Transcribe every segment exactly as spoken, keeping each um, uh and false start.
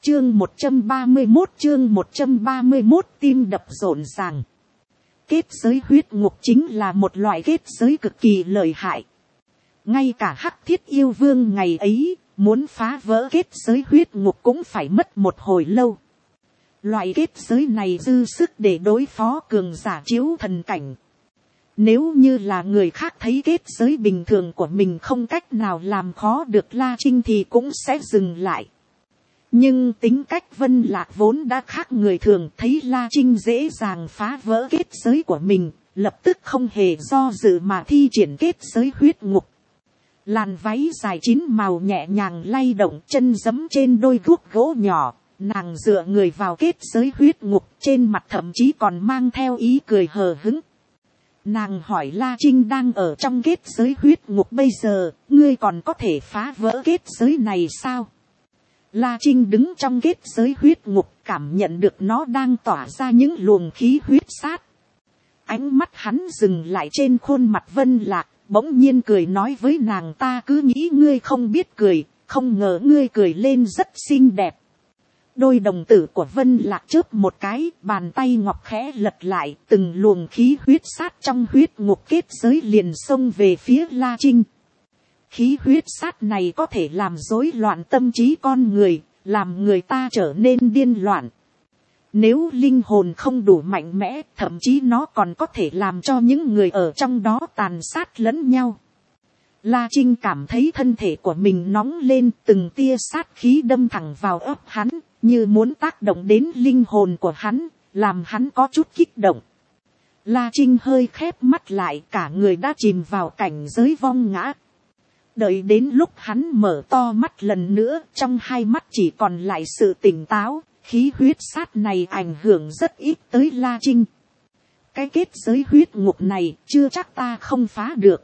chương một trăm ba mươi một chương một trăm ba mươi một tim đập rộn ràng. Kết giới huyết ngục chính là một loại kết giới cực kỳ lợi hại. Ngay cả Hắc Thiết Yêu Vương ngày ấy, muốn phá vỡ kết giới huyết ngục cũng phải mất một hồi lâu. Loại kết giới này dư sức để đối phó cường giả chiếu thần cảnh. Nếu như là người khác thấy kết giới bình thường của mình không cách nào làm khó được La Trinh thì cũng sẽ dừng lại. Nhưng tính cách Vân Lạc vốn đã khác người thường, thấy La Trinh dễ dàng phá vỡ kết giới của mình, lập tức không hề do dự mà thi triển kết giới huyết ngục. Làn váy dài chín màu nhẹ nhàng lay động, chân giẫm trên đôi guốc gỗ nhỏ, nàng dựa người vào kết giới huyết ngục, trên mặt thậm chí còn mang theo ý cười hờ hững. Nàng hỏi La Trinh đang ở trong kết giới huyết ngục bây giờ, ngươi còn có thể phá vỡ kết giới này sao? La Trinh đứng trong kết giới huyết ngục, cảm nhận được nó đang tỏa ra những luồng khí huyết sát. Ánh mắt hắn dừng lại trên khuôn mặt Vân Lạc, bỗng nhiên cười nói với nàng, ta cứ nghĩ ngươi không biết cười, không ngờ ngươi cười lên rất xinh đẹp. Đôi đồng tử của Vân Lạc chớp một cái, bàn tay ngọc khẽ lật lại, từng luồng khí huyết sát trong huyết ngục kết giới liền xông về phía La Trinh. Khí huyết sát này có thể làm rối loạn tâm trí con người, làm người ta trở nên điên loạn. Nếu linh hồn không đủ mạnh mẽ, thậm chí nó còn có thể làm cho những người ở trong đó tàn sát lẫn nhau. La Trinh cảm thấy thân thể của mình nóng lên, từng tia sát khí đâm thẳng vào ấp hắn, như muốn tác động đến linh hồn của hắn, làm hắn có chút kích động. La Trinh hơi khép mắt lại, cả người đã chìm vào cảnh giới vong ngã. Đợi đến lúc hắn mở to mắt lần nữa, trong hai mắt chỉ còn lại sự tỉnh táo, khí huyết sát này ảnh hưởng rất ít tới La Trinh. Cái kết giới huyết ngục này chưa chắc ta không phá được.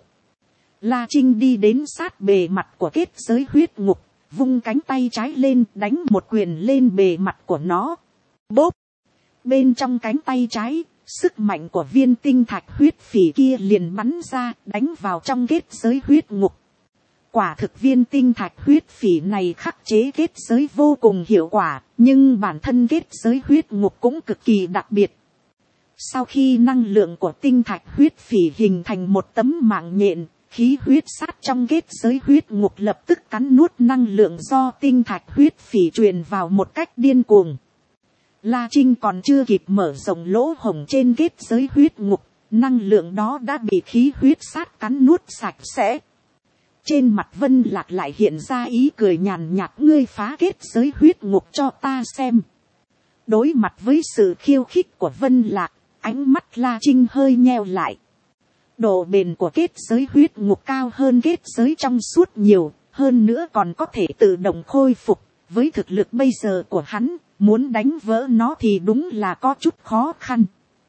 La Trinh đi đến sát bề mặt của kết giới huyết ngục, vung cánh tay trái lên đánh một quyền lên bề mặt của nó. Bốp! Bên trong cánh tay trái, sức mạnh của viên tinh thạch huyết phỉ kia liền bắn ra, đánh vào trong kết giới huyết ngục. Quả thực viên tinh thạch huyết phỉ này khắc chế kết giới vô cùng hiệu quả, nhưng bản thân kết giới huyết ngục cũng cực kỳ đặc biệt. Sau khi năng lượng của tinh thạch huyết phỉ hình thành một tấm mạng nhện, khí huyết sát trong kết giới huyết ngục lập tức cắn nuốt năng lượng do tinh thạch huyết phỉ truyền vào một cách điên cuồng. La Trinh còn chưa kịp mở rộng lỗ hổng trên kết giới huyết ngục, năng lượng đó đã bị khí huyết sát cắn nuốt sạch sẽ. Trên mặt Vân Lạc lại hiện ra ý cười nhàn nhạt, ngươi phá kết giới huyết ngục cho ta xem. Đối mặt với sự khiêu khích của Vân Lạc, ánh mắt La Trinh hơi nheo lại. Độ bền của kết giới huyết ngục cao hơn kết giới trong suốt nhiều, hơn nữa còn có thể tự động khôi phục. Với thực lực bây giờ của hắn, muốn đánh vỡ nó thì đúng là có chút khó khăn.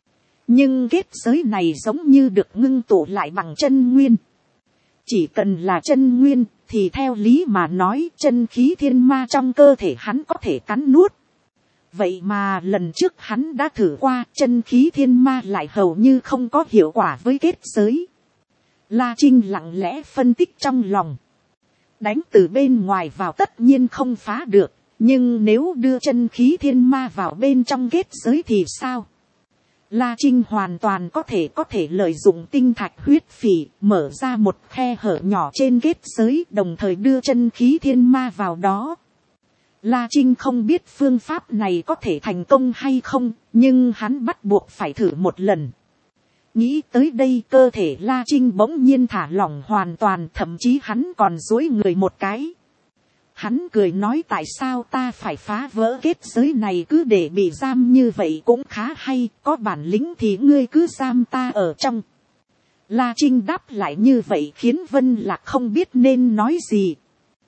Nhưng kết giới này giống như được ngưng tụ lại bằng chân nguyên. Chỉ cần là chân nguyên, thì theo lý mà nói chân khí thiên ma trong cơ thể hắn có thể cắn nuốt. Vậy mà lần trước hắn đã thử qua, chân khí thiên ma lại hầu như không có hiệu quả với kết giới. La Trinh lặng lẽ phân tích trong lòng. Đánh từ bên ngoài vào tất nhiên không phá được, nhưng nếu đưa chân khí thiên ma vào bên trong kết giới thì sao? La Trinh hoàn toàn có thể có thể lợi dụng tinh thạch huyết phỉ, mở ra một khe hở nhỏ trên kết giới, đồng thời đưa chân khí thiên ma vào đó. La Trinh không biết phương pháp này có thể thành công hay không, nhưng hắn bắt buộc phải thử một lần. Nghĩ tới đây, cơ thể La Trinh bỗng nhiên thả lỏng hoàn toàn, thậm chí hắn còn duỗi người một cái. Hắn cười nói, tại sao ta phải phá vỡ kết giới này, cứ để bị giam như vậy cũng khá hay, có bản lĩnh thì ngươi cứ giam ta ở trong. La Trinh đáp lại như vậy khiến Vân Lạc không biết nên nói gì.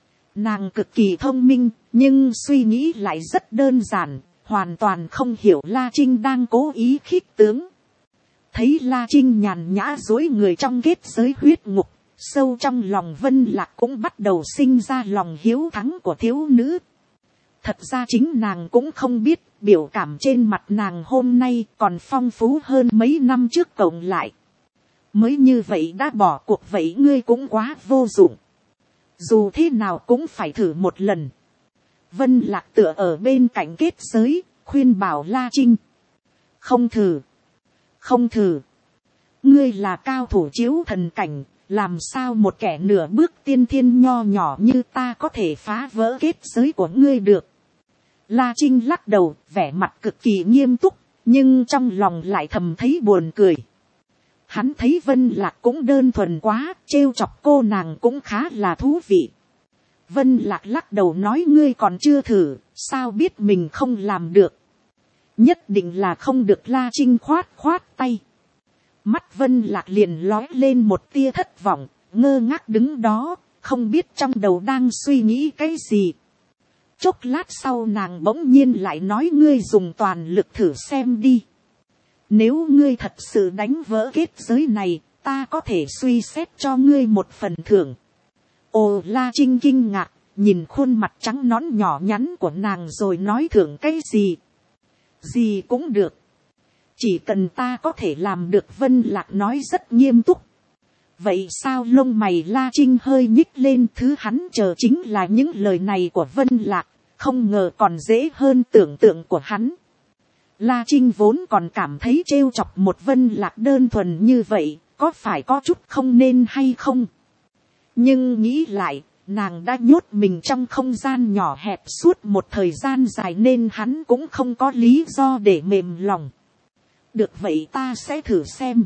Nàng cực kỳ thông minh, nhưng suy nghĩ lại rất đơn giản, hoàn toàn không hiểu La Trinh đang cố ý khích tướng. Thấy La Trinh nhàn nhã duỗi người trong kết giới huyết ngục, sâu trong lòng Vân Lạc cũng bắt đầu sinh ra lòng hiếu thắng của thiếu nữ. Thật ra chính nàng cũng không biết, biểu cảm trên mặt nàng hôm nay còn phong phú hơn mấy năm trước cộng lại. Mới như vậy đã bỏ cuộc vậy ngươi cũng quá vô dụng. Dù thế nào cũng phải thử một lần. Vân Lạc tựa ở bên cạnh kết giới, khuyên bảo La Trinh. Không thử. Không thử. Ngươi là cao thủ chiếu thần cảnh, làm sao một kẻ nửa bước tiên thiên nho nhỏ như ta có thể phá vỡ kết giới của ngươi được. La Trinh lắc đầu, vẻ mặt cực kỳ nghiêm túc, nhưng trong lòng lại thầm thấy buồn cười. Hắn thấy Vân Lạc cũng đơn thuần quá, trêu chọc cô nàng cũng khá là thú vị. Vân Lạc lắc đầu nói ngươi còn chưa thử, sao biết mình không làm được. Nhất định là không được. La Trinh khoát khoát tay. Mắt Vân Lạc liền lói lên một tia thất vọng, ngơ ngác đứng đó, không biết trong đầu đang suy nghĩ cái gì. Chốc lát sau nàng bỗng nhiên lại nói ngươi dùng toàn lực thử xem đi. Nếu ngươi thật sự đánh vỡ kết giới này, ta có thể suy xét cho ngươi một phần thưởng. Ồ, La Trinh kinh ngạc, nhìn khuôn mặt trắng nõn nhỏ nhắn của nàng rồi nói thưởng cái gì. Gì cũng được. Chỉ cần ta có thể làm được. Vân Lạc nói rất nghiêm túc. Vậy sao? Lông mày La Trinh hơi nhích lên. Thứ hắn chờ chính là những lời này của Vân Lạc. Không ngờ còn dễ hơn tưởng tượng của hắn. La Trinh vốn còn cảm thấy trêu chọc một Vân Lạc đơn thuần như vậy, có phải có chút không nên hay không? Nhưng nghĩ lại, nàng đã nhốt mình trong không gian nhỏ hẹp suốt một thời gian dài nên hắn cũng không có lý do để mềm lòng. Được vậy ta sẽ thử xem.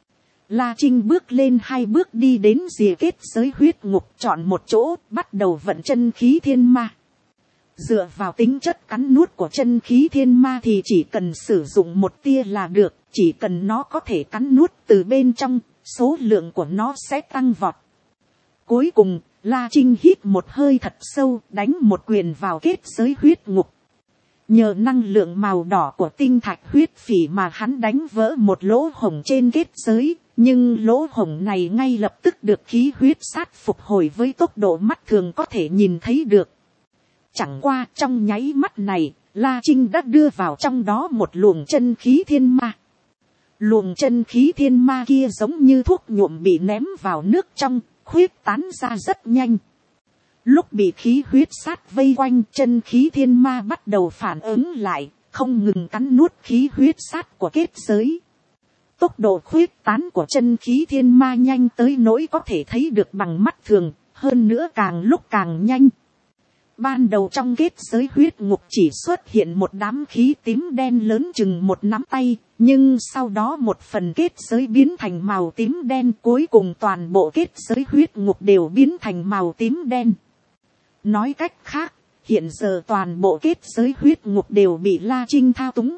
La Trinh bước lên hai bước đi đến rìa kết giới huyết ngục, chọn một chỗ, bắt đầu vận chân khí thiên ma. Dựa vào tính chất cắn nuốt của chân khí thiên ma thì chỉ cần sử dụng một tia là được, chỉ cần nó có thể cắn nuốt từ bên trong, số lượng của nó sẽ tăng vọt. Cuối cùng, La Trinh hít một hơi thật sâu, đánh một quyền vào kết giới huyết ngục. Nhờ năng lượng màu đỏ của tinh thạch huyết phỉ mà hắn đánh vỡ một lỗ hổng trên kết giới, nhưng lỗ hổng này ngay lập tức được khí huyết sát phục hồi với tốc độ mắt thường có thể nhìn thấy được. Chẳng qua trong nháy mắt này, La Trinh đã đưa vào trong đó một luồng chân khí thiên ma. Luồng chân khí thiên ma kia giống như thuốc nhuộm bị ném vào nước trong, khuyết tán ra rất nhanh. Lúc bị khí huyết sát vây quanh, chân khí thiên ma bắt đầu phản ứng lại, không ngừng cắn nuốt khí huyết sát của kết giới. Tốc độ khuyết tán của chân khí thiên ma nhanh tới nỗi có thể thấy được bằng mắt thường, hơn nữa càng lúc càng nhanh. Ban đầu trong kết giới huyết ngục chỉ xuất hiện một đám khí tím đen lớn chừng một nắm tay, nhưng sau đó một phần kết giới biến thành màu tím đen, cuối cùng toàn bộ kết giới huyết ngục đều biến thành màu tím đen. Nói cách khác, hiện giờ toàn bộ kết giới huyết ngục đều bị La Trinh thao túng.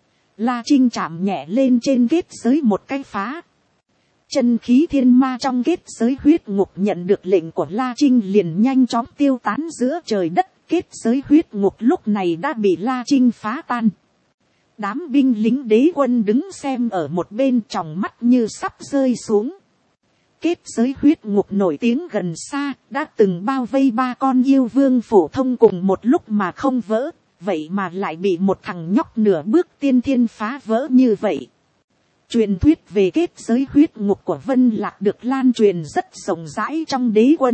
La Trinh chạm nhẹ lên trên kết giới một cái phá. Chân khí thiên ma trong kết giới huyết ngục nhận được lệnh của La Trinh liền nhanh chóng tiêu tán giữa trời đất. Kết giới huyết ngục lúc này đã bị La Trinh phá tan. Đám binh lính đế quân đứng xem ở một bên, tròng mắt như sắp rơi xuống. Kết giới huyết ngục nổi tiếng gần xa, đã từng bao vây ba con yêu vương phổ thông cùng một lúc mà không vỡ, vậy mà lại bị một thằng nhóc nửa bước tiên thiên phá vỡ như vậy. Truyền thuyết về kết giới huyết ngục của Vân Lạc được lan truyền rất rộng rãi trong đế quân.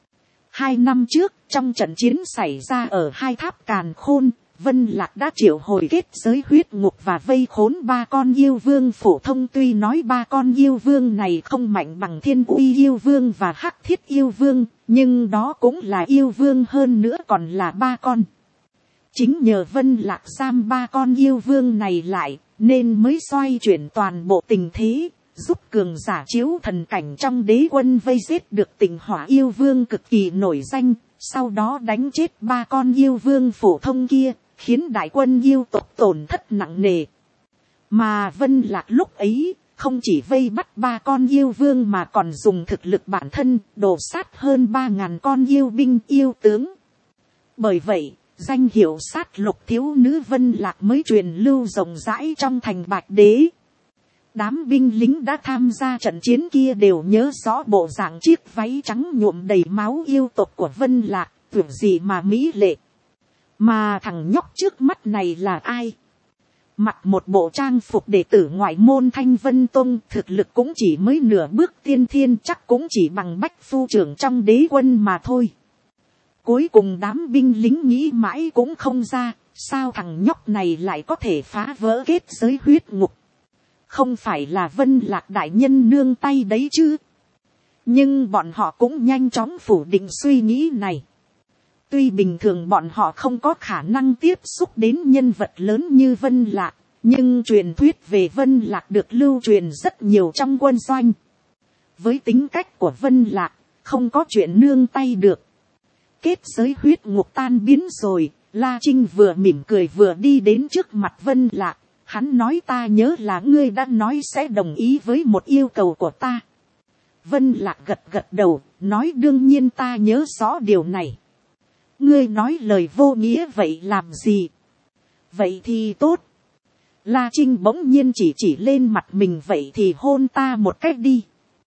Hai năm trước, trong trận chiến xảy ra ở hai tháp Càn Khôn, Vân Lạc đã triệu hồi kết giới huyết ngục và vây khốn ba con yêu vương phổ thông. Tuy nói ba con yêu vương này không mạnh bằng Thiên Uy yêu vương và Hắc Thiết yêu vương, nhưng đó cũng là yêu vương, hơn nữa còn là ba con. Chính nhờ Vân Lạc giam ba con yêu vương này lại, nên mới xoay chuyển toàn bộ tình thế, giúp cường giả chiếu thần cảnh trong đế quân vây giết được Tình Hỏa yêu vương cực kỳ nổi danh, sau đó đánh chết ba con yêu vương phổ thông kia, khiến đại quân yêu tộc tổn thất nặng nề. Mà Vân Lạc lúc ấy, không chỉ vây bắt ba con yêu vương mà còn dùng thực lực bản thân, đổ sát hơn ba ngàn con yêu binh yêu tướng. Bởi vậy, danh hiệu sát lục thiếu nữ Vân Lạc mới truyền lưu rộng rãi trong thành Bạch Đế. Đám binh lính đã tham gia trận chiến kia đều nhớ rõ bộ dạng chiếc váy trắng nhuộm đầy máu yêu tộc của Vân Lạc, tưởng gì mà mỹ lệ. Mà thằng nhóc trước mắt này là ai? Mặc một bộ trang phục đệ tử ngoại môn Thanh Vân Tông, thực lực cũng chỉ mới nửa bước tiên thiên, chắc cũng chỉ bằng Bách Phu trưởng trong đế quân mà thôi. Cuối cùng đám binh lính nghĩ mãi cũng không ra, sao thằng nhóc này lại có thể phá vỡ kết giới huyết ngục. Không phải là Vân Lạc đại nhân nương tay đấy chứ. Nhưng bọn họ cũng nhanh chóng phủ định suy nghĩ này. Tuy bình thường bọn họ không có khả năng tiếp xúc đến nhân vật lớn như Vân Lạc, nhưng truyền thuyết về Vân Lạc được lưu truyền rất nhiều trong quân doanh. Với tính cách của Vân Lạc, không có chuyện nương tay được. Kết giới huyết ngục tan biến rồi, La Trinh vừa mỉm cười vừa đi đến trước mặt Vân Lạc. Hắn nói ta nhớ là ngươi đã nói sẽ đồng ý với một yêu cầu của ta. Vân Lạc gật gật đầu, nói đương nhiên ta nhớ rõ điều này. Ngươi nói lời vô nghĩa vậy làm gì? Vậy thì tốt. La Trinh bỗng nhiên chỉ chỉ lên mặt mình, vậy thì hôn ta một cách đi.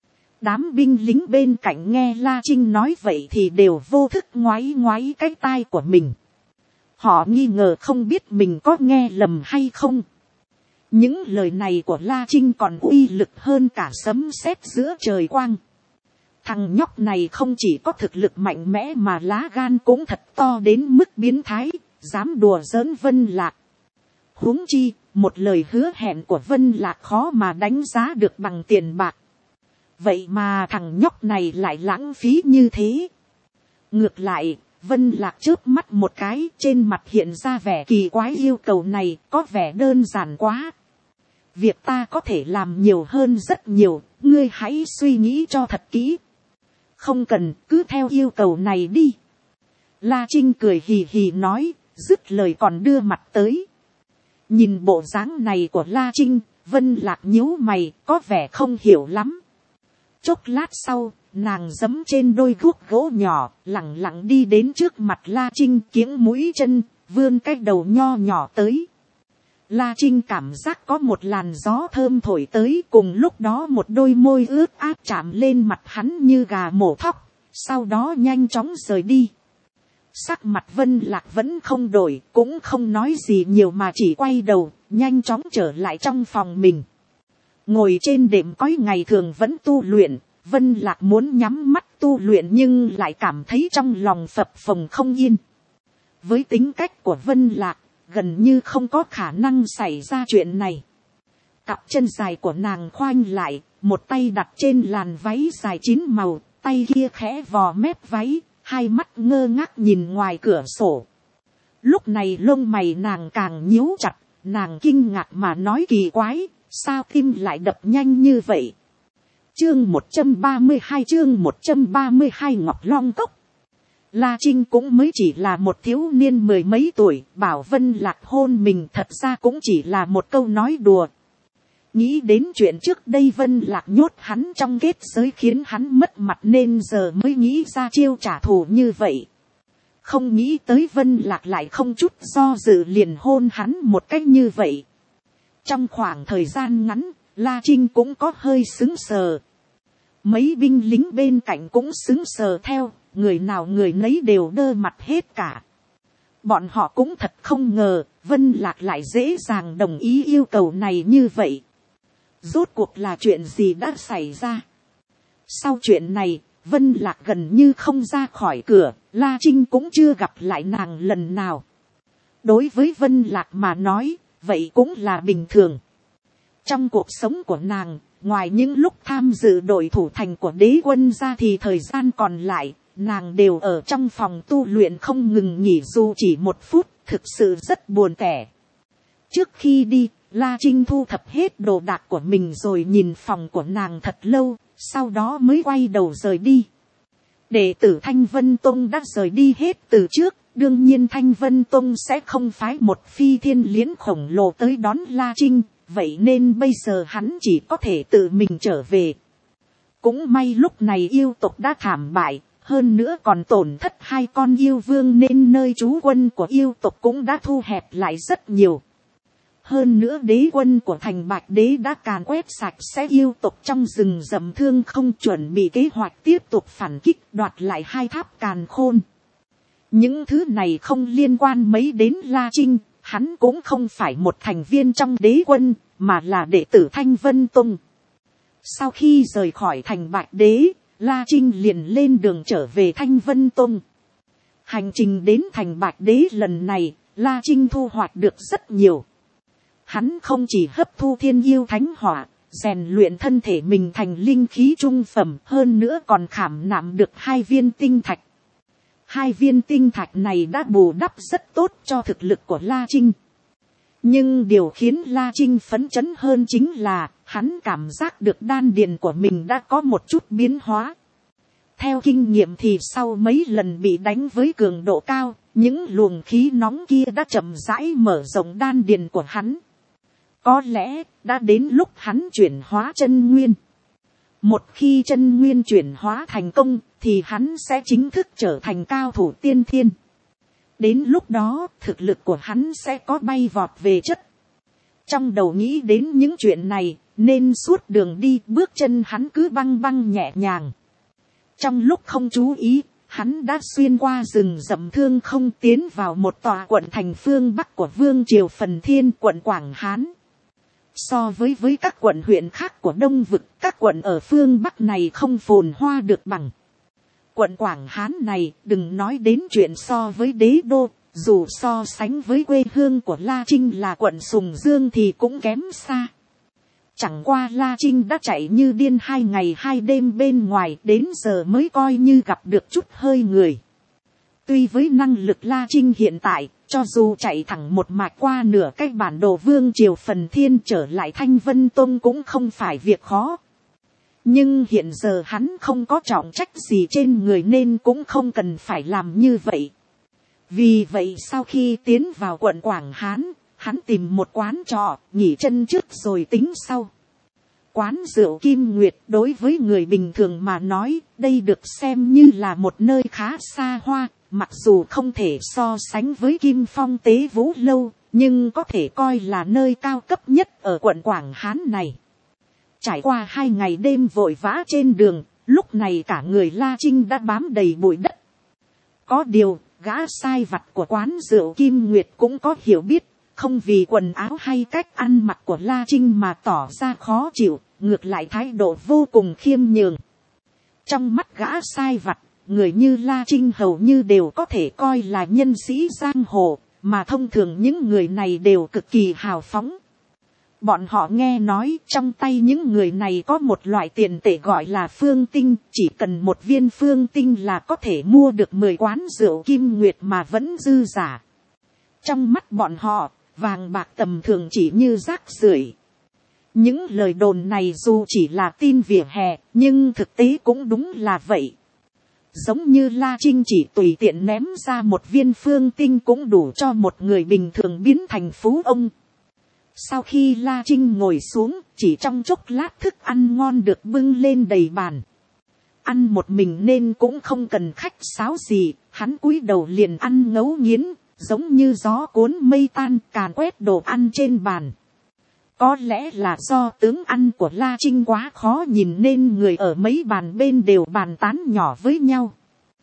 Đám binh lính bên cạnh nghe La Trinh nói vậy thì đều vô thức ngoáy ngoáy cái tai của mình. Họ nghi ngờ không biết mình có nghe lầm hay không. Những lời này của La Trinh còn uy lực hơn cả sấm sét giữa trời quang. Thằng nhóc này không chỉ có thực lực mạnh mẽ mà lá gan cũng thật to đến mức biến thái, dám đùa giỡn Vân Lạc. Huống chi, một lời hứa hẹn của Vân Lạc khó mà đánh giá được bằng tiền bạc. Vậy mà thằng nhóc này lại lãng phí như thế. Ngược lại, Vân Lạc chớp mắt một cái, trên mặt hiện ra vẻ kỳ quái, yêu cầu này có vẻ đơn giản quá. Việc ta có thể làm nhiều hơn rất nhiều, ngươi hãy suy nghĩ cho thật kỹ. Không cần, cứ theo yêu cầu này đi. La Trinh cười hì hì nói, dứt lời còn đưa mặt tới. Nhìn bộ dáng này của La Trinh, Vân Lạc nhíu mày, có vẻ không hiểu lắm. Chốc lát sau, nàng giẫm trên đôi guốc gỗ nhỏ, lẳng lặng đi đến trước mặt La Trinh, kiếng mũi chân, vươn cái đầu nho nhỏ tới. La Trinh cảm giác có một làn gió thơm thổi tới, cùng lúc đó một đôi môi ướt át chạm lên mặt hắn như gà mổ thóc, sau đó nhanh chóng rời đi. Sắc mặt Vân Lạc vẫn không đổi, cũng không nói gì nhiều mà chỉ quay đầu, nhanh chóng trở lại trong phòng mình. Ngồi trên đệm cói ngày thường vẫn tu luyện, Vân Lạc muốn nhắm mắt tu luyện nhưng lại cảm thấy trong lòng phập phồng không yên. Với tính cách của Vân Lạc, gần như không có khả năng xảy ra chuyện này. Cặp chân dài của nàng khoanh lại, một tay đặt trên làn váy dài chín màu, tay kia khẽ vò mép váy, hai mắt ngơ ngác nhìn ngoài cửa sổ. Lúc này lông mày nàng càng nhíu chặt, nàng kinh ngạc mà nói kỳ quái, sao tim lại đập nhanh như vậy? Chương một trăm ba mươi hai chương một trăm ba mươi hai Ngọc Long Cốc. La Trinh cũng mới chỉ là một thiếu niên mười mấy tuổi, bảo Vân Lạc hôn mình thật ra cũng chỉ là một câu nói đùa. Nghĩ đến chuyện trước đây Vân Lạc nhốt hắn trong kết giới khiến hắn mất mặt nên giờ mới nghĩ ra chiêu trả thù như vậy. Không nghĩ tới Vân Lạc lại không chút do dự liền hôn hắn một cách như vậy. Trong khoảng thời gian ngắn, La Trinh cũng có hơi sững sờ. Mấy binh lính bên cạnh cũng sững sờ theo, người nào người nấy đều đơ mặt hết cả. Bọn họ cũng thật không ngờ, Vân Lạc lại dễ dàng đồng ý yêu cầu này như vậy. Rốt cuộc là chuyện gì đã xảy ra? Sau chuyện này, Vân Lạc gần như không ra khỏi cửa, La Trinh cũng chưa gặp lại nàng lần nào. Đối với Vân Lạc mà nói, vậy cũng là bình thường. Trong cuộc sống của nàng, ngoài những lúc tham dự đội thủ thành của đế quân ra thì thời gian còn lại, nàng đều ở trong phòng tu luyện không ngừng nghỉ dù chỉ một phút, thực sự rất buồn tẻ. Trước khi đi, La Trinh thu thập hết đồ đạc của mình rồi nhìn phòng của nàng thật lâu, sau đó mới quay đầu rời đi. Đệ tử Thanh Vân Tông đã rời đi hết từ trước, đương nhiên Thanh Vân Tông sẽ không phái một phi thiên liễn khổng lồ tới đón La Trinh, vậy nên bây giờ hắn chỉ có thể tự mình trở về. Cũng may lúc này yêu tộc đã thảm bại, hơn nữa còn tổn thất hai con yêu vương nên nơi trú quân của yêu tộc cũng đã thu hẹp lại rất nhiều. Hơn nữa đế quân của thành Bạch Đế đã càn quét sạch sẽ yêu tộc trong rừng rậm, thương không chuẩn bị kế hoạch tiếp tục phản kích đoạt lại hai tháp càn khôn. Những thứ này không liên quan mấy đến La Trinh, hắn cũng không phải một thành viên trong đế quân, mà là đệ tử Thanh Vân Tông. Sau khi rời khỏi thành Bạch Đế, La Trinh liền lên đường trở về Thanh Vân Tông. Hành trình đến thành Bạch Đế lần này, La Trinh thu hoạch được rất nhiều. Hắn không chỉ hấp thu thiên yêu thánh hỏa, rèn luyện thân thể mình thành linh khí trung phẩm, hơn nữa còn khảm nạm được hai viên tinh thạch. Hai viên tinh thạch này đã bù đắp rất tốt cho thực lực của La Trinh. Nhưng điều khiến La Trinh phấn chấn hơn chính là, hắn cảm giác được đan điền của mình đã có một chút biến hóa. Theo kinh nghiệm thì sau mấy lần bị đánh với cường độ cao, những luồng khí nóng kia đã chậm rãi mở rộng đan điền của hắn. Có lẽ đã đến lúc hắn chuyển hóa chân nguyên. Một khi chân nguyên chuyển hóa thành công thì hắn sẽ chính thức trở thành cao thủ tiên thiên. Đến lúc đó thực lực của hắn sẽ có bay vọt về chất. Trong đầu nghĩ đến những chuyện này nên suốt đường đi bước chân hắn cứ băng băng nhẹ nhàng. Trong lúc không chú ý, hắn đã xuyên qua rừng rậm thương không tiến vào một tòa quận thành phương Bắc của Vương Triều Phần Thiên, quận Quảng Hán. So với với các quận huyện khác của Đông Vực, các quận ở phương Bắc này không phồn hoa được bằng. Quận Quảng Hán này đừng nói đến chuyện so với đế đô, dù so sánh với quê hương của La Trinh là quận Sùng Dương thì cũng kém xa. Chẳng qua La Trinh đã chạy như điên hai ngày hai đêm bên ngoài, đến giờ mới coi như gặp được chút hơi người. Tuy với năng lực La Trinh hiện tại, cho dù chạy thẳng một mạch qua nửa cái bản đồ Vương Triều Phần Thiên trở lại Thanh Vân Tông cũng không phải việc khó. Nhưng hiện giờ hắn không có trọng trách gì trên người nên cũng không cần phải làm như vậy. Vì vậy sau khi tiến vào quận Quảng Hán, hắn tìm một quán trọ, nghỉ chân trước rồi tính sau. Quán rượu Kim Nguyệt đối với người bình thường mà nói, đây được xem như là một nơi khá xa hoa, mặc dù không thể so sánh với Kim Phong Tế Vũ Lâu, nhưng có thể coi là nơi cao cấp nhất ở quận Quảng Hán này. Trải qua hai ngày đêm vội vã trên đường, lúc này cả người La Trinh đã bám đầy bụi đất. Có điều, gã sai vặt của quán rượu Kim Nguyệt cũng có hiểu biết, không vì quần áo hay cách ăn mặc của La Trinh mà tỏ ra khó chịu, ngược lại thái độ vô cùng khiêm nhường. Trong mắt gã sai vặt, người như La Trinh hầu như đều có thể coi là nhân sĩ giang hồ, mà thông thường những người này đều cực kỳ hào phóng. Bọn họ nghe nói trong tay những người này có một loại tiền tệ gọi là phương tinh, chỉ cần một viên phương tinh là có thể mua được mười quán rượu Kim Nguyệt mà vẫn dư giả. Trong mắt bọn họ, vàng bạc tầm thường chỉ như rác rưởi. Những lời đồn này dù chỉ là tin vỉa hè, nhưng thực tế cũng đúng là vậy. Giống như La Trinh chỉ tùy tiện ném ra một viên phương tinh cũng đủ cho một người bình thường biến thành phú ông. Sau khi La Trinh ngồi xuống, chỉ trong chốc lát thức ăn ngon được bưng lên đầy bàn. Ăn một mình nên cũng không cần khách sáo gì, hắn cúi đầu liền ăn ngấu nghiến, giống như gió cuốn mây tan, càn quét đồ ăn trên bàn. Có lẽ là do tướng ăn của La Trinh quá khó nhìn nên người ở mấy bàn bên đều bàn tán nhỏ với nhau.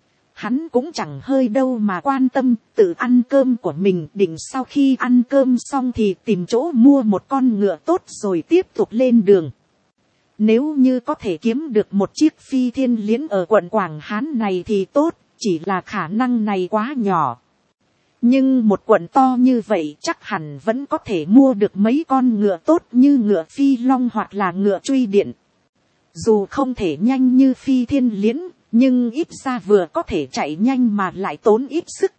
Hắn cũng chẳng hơi đâu mà quan tâm, tự ăn cơm của mình, định sau khi ăn cơm xong thì tìm chỗ mua một con ngựa tốt rồi tiếp tục lên đường. Nếu như có thể kiếm được một chiếc phi thiên liễn ở quận Quảng Hán này thì tốt, chỉ là khả năng này quá nhỏ. Nhưng một quận to như vậy chắc hẳn vẫn có thể mua được mấy con ngựa tốt như ngựa phi long hoặc là ngựa truy điện. Dù không thể nhanh như phi thiên liễn, nhưng ít ra vừa có thể chạy nhanh mà lại tốn ít sức.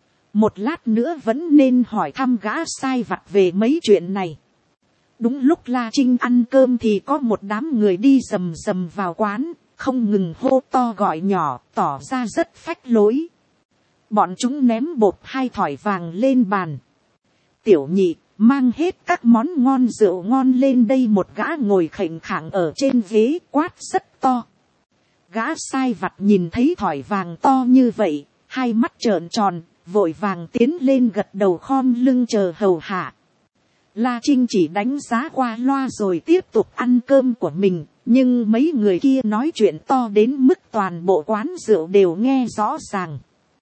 Một lát nữa vẫn nên hỏi thăm gã sai vặt về mấy chuyện này. Đúng lúc La Trinh ăn cơm thì có một đám người đi rầm rầm vào quán, không ngừng hô to gọi nhỏ, tỏ ra rất phách lối. Bọn chúng ném bột hai thỏi vàng lên bàn. Tiểu nhị, mang hết các món ngon rượu ngon lên đây. Một gã ngồi khệnh khạng ở trên ghế quát rất to. Gã sai vặt nhìn thấy thỏi vàng to như vậy, hai mắt trợn tròn, vội vàng tiến lên gật đầu khom lưng chờ hầu hạ. La Trinh chỉ đánh giá qua loa rồi tiếp tục ăn cơm của mình, nhưng mấy người kia nói chuyện to đến mức toàn bộ quán rượu đều nghe rõ ràng.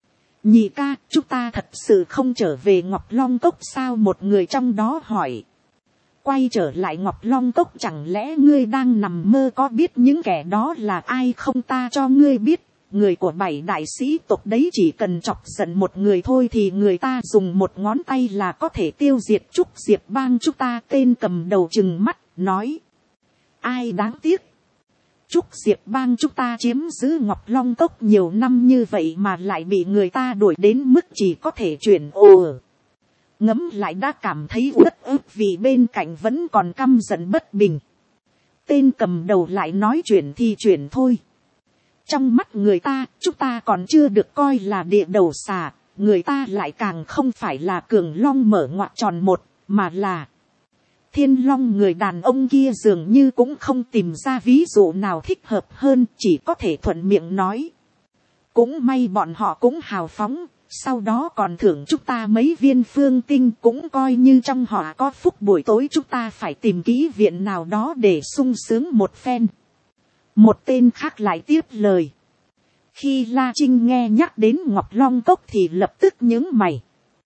Nhị ca, chúng ta thật sự không trở về Ngọc Long Cốc sao? Một người trong đó hỏi. Quay trở lại Ngọc Long Cốc chẳng lẽ ngươi đang nằm mơ? Có biết những kẻ đó là ai không? Ta cho ngươi biết, người của bảy đại sĩ tộc đấy chỉ cần chọc giận một người thôi thì người ta dùng một ngón tay là có thể tiêu diệt Trúc Diệp Bang chúng ta. Tên cầm đầu trừng mắt, nói. Ai đáng tiếc. Trúc Diệp Bang chúng ta chiếm giữ Ngọc Long Cốc nhiều năm như vậy mà lại bị người ta đuổi đến mức chỉ có thể chuyển ồ. Ngấm lại đã cảm thấy uất ức vì bên cạnh vẫn còn căm giận bất bình. Tên cầm đầu lại nói chuyển thì chuyển thôi. Trong mắt người ta, chúng ta còn chưa được coi là địa đầu xà, người ta lại càng không phải là cường long mở ngoặc tròn một, mà là Thiên Long. Người đàn ông kia dường như cũng không tìm ra ví dụ nào thích hợp hơn, chỉ có thể thuận miệng nói. Cũng may bọn họ cũng hào phóng, sau đó còn thưởng chúng ta mấy viên phương tinh, cũng coi như trong họ có phúc. Buổi tối chúng ta phải tìm kỹ viện nào đó để sung sướng một phen. Một tên khác lại tiếp lời. Khi La Trinh nghe nhắc đến Ngọc Long Cốc thì lập tức nhướng mày.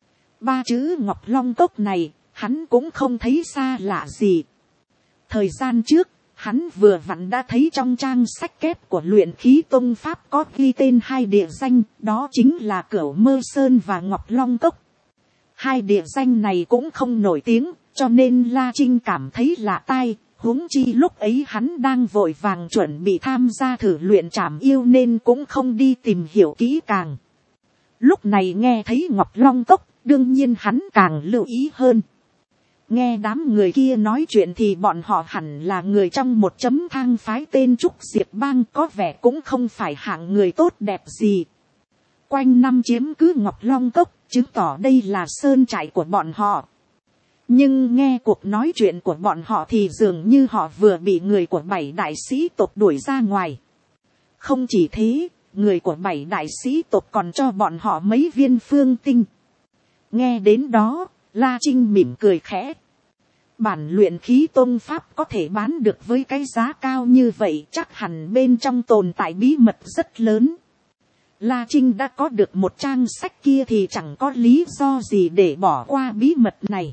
Ba chữ Ngọc Long Cốc này, hắn cũng không thấy xa lạ gì. Thời gian trước, hắn vừa vặn đã thấy trong trang sách kép của luyện khí tông pháp có ghi tên hai địa danh, đó chính là Cửu Mơ Sơn và Ngọc Long Cốc. Hai địa danh này cũng không nổi tiếng, cho nên La Trinh cảm thấy lạ tai, huống chi lúc ấy hắn đang vội vàng chuẩn bị tham gia thử luyện trảm yêu nên cũng không đi tìm hiểu kỹ càng. Lúc này nghe thấy Ngọc Long Cốc, đương nhiên hắn càng lưu ý hơn. Nghe đám người kia nói chuyện thì bọn họ hẳn là người trong một chấm thang phái tên Trúc Diệp Bang, có vẻ cũng không phải hạng người tốt đẹp gì. Quanh năm chiếm cứ Ngọc Long Cốc, chứng tỏ đây là sơn trại của bọn họ. Nhưng nghe cuộc nói chuyện của bọn họ thì dường như họ vừa bị người của bảy đại sĩ tộc đuổi ra ngoài. Không chỉ thế, người của bảy đại sĩ tộc còn cho bọn họ mấy viên phương tinh. Nghe đến đó, La Trinh mỉm cười khẽ. Bản luyện khí tông pháp có thể bán được với cái giá cao như vậy, chắc hẳn bên trong tồn tại bí mật rất lớn. La Trinh đã có được một trang sách kia thì chẳng có lý do gì để bỏ qua bí mật này.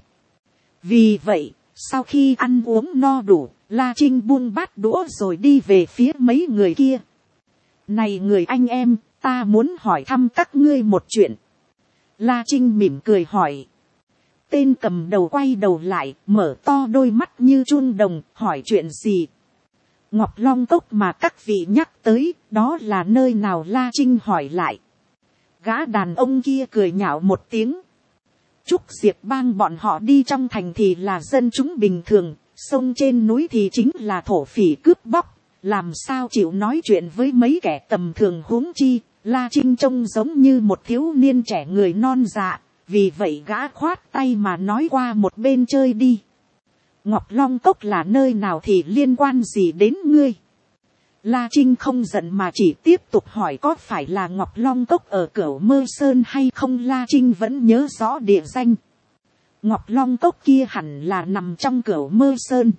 Vì vậy, sau khi ăn uống no đủ, La Trinh buông bát đũa rồi đi về phía mấy người kia. Này người anh em, ta muốn hỏi thăm các ngươi một chuyện. La Trinh mỉm cười hỏi. Tên cầm đầu quay đầu lại, mở to đôi mắt như chuông đồng, hỏi chuyện gì. Ngọc Long Cốc mà các vị nhắc tới, đó là nơi nào? La Trinh hỏi lại. Gã đàn ông kia cười nhạo một tiếng. Trúc Diệp Bang bọn họ đi trong thành thì là dân chúng bình thường, sông trên núi thì chính là thổ phỉ cướp bóc, làm sao chịu nói chuyện với mấy kẻ tầm thường. Huống chi, La Trinh trông giống như một thiếu niên trẻ người non dạ, vì vậy gã khoát tay mà nói qua một bên chơi đi. Ngọc Long Cốc là nơi nào thì liên quan gì đến ngươi? La Trinh không giận mà chỉ tiếp tục hỏi có phải là Ngọc Long Cốc ở Cửu Mơ Sơn hay không. La Trinh vẫn nhớ rõ địa danh. Ngọc Long Cốc kia hẳn là nằm trong Cửu Mơ Sơn.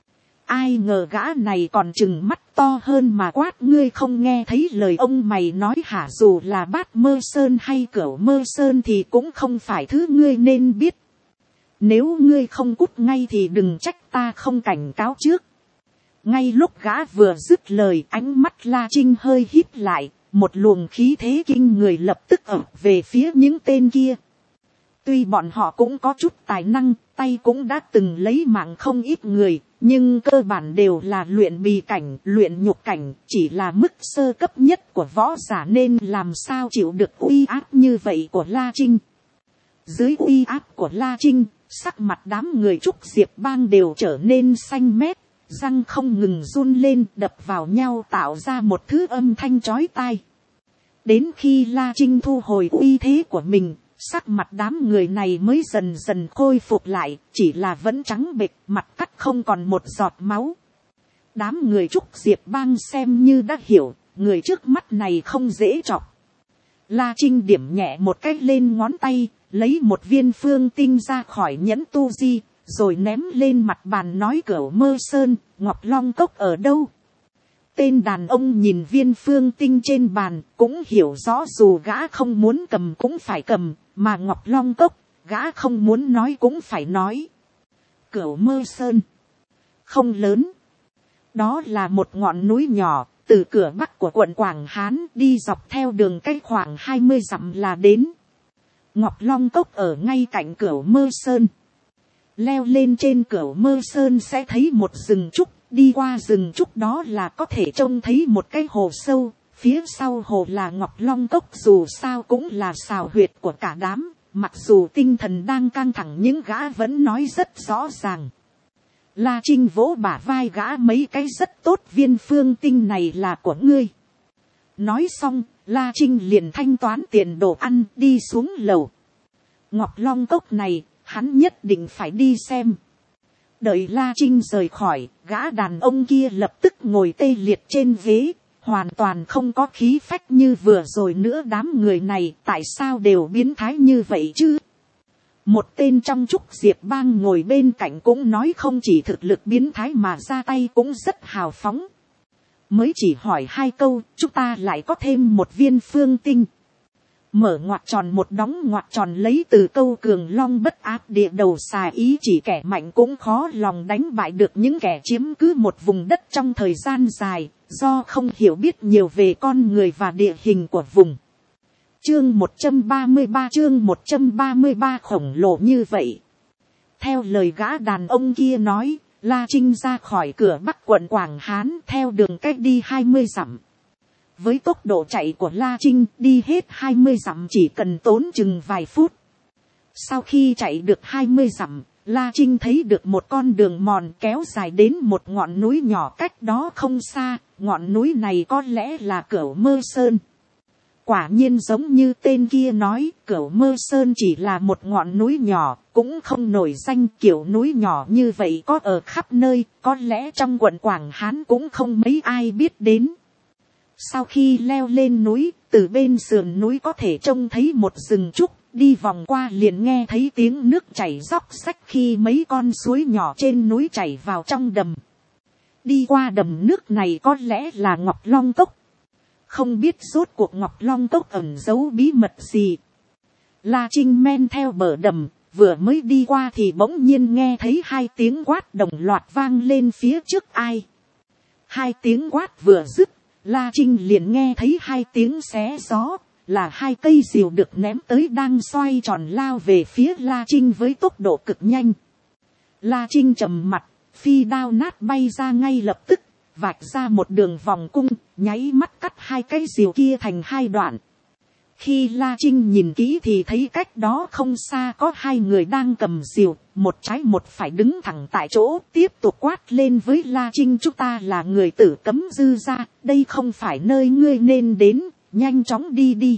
Ai ngờ gã này còn trừng mắt to hơn mà quát, ngươi không nghe thấy lời ông mày nói hả? Dù là Bát Mơ Sơn hay Cửu Mơ Sơn thì cũng không phải thứ ngươi nên biết. Nếu ngươi không cút ngay thì đừng trách ta không cảnh cáo trước. Ngay lúc gã vừa dứt lời, ánh mắt La Trinh hơi híp lại, một luồng khí thế kinh người lập tức ập về phía những tên kia. Tuy bọn họ cũng có chút tài năng, tay cũng đã từng lấy mạng không ít người, nhưng cơ bản đều là luyện bì cảnh, luyện nhục cảnh, chỉ là mức sơ cấp nhất của võ giả nên làm sao chịu được uy áp như vậy của La Trinh. Dưới uy áp của La Trinh, sắc mặt đám người Trúc Diệp Bang đều trở nên xanh mét, răng không ngừng run lên đập vào nhau tạo ra một thứ âm thanh chói tai. Đến khi La Trinh thu hồi uy thế của mình, sắc mặt đám người này mới dần dần khôi phục lại, chỉ là vẫn trắng bệch, mặt cắt không còn một giọt máu. Đám người Trúc Diệp Bang xem như đã hiểu, người trước mắt này không dễ chọc. La Trinh điểm nhẹ một cách lên ngón tay, lấy một viên phương tinh ra khỏi nhẫn tu di, rồi ném lên mặt bàn nói Cửu Mơ Sơn, Ngọc Long Cốc ở đâu? Tên đàn ông nhìn viên phương tinh trên bàn, cũng hiểu rõ dù gã không muốn cầm cũng phải cầm, mà Ngọc Long Cốc, gã không muốn nói cũng phải nói. Cửu Mơ Sơn, không lớn. Đó là một ngọn núi nhỏ, từ cửa bắc của quận Quảng Hán đi dọc theo đường cách khoảng hai mươi dặm là đến. Ngọc Long Cốc ở ngay cạnh Cửu Mơ Sơn. Leo lên trên Cửu Mơ Sơn sẽ thấy một rừng trúc, đi qua rừng trúc đó là có thể trông thấy một cái hồ sâu, phía sau hồ là Ngọc Long Cốc, dù sao cũng là xào huyệt của cả đám, mặc dù tinh thần đang căng thẳng những gã vẫn nói rất rõ ràng. La Trinh vỗ bả vai gã, mấy cái rất tốt, viên phương tinh này là của ngươi. Nói xong, La Trinh liền thanh toán tiền đồ ăn, đi xuống lầu. Ngọc Long Cốc này, hắn nhất định phải đi xem. Đợi La Trinh rời khỏi, gã đàn ông kia lập tức ngồi tê liệt trên ghế, hoàn toàn không có khí phách như vừa rồi nữa. Đám người này tại sao đều biến thái như vậy chứ? Một tên trong Trúc Diệp Bang ngồi bên cạnh cũng nói không chỉ thực lực biến thái mà ra tay cũng rất hào phóng. Mới chỉ hỏi hai câu, chúng ta lại có thêm một viên phương tinh. Mở ngoặc tròn một đóng ngoặc tròn, lấy từ câu cường long bất áp địa đầu xà, ý chỉ kẻ mạnh cũng khó lòng đánh bại được những kẻ chiếm cứ một vùng đất trong thời gian dài, do không hiểu biết nhiều về con người và địa hình của vùng. Chương một trăm ba mươi ba, chương một trăm ba mươi ba khổng lồ như vậy. Theo lời gã đàn ông kia nói, La Trinh ra khỏi cửa bắc quận Quảng Hán theo đường cách đi hai mươi dặm. Với tốc độ chạy của La Trinh, đi hết hai mươi dặm chỉ cần tốn chừng vài phút. Sau khi chạy được hai mươi dặm, La Trinh thấy được một con đường mòn kéo dài đến một ngọn núi nhỏ cách đó không xa. Ngọn núi này có lẽ là Cửu Mơ Sơn. Quả nhiên giống như tên kia nói, Cửu Mơ Sơn chỉ là một ngọn núi nhỏ, cũng không nổi danh. Kiểu núi nhỏ như vậy có ở khắp nơi, có lẽ trong quận Quảng Hán cũng không mấy ai biết đến. Sau khi leo lên núi, từ bên sườn núi có thể trông thấy một rừng trúc, đi vòng qua liền nghe thấy tiếng nước chảy róc rách khi mấy con suối nhỏ trên núi chảy vào trong đầm. Đi qua đầm nước này có lẽ là Ngọc Long Cốc. Không biết rốt cuộc Ngọc Long Cốc ẩn giấu bí mật gì. La Trinh men theo bờ đầm, vừa mới đi qua thì bỗng nhiên nghe thấy hai tiếng quát đồng loạt vang lên phía trước. Ai? Hai tiếng quát vừa dứt, La Trinh liền nghe thấy hai tiếng xé gió, là hai cây diều được ném tới đang xoay tròn lao về phía La Trinh với tốc độ cực nhanh. La Trinh trầm mặt, phi đao nát bay ra ngay lập tức, vạch ra một đường vòng cung, nháy mắt cắt hai cái diều kia thành hai đoạn. Khi La Trinh nhìn kỹ thì thấy cách đó không xa có hai người đang cầm diều, một trái một phải đứng thẳng tại chỗ, tiếp tục quát lên với La Trinh: chúng ta là người Tử Cấm Dư gia, đây không phải nơi ngươi nên đến, nhanh chóng đi đi.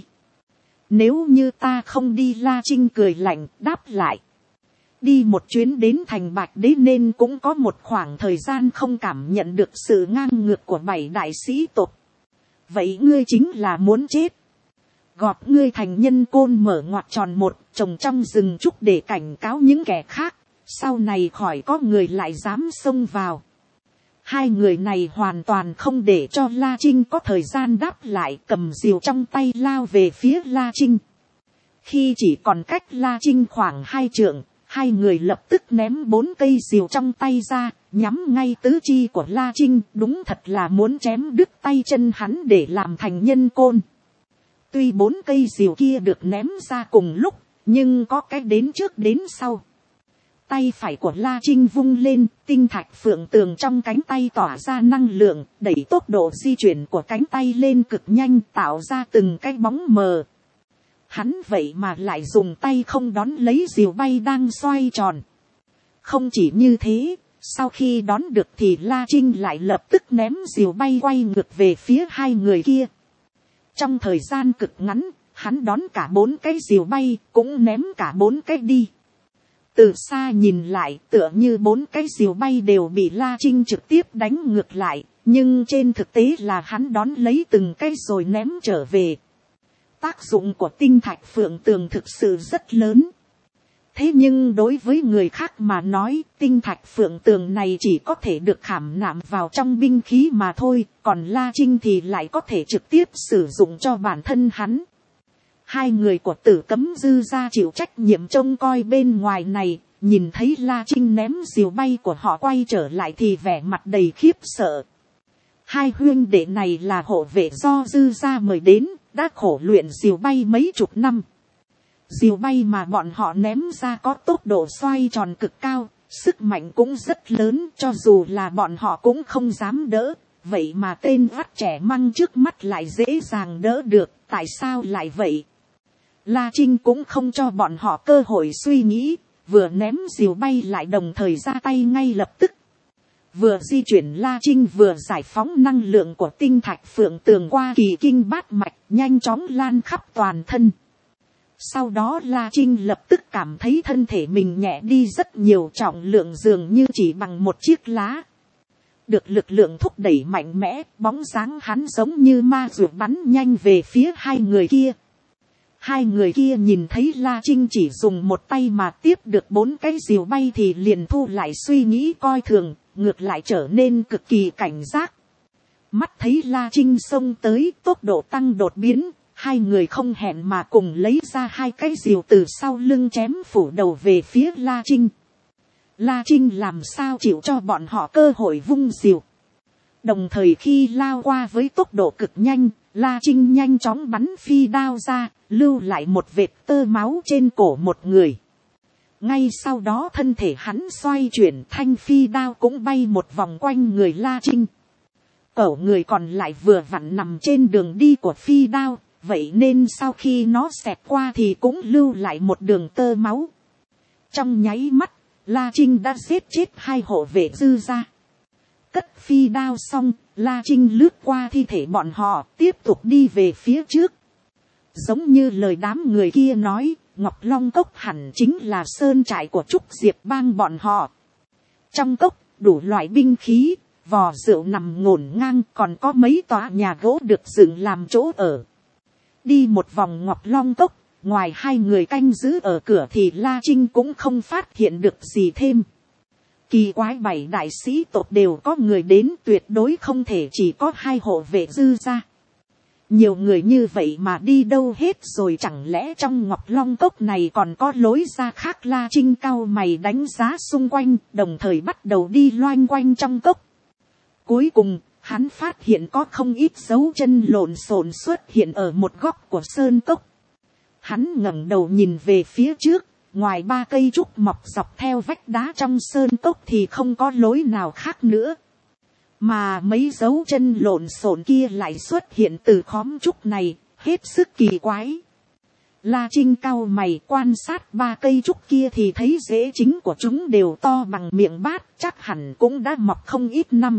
Nếu như ta không đi, La Trinh cười lạnh đáp lại. Đi một chuyến đến thành Bạch Đế nên cũng có một khoảng thời gian không cảm nhận được sự ngang ngược của bảy đại sĩ tộc. Vậy ngươi chính là muốn chết. Gọt ngươi thành nhân côn, mở ngoặc tròn một, trồng trong rừng trúc để cảnh cáo những kẻ khác, sau này khỏi có người lại dám xông vào. Hai người này hoàn toàn không để cho La Trinh có thời gian đáp lại, cầm diều trong tay lao về phía La Trinh. Khi chỉ còn cách La Trinh khoảng hai trượng, hai người lập tức ném bốn cây diều trong tay ra, nhắm ngay tứ chi của La Trinh, đúng thật là muốn chém đứt tay chân hắn để làm thành nhân côn. Tuy bốn cây diều kia được ném ra cùng lúc, nhưng có cái đến trước đến sau. Tay phải của La Trinh vung lên, tinh thạch phượng tường trong cánh tay tỏa ra năng lượng, đẩy tốc độ di chuyển của cánh tay lên cực nhanh, tạo ra từng cái bóng mờ. Hắn vậy mà lại dùng tay không đón lấy diều bay đang xoay tròn. Không chỉ như thế, sau khi đón được thì La Trinh lại lập tức ném diều bay quay ngược về phía hai người kia. Trong thời gian cực ngắn, hắn đón cả bốn cái diều bay, cũng ném cả bốn cái đi. Từ xa nhìn lại, tựa như bốn cái diều bay đều bị La Trinh trực tiếp đánh ngược lại, nhưng trên thực tế là hắn đón lấy từng cái rồi ném trở về. Tác dụng của tinh thạch phượng tường thực sự rất lớn. Thế nhưng đối với người khác mà nói, tinh thạch phượng tường này chỉ có thể được khảm nạm vào trong binh khí mà thôi, còn La Trinh thì lại có thể trực tiếp sử dụng cho bản thân hắn. Hai người của Tử Cấm Dư gia chịu trách nhiệm trông coi bên ngoài này, nhìn thấy La Trinh ném diều bay của họ quay trở lại thì vẻ mặt đầy khiếp sợ. Hai huyên đệ này là hộ vệ do dư gia mời đến, đã khổ luyện diều bay mấy chục năm. Diều bay mà bọn họ ném ra có tốc độ xoay tròn cực cao, sức mạnh cũng rất lớn, cho dù là bọn họ cũng không dám đỡ. Vậy mà tên vắt trẻ măng trước mắt lại dễ dàng đỡ được, tại sao lại vậy? La Trinh cũng không cho bọn họ cơ hội suy nghĩ, vừa ném diều bay lại đồng thời ra tay ngay lập tức. Vừa di chuyển La Trinh vừa giải phóng năng lượng của tinh thạch phượng tường qua kỳ kinh bát mạch, nhanh chóng lan khắp toàn thân. Sau đó La Trinh lập tức cảm thấy thân thể mình nhẹ đi rất nhiều, trọng lượng dường như chỉ bằng một chiếc lá. Được lực lượng thúc đẩy mạnh mẽ, bóng dáng hắn giống như ma ruột bắn nhanh về phía hai người kia. Hai người kia nhìn thấy La Trinh chỉ dùng một tay mà tiếp được bốn cái diều bay thì liền thu lại suy nghĩ coi thường, ngược lại trở nên cực kỳ cảnh giác. Mắt thấy La Trinh xông tới, tốc độ tăng đột biến, hai người không hẹn mà cùng lấy ra hai cái diều từ sau lưng chém phủ đầu về phía La Trinh. La Trinh làm sao chịu cho bọn họ cơ hội vung diều. Đồng thời khi lao qua với tốc độ cực nhanh, La Trinh nhanh chóng bắn phi đao ra, lưu lại một vệt tơ máu trên cổ một người. Ngay sau đó thân thể hắn xoay chuyển, thanh phi đao cũng bay một vòng quanh người La Trinh. Cẩu người còn lại vừa vặn nằm trên đường đi của phi đao, vậy nên sau khi nó xẹt qua thì cũng lưu lại một đường tơ máu. Trong nháy mắt, La Trinh đã giết chết hai hộ vệ dư gia. Cất phi đao xong, La Trinh lướt qua thi thể bọn họ, tiếp tục đi về phía trước. Giống như lời đám người kia nói, Ngọc Long Cốc hẳn chính là sơn trại của Trúc Diệp bang bọn họ. Trong cốc, đủ loại binh khí, vò rượu nằm ngổn ngang, còn có mấy tòa nhà gỗ được dựng làm chỗ ở. Đi một vòng Ngọc Long Cốc, ngoài hai người canh giữ ở cửa thì La Trinh cũng không phát hiện được gì thêm. Kỳ quái, bảy đại sĩ tộc đều có người đến, tuyệt đối không thể chỉ có hai hộ vệ dư gia. Nhiều người như vậy mà đi đâu hết rồi, chẳng lẽ trong Ngọc Long Cốc này còn có lối ra khác? La Trinh cau mày đánh giá xung quanh, đồng thời bắt đầu đi loanh quanh trong cốc. Cuối cùng, hắn phát hiện có không ít dấu chân lộn xộn xuất hiện ở một góc của sơn cốc. Hắn ngẩng đầu nhìn về phía trước, ngoài ba cây trúc mọc dọc theo vách đá trong sơn cốc thì không có lối nào khác nữa. Mà mấy dấu chân lộn xộn kia lại xuất hiện từ khóm trúc này, hết sức kỳ quái. La Trinh cau mày quan sát ba cây trúc kia thì thấy rễ chính của chúng đều to bằng miệng bát, chắc hẳn cũng đã mọc không ít năm.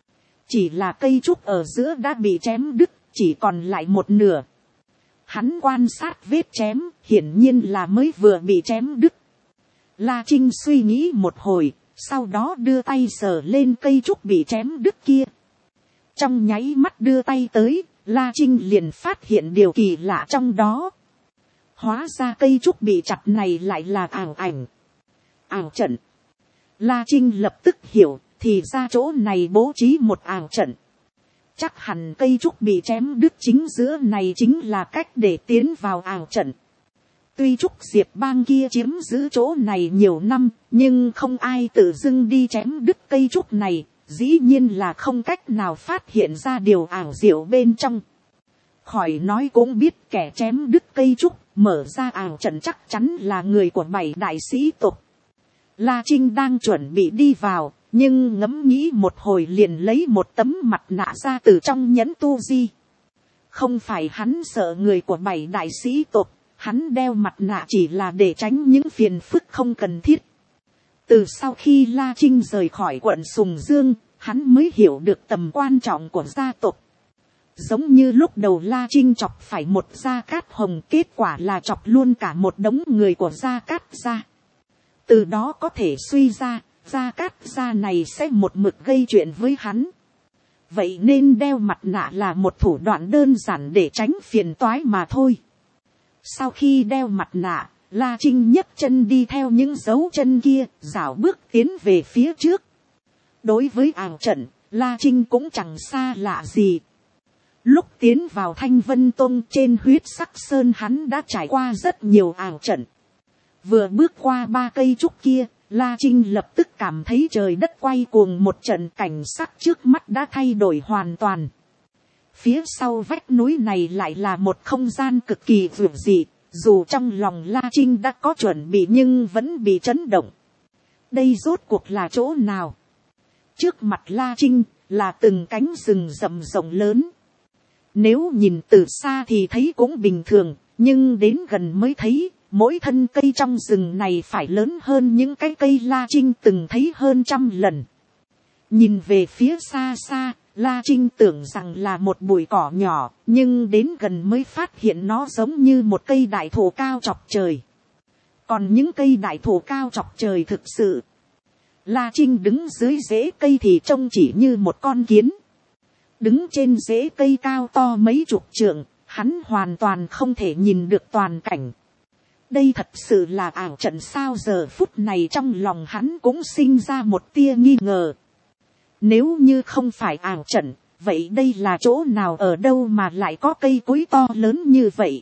Chỉ là cây trúc ở giữa đã bị chém đứt, chỉ còn lại một nửa. Hắn quan sát vết chém, hiển nhiên là mới vừa bị chém đứt. La Trinh suy nghĩ một hồi, sau đó đưa tay sờ lên cây trúc bị chém đứt kia. Trong nháy mắt đưa tay tới, La Trinh liền phát hiện điều kỳ lạ trong đó. Hóa ra cây trúc bị chặt này lại là ảo ảnh, ảo trận. La Trinh lập tức hiểu, thì ra chỗ này bố trí một ảo trận. Chắc hẳn cây trúc bị chém đứt chính giữa này chính là cách để tiến vào ảo trận. Tuy Trúc Diệp bang kia chiếm giữ chỗ này nhiều năm, nhưng không ai tự dưng đi chém đứt cây trúc này, dĩ nhiên là không cách nào phát hiện ra điều ảo diệu bên trong. Khỏi nói cũng biết kẻ chém đứt cây trúc, mở ra ảo trận chắc chắn là người của bảy đại sĩ tộc. La Trinh đang chuẩn bị đi vào, nhưng ngẫm nghĩ một hồi liền lấy một tấm mặt nạ ra từ trong nhẫn tu di. Không phải hắn sợ người của bảy đại sĩ tộc, hắn đeo mặt nạ chỉ là để tránh những phiền phức không cần thiết. Từ sau khi La Trinh rời khỏi quận Sùng Dương, hắn mới hiểu được tầm quan trọng của gia tộc. Giống như lúc đầu La Trinh chọc phải một Gia Cát Hồng, kết quả là chọc luôn cả một đống người của Gia Cát gia. Từ đó có thể suy ra, Gia Cát gia này sẽ một mực gây chuyện với hắn. Vậy nên đeo mặt nạ là một thủ đoạn đơn giản để tránh phiền toái mà thôi. Sau khi đeo mặt nạ, La Trinh nhấc chân đi theo những dấu chân kia, dạo bước tiến về phía trước. Đối với ảo trận, La Trinh cũng chẳng xa lạ gì. Lúc tiến vào Thanh Vân Tông trên Huyết Sắc Sơn hắn đã trải qua rất nhiều ảo trận. Vừa bước qua ba cây trúc kia, La Trinh lập tức cảm thấy trời đất quay cuồng một trận, cảnh sắc trước mắt đã thay đổi hoàn toàn. Phía sau vách núi này lại là một không gian cực kỳ vượt dị, dù trong lòng La Trinh đã có chuẩn bị nhưng vẫn bị chấn động. Đây rốt cuộc là chỗ nào? Trước mặt La Trinh là từng cánh rừng rậm rộng lớn. Nếu nhìn từ xa thì thấy cũng bình thường, nhưng đến gần mới thấy mỗi thân cây trong rừng này phải lớn hơn những cái cây La Trinh từng thấy hơn trăm lần. Nhìn về phía xa xa, La Trinh tưởng rằng là một bụi cỏ nhỏ, nhưng đến gần mới phát hiện nó giống như một cây đại thụ cao chọc trời. Còn những cây đại thụ cao chọc trời thực sự, La Trinh đứng dưới rễ cây thì trông chỉ như một con kiến. Đứng trên rễ cây cao to mấy chục trượng, hắn hoàn toàn không thể nhìn được toàn cảnh. Đây thật sự là ảo trận sao? Giờ phút này trong lòng hắn cũng sinh ra một tia nghi ngờ. Nếu như không phải ảo trận, vậy đây là chỗ nào, ở đâu mà lại có cây cối to lớn như vậy?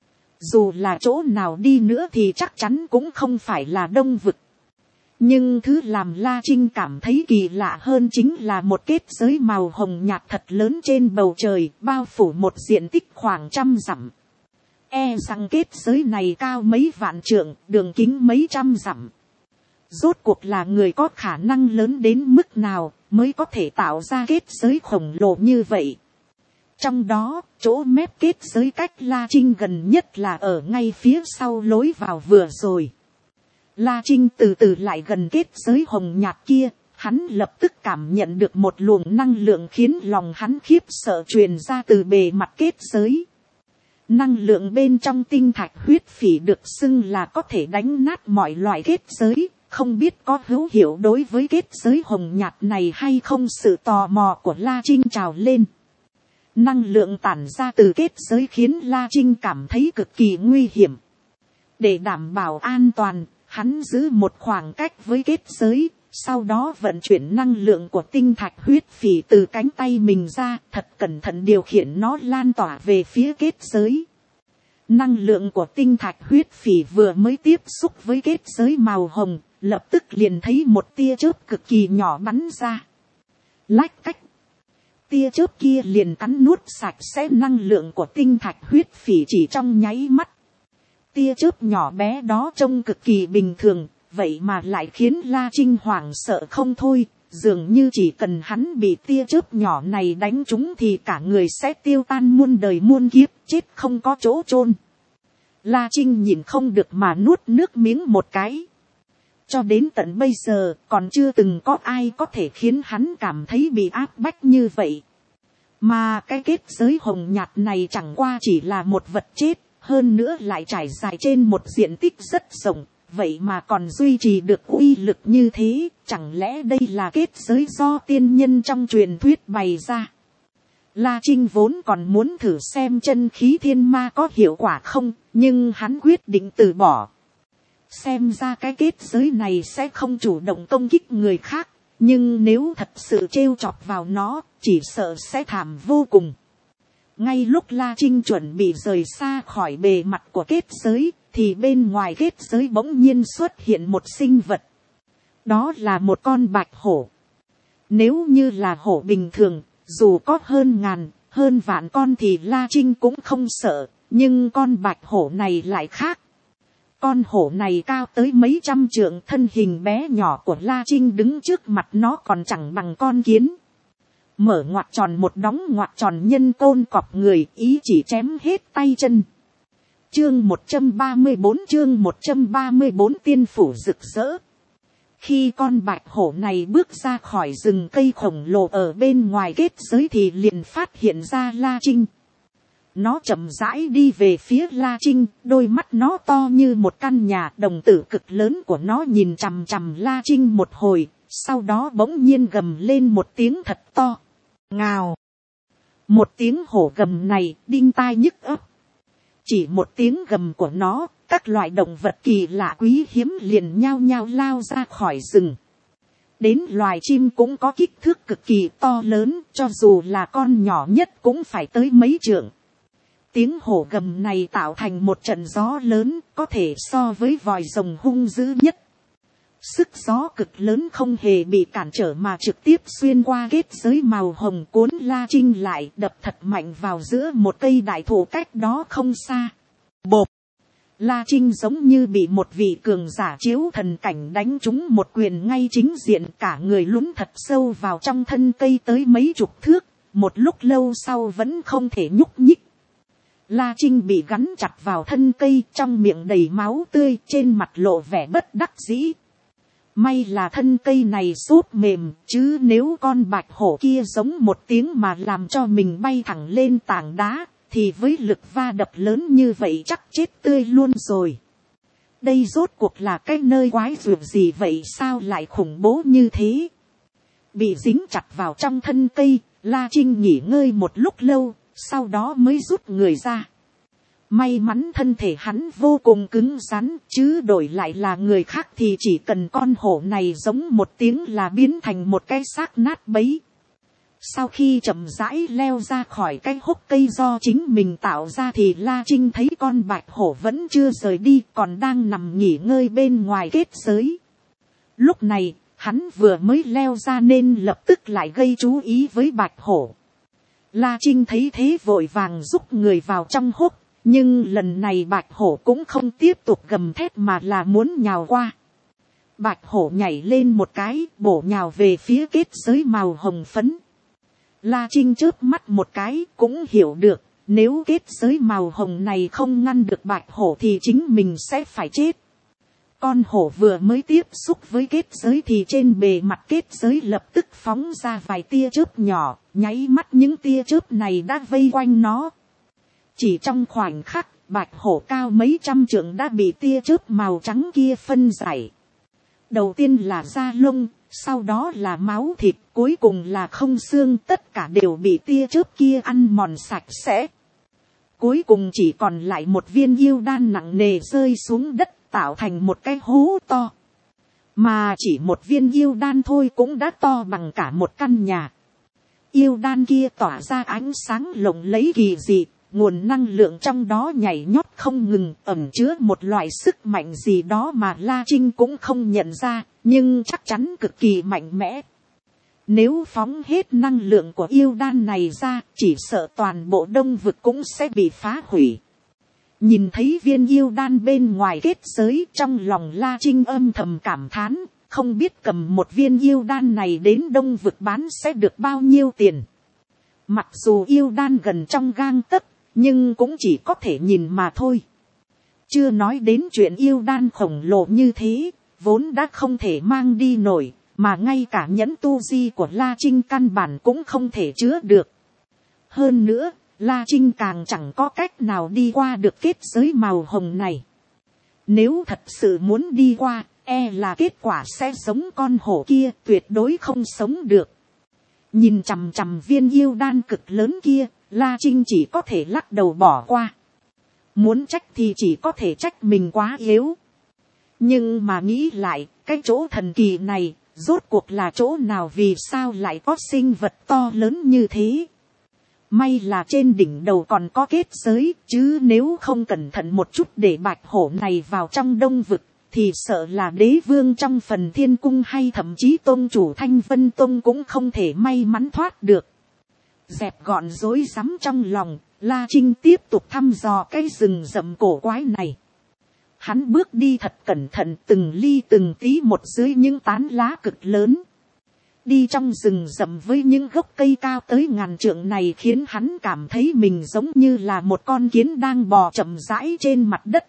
Dù là chỗ nào đi nữa thì chắc chắn cũng không phải là Đông Vực. Nhưng thứ làm La Trinh cảm thấy kỳ lạ hơn chính là một kết giới màu hồng nhạt thật lớn trên bầu trời, bao phủ một diện tích khoảng trăm dặm. E rằng kết giới này cao mấy vạn trượng, đường kính mấy trăm dặm. Rốt cuộc là người có khả năng lớn đến mức nào mới có thể tạo ra kết giới khổng lồ như vậy? Trong đó, chỗ mép kết giới cách La Trinh gần nhất là ở ngay phía sau lối vào vừa rồi. La Trinh từ từ lại gần kết giới hồng nhạt kia, hắn lập tức cảm nhận được một luồng năng lượng khiến lòng hắn khiếp sợ truyền ra từ bề mặt kết giới. Năng lượng bên trong tinh thạch huyết phỉ được xưng là có thể đánh nát mọi loại kết giới, không biết có hữu hiệu đối với kết giới hồng nhạt này hay không. Sự tò mò của La Trinh trào lên. Năng lượng tản ra từ kết giới khiến La Trinh cảm thấy cực kỳ nguy hiểm. Để đảm bảo an toàn, hắn giữ một khoảng cách với kết giới, sau đó vận chuyển năng lượng của tinh thạch huyết phỉ từ cánh tay mình ra, thật cẩn thận điều khiển nó lan tỏa về phía kết giới. Năng lượng của tinh thạch huyết phỉ vừa mới tiếp xúc với kết giới màu hồng, lập tức liền thấy một tia chớp cực kỳ nhỏ bắn ra. Lách cách. Tia chớp kia liền cắn nuốt sạch sẽ năng lượng của tinh thạch huyết phỉ chỉ trong nháy mắt. Tia chớp nhỏ bé đó trông cực kỳ bình thường, vậy mà lại khiến La Trinh hoảng sợ không thôi, dường như chỉ cần hắn bị tia chớp nhỏ này đánh trúng thì cả người sẽ tiêu tan muôn đời muôn kiếp, chết không có chỗ chôn. La Trinh nhìn không được mà nuốt nước miếng một cái. Cho đến tận bây giờ còn chưa từng có ai có thể khiến hắn cảm thấy bị áp bách như vậy. Mà cái kết giới hồng nhạt này chẳng qua chỉ là một vật chết, hơn nữa lại trải dài trên một diện tích rất rộng, vậy mà còn duy trì được uy lực như thế, chẳng lẽ đây là kết giới do tiên nhân trong truyền thuyết bày ra? La Trinh vốn còn muốn thử xem chân khí thiên ma có hiệu quả không, nhưng hắn quyết định từ bỏ. Xem ra cái kết giới này sẽ không chủ động công kích người khác, nhưng nếu thật sự trêu chọc vào nó, chỉ sợ sẽ thảm vô cùng. Ngay lúc La Trinh chuẩn bị rời xa khỏi bề mặt của kết giới, thì bên ngoài kết giới bỗng nhiên xuất hiện một sinh vật. Đó là một con bạch hổ. Nếu như là hổ bình thường, dù có hơn ngàn, hơn vạn con thì La Trinh cũng không sợ, nhưng con bạch hổ này lại khác. Con hổ này cao tới mấy trăm trượng, thân hình bé nhỏ của La Trinh đứng trước mặt nó còn chẳng bằng con kiến. Mở ngoặt tròn một đóng ngoặt tròn nhân côn cọp người, ý chỉ chém hết tay chân. Chương một trăm ba mươi bốn chương một trăm ba mươi bốn tiên phủ rực rỡ. Khi con bạch hổ này bước ra khỏi rừng cây khổng lồ ở bên ngoài kết giới thì liền phát hiện ra La Trinh. Nó chậm rãi đi về phía La Trinh, đôi mắt nó to như một căn nhà, đồng tử cực lớn của nó nhìn chằm chằm La Trinh một hồi, sau đó bỗng nhiên gầm lên một tiếng thật to. Ngào! Một tiếng hổ gầm này đinh tai nhức óc. Chỉ một tiếng gầm của nó, các loại động vật kỳ lạ quý hiếm liền nhao nhao lao ra khỏi rừng. Đến loài chim cũng có kích thước cực kỳ to lớn, cho dù là con nhỏ nhất cũng phải tới mấy trượng. Tiếng hổ gầm này tạo thành một trận gió lớn, có thể so với vòi rồng hung dữ nhất. Sức gió cực lớn không hề bị cản trở mà trực tiếp xuyên qua kết giới màu hồng cuốn La Trinh lại, đập thật mạnh vào giữa một cây đại thụ cách đó không xa. Bộp! La Trinh giống như bị một vị cường giả chiếu thần cảnh đánh trúng một quyền ngay chính diện, cả người lún thật sâu vào trong thân cây tới mấy chục thước, một lúc lâu sau vẫn không thể nhúc nhích. La Trinh bị gắn chặt vào thân cây, trong miệng đầy máu tươi, trên mặt lộ vẻ bất đắc dĩ. May là thân cây này xốp mềm, chứ nếu con bạch hổ kia giống một tiếng mà làm cho mình bay thẳng lên tảng đá, thì với lực va đập lớn như vậy chắc chết tươi luôn rồi. Đây rốt cuộc là cái nơi quái dược gì vậy, sao lại khủng bố như thế? Bị dính chặt vào trong thân cây, La Trinh nghỉ ngơi một lúc lâu, sau đó mới rút người ra. May mắn thân thể hắn vô cùng cứng rắn, chứ đổi lại là người khác thì chỉ cần con hổ này giống một tiếng là biến thành một cái xác nát bấy. Sau khi chậm rãi leo ra khỏi cái hốc cây do chính mình tạo ra thì La Trinh thấy con bạch hổ vẫn chưa rời đi, còn đang nằm nghỉ ngơi bên ngoài kết giới. Lúc này, hắn vừa mới leo ra nên lập tức lại gây chú ý với bạch hổ. La Trinh thấy thế vội vàng giúp người vào trong hốc, nhưng lần này bạch hổ cũng không tiếp tục gầm thét mà là muốn nhào qua. Bạch hổ nhảy lên một cái, bổ nhào về phía kết giới màu hồng phấn. La Trinh chớp mắt một cái cũng hiểu được, nếu kết giới màu hồng này không ngăn được bạch hổ thì chính mình sẽ phải chết. Con hổ vừa mới tiếp xúc với kết giới thì trên bề mặt kết giới lập tức phóng ra vài tia chớp nhỏ, nháy mắt những tia chớp này đã vây quanh nó. Chỉ trong khoảnh khắc, bạch hổ cao mấy trăm trượng đã bị tia chớp màu trắng kia phân giải. Đầu tiên là da lông, sau đó là máu thịt, cuối cùng là không xương, tất cả đều bị tia chớp kia ăn mòn sạch sẽ. Cuối cùng chỉ còn lại một viên yêu đan nặng nề rơi xuống đất, tạo thành một cái hố to. Mà chỉ một viên yêu đan thôi cũng đã to bằng cả một căn nhà. Yêu đan kia tỏa ra ánh sáng lộng lẫy kỳ dị, nguồn năng lượng trong đó nhảy nhót không ngừng, ẩn chứa một loại sức mạnh gì đó mà La Trinh cũng không nhận ra, nhưng chắc chắn cực kỳ mạnh mẽ. Nếu phóng hết năng lượng của yêu đan này ra, chỉ sợ toàn bộ đông vực cũng sẽ bị phá hủy. Nhìn thấy viên yêu đan bên ngoài kết giới, trong lòng La Trinh âm thầm cảm thán, không biết cầm một viên yêu đan này đến đông vực bán sẽ được bao nhiêu tiền. Mặc dù yêu đan gần trong gang tấc, nhưng cũng chỉ có thể nhìn mà thôi. Chưa nói đến chuyện yêu đan khổng lồ như thế, vốn đã không thể mang đi nổi, mà ngay cả nhẫn tu di của La Trinh căn bản cũng không thể chứa được. Hơn nữa, La Trinh càng chẳng có cách nào đi qua được kết giới màu hồng này. Nếu thật sự muốn đi qua, e là kết quả sẽ giống con hổ kia, tuyệt đối không sống được. Nhìn chằm chằm viên yêu đan cực lớn kia, La Trinh chỉ có thể lắc đầu bỏ qua. Muốn trách thì chỉ có thể trách mình quá yếu. Nhưng mà nghĩ lại, cái chỗ thần kỳ này, rốt cuộc là chỗ nào, vì sao lại có sinh vật to lớn như thế. May là trên đỉnh đầu còn có kết giới, chứ nếu không cẩn thận một chút để bạch hổ này vào trong đông vực, thì sợ là đế vương trong phần thiên cung hay thậm chí tôn chủ Thanh Vân Tông cũng không thể may mắn thoát được. Dẹp gọn rối rắm trong lòng, La Trinh tiếp tục thăm dò cái rừng rậm cổ quái này. Hắn bước đi thật cẩn thận, từng ly từng tí một dưới những tán lá cực lớn. Đi trong rừng rậm với những gốc cây cao tới ngàn trượng này khiến hắn cảm thấy mình giống như là một con kiến đang bò chậm rãi trên mặt đất.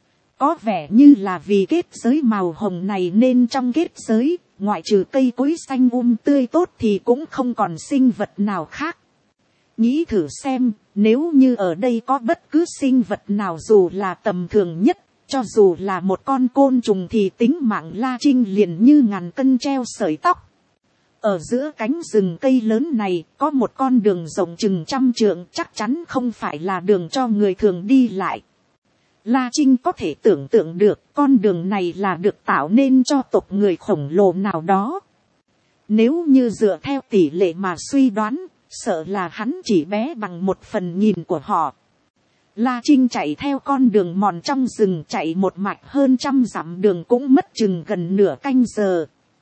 Có vẻ như là vì kết giới màu hồng này nên trong kết giới, ngoại trừ cây cối xanh um tươi tốt thì cũng không còn sinh vật nào khác. Nghĩ thử xem, nếu như ở đây có bất cứ sinh vật nào dù là tầm thường nhất, cho dù là một con côn trùng thì tính mạng La Trinh liền như ngàn cân treo sợi tóc. Ở giữa cánh rừng cây lớn này, có một con đường rộng chừng trăm trượng, chắc chắn không phải là đường cho người thường đi lại. La Trinh có thể tưởng tượng được con đường này là được tạo nên cho tộc người khổng lồ nào đó. Nếu như dựa theo tỷ lệ mà suy đoán, sợ là hắn chỉ bé bằng một phần nghìn của họ. La Trinh chạy theo con đường mòn trong rừng chạy một mạch hơn trăm dặm đường cũng mất chừng gần nửa canh giờ.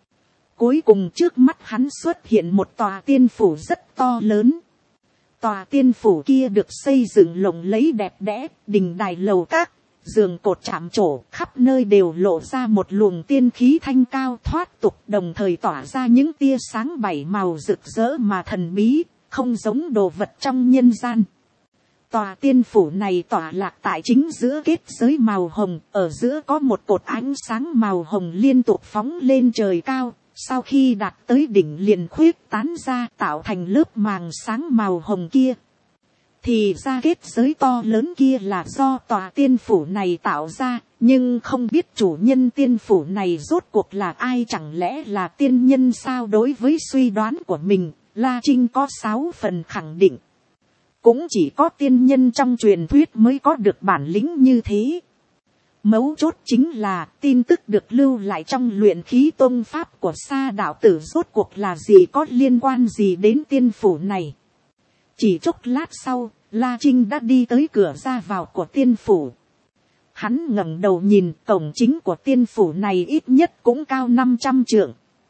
Cuối cùng trước mắt hắn xuất hiện một tòa tiên phủ rất to lớn. Tòa tiên phủ kia được xây dựng lộng lẫy đẹp đẽ, đình đài lầu các, giường cột chạm trổ, khắp nơi đều lộ ra một luồng tiên khí thanh cao thoát tục, đồng thời tỏa ra những tia sáng bảy màu rực rỡ mà thần bí, không giống đồ vật trong nhân gian. Tòa tiên phủ này tỏa lạc tại chính giữa kết giới màu hồng, ở giữa có một cột ánh sáng màu hồng liên tục phóng lên trời cao, sau khi đạt tới đỉnh liền khuyết tán ra tạo thành lớp màng sáng màu hồng kia. Thì ra kết giới to lớn kia là do tòa tiên phủ này tạo ra, nhưng không biết chủ nhân tiên phủ này rốt cuộc là ai, chẳng lẽ là tiên nhân sao? Đối với suy đoán của mình, La Trinh có sáu phần khẳng định. Cũng chỉ có tiên nhân trong truyền thuyết mới có được bản lĩnh như thế. Mấu chốt chính là tin tức được lưu lại trong luyện khí tôn pháp của Sa đạo tử rốt cuộc là gì, có liên quan gì đến tiên phủ này. Chỉ chốc lát sau, La Trinh đã đi tới cửa ra vào của tiên phủ. Hắn ngẩng đầu nhìn, cổng chính của tiên phủ này ít nhất cũng cao năm trăm trượng.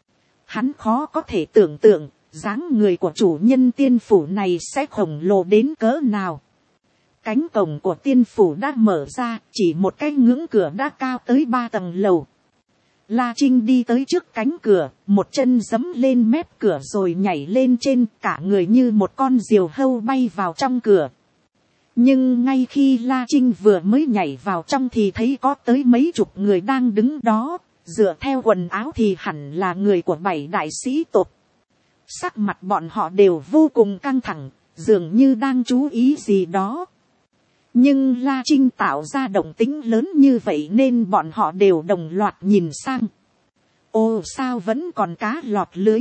Hắn khó có thể tưởng tượng, dáng người của chủ nhân tiên phủ này sẽ khổng lồ đến cỡ nào. Cánh cổng của tiên phủ đã mở ra, chỉ một cái ngưỡng cửa đã cao tới ba tầng lầu. La Trinh đi tới trước cánh cửa, một chân giẫm lên mép cửa rồi nhảy lên trên, cả người như một con diều hâu bay vào trong cửa. Nhưng ngay khi La Trinh vừa mới nhảy vào trong thì thấy có tới mấy chục người đang đứng đó, dựa theo quần áo thì hẳn là người của bảy đại sĩ tộc. Sắc mặt bọn họ đều vô cùng căng thẳng, dường như đang chú ý gì đó. Nhưng La Trinh tạo ra động tĩnh lớn như vậy nên bọn họ đều đồng loạt nhìn sang. Ồ, sao vẫn còn cá lọt lưới?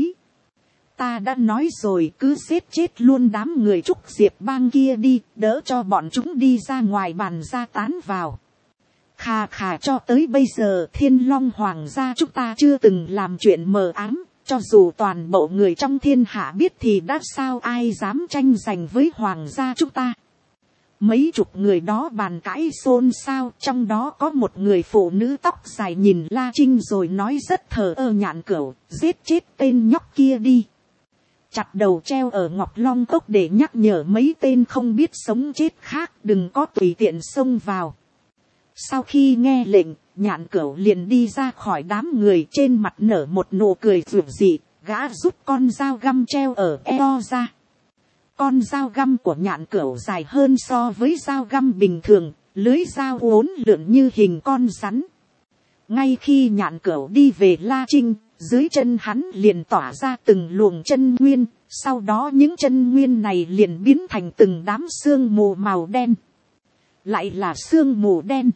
Ta đã nói rồi, cứ giết chết luôn đám người Trúc Diệp Bang kia đi, đỡ cho bọn chúng đi ra ngoài bàn ra tán vào. Khà khà, cho tới bây giờ Thiên Long Hoàng gia chúng ta chưa từng làm chuyện mờ ám. Cho dù toàn bộ người trong thiên hạ biết thì đã sao ai dám tranh giành với Hoàng gia chúng ta. Mấy chục người đó bàn cãi xôn xao, trong đó có một người phụ nữ tóc dài nhìn La Trinh rồi nói rất thờ ơ: Nhạn Cửu, giết chết tên nhóc kia đi. Chặt đầu treo ở Ngọc Long Cốc để nhắc nhở mấy tên không biết sống chết khác đừng có tùy tiện xông vào. Sau khi nghe lệnh, Nhạn Cửu liền đi ra khỏi đám người, trên mặt nở một nụ cười dịu dị, gã rút con dao găm treo ở eo ra. Con dao găm của Nhạn Cửu dài hơn so với dao găm bình thường, lưới dao uốn lượn như hình con rắn. Ngay khi Nhạn Cửu đi về La Trinh, dưới chân hắn liền tỏa ra từng luồng chân nguyên, sau đó những chân nguyên này liền biến thành từng đám sương mù màu đen. Lại là sương mù đen.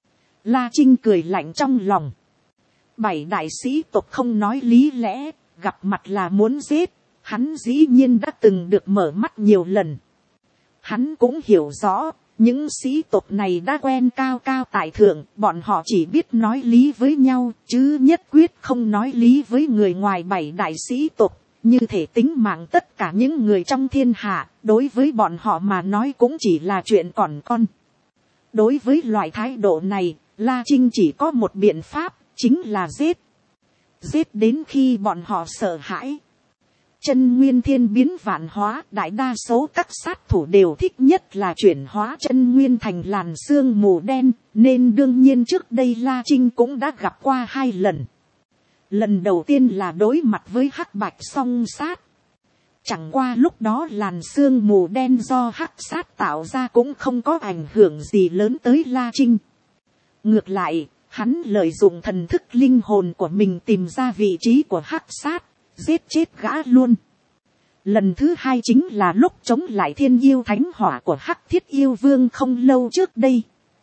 La Trinh cười lạnh trong lòng. Bảy đại sĩ tộc không nói lý lẽ, gặp mặt là muốn giết. Hắn dĩ nhiên đã từng được mở mắt nhiều lần. Hắn cũng hiểu rõ, những sĩ tộc này đã quen cao cao tại thượng, bọn họ chỉ biết nói lý với nhau, chứ nhất quyết không nói lý với người ngoài bảy đại sĩ tộc. Như thể tính mạng tất cả những người trong thiên hạ, đối với bọn họ mà nói cũng chỉ là chuyện còn con. Đối với loại thái độ này, La Trinh chỉ có một biện pháp, chính là giết. Giết đến khi bọn họ sợ hãi. Chân nguyên thiên biến vạn hóa, đại đa số các sát thủ đều thích nhất là chuyển hóa chân nguyên thành làn sương mù đen, nên đương nhiên trước đây La Trinh cũng đã gặp qua hai lần. Lần đầu tiên là đối mặt với hắc bạch song sát. Chẳng qua lúc đó làn sương mù đen do hắc sát tạo ra cũng không có ảnh hưởng gì lớn tới La Trinh. Ngược lại, hắn lợi dụng thần thức linh hồn của mình tìm ra vị trí của hắc sát, giết chết gã luôn. Lần thứ hai chính là lúc chống lại thiên yêu thánh hỏa của hắc thiết yêu vương không lâu trước đây.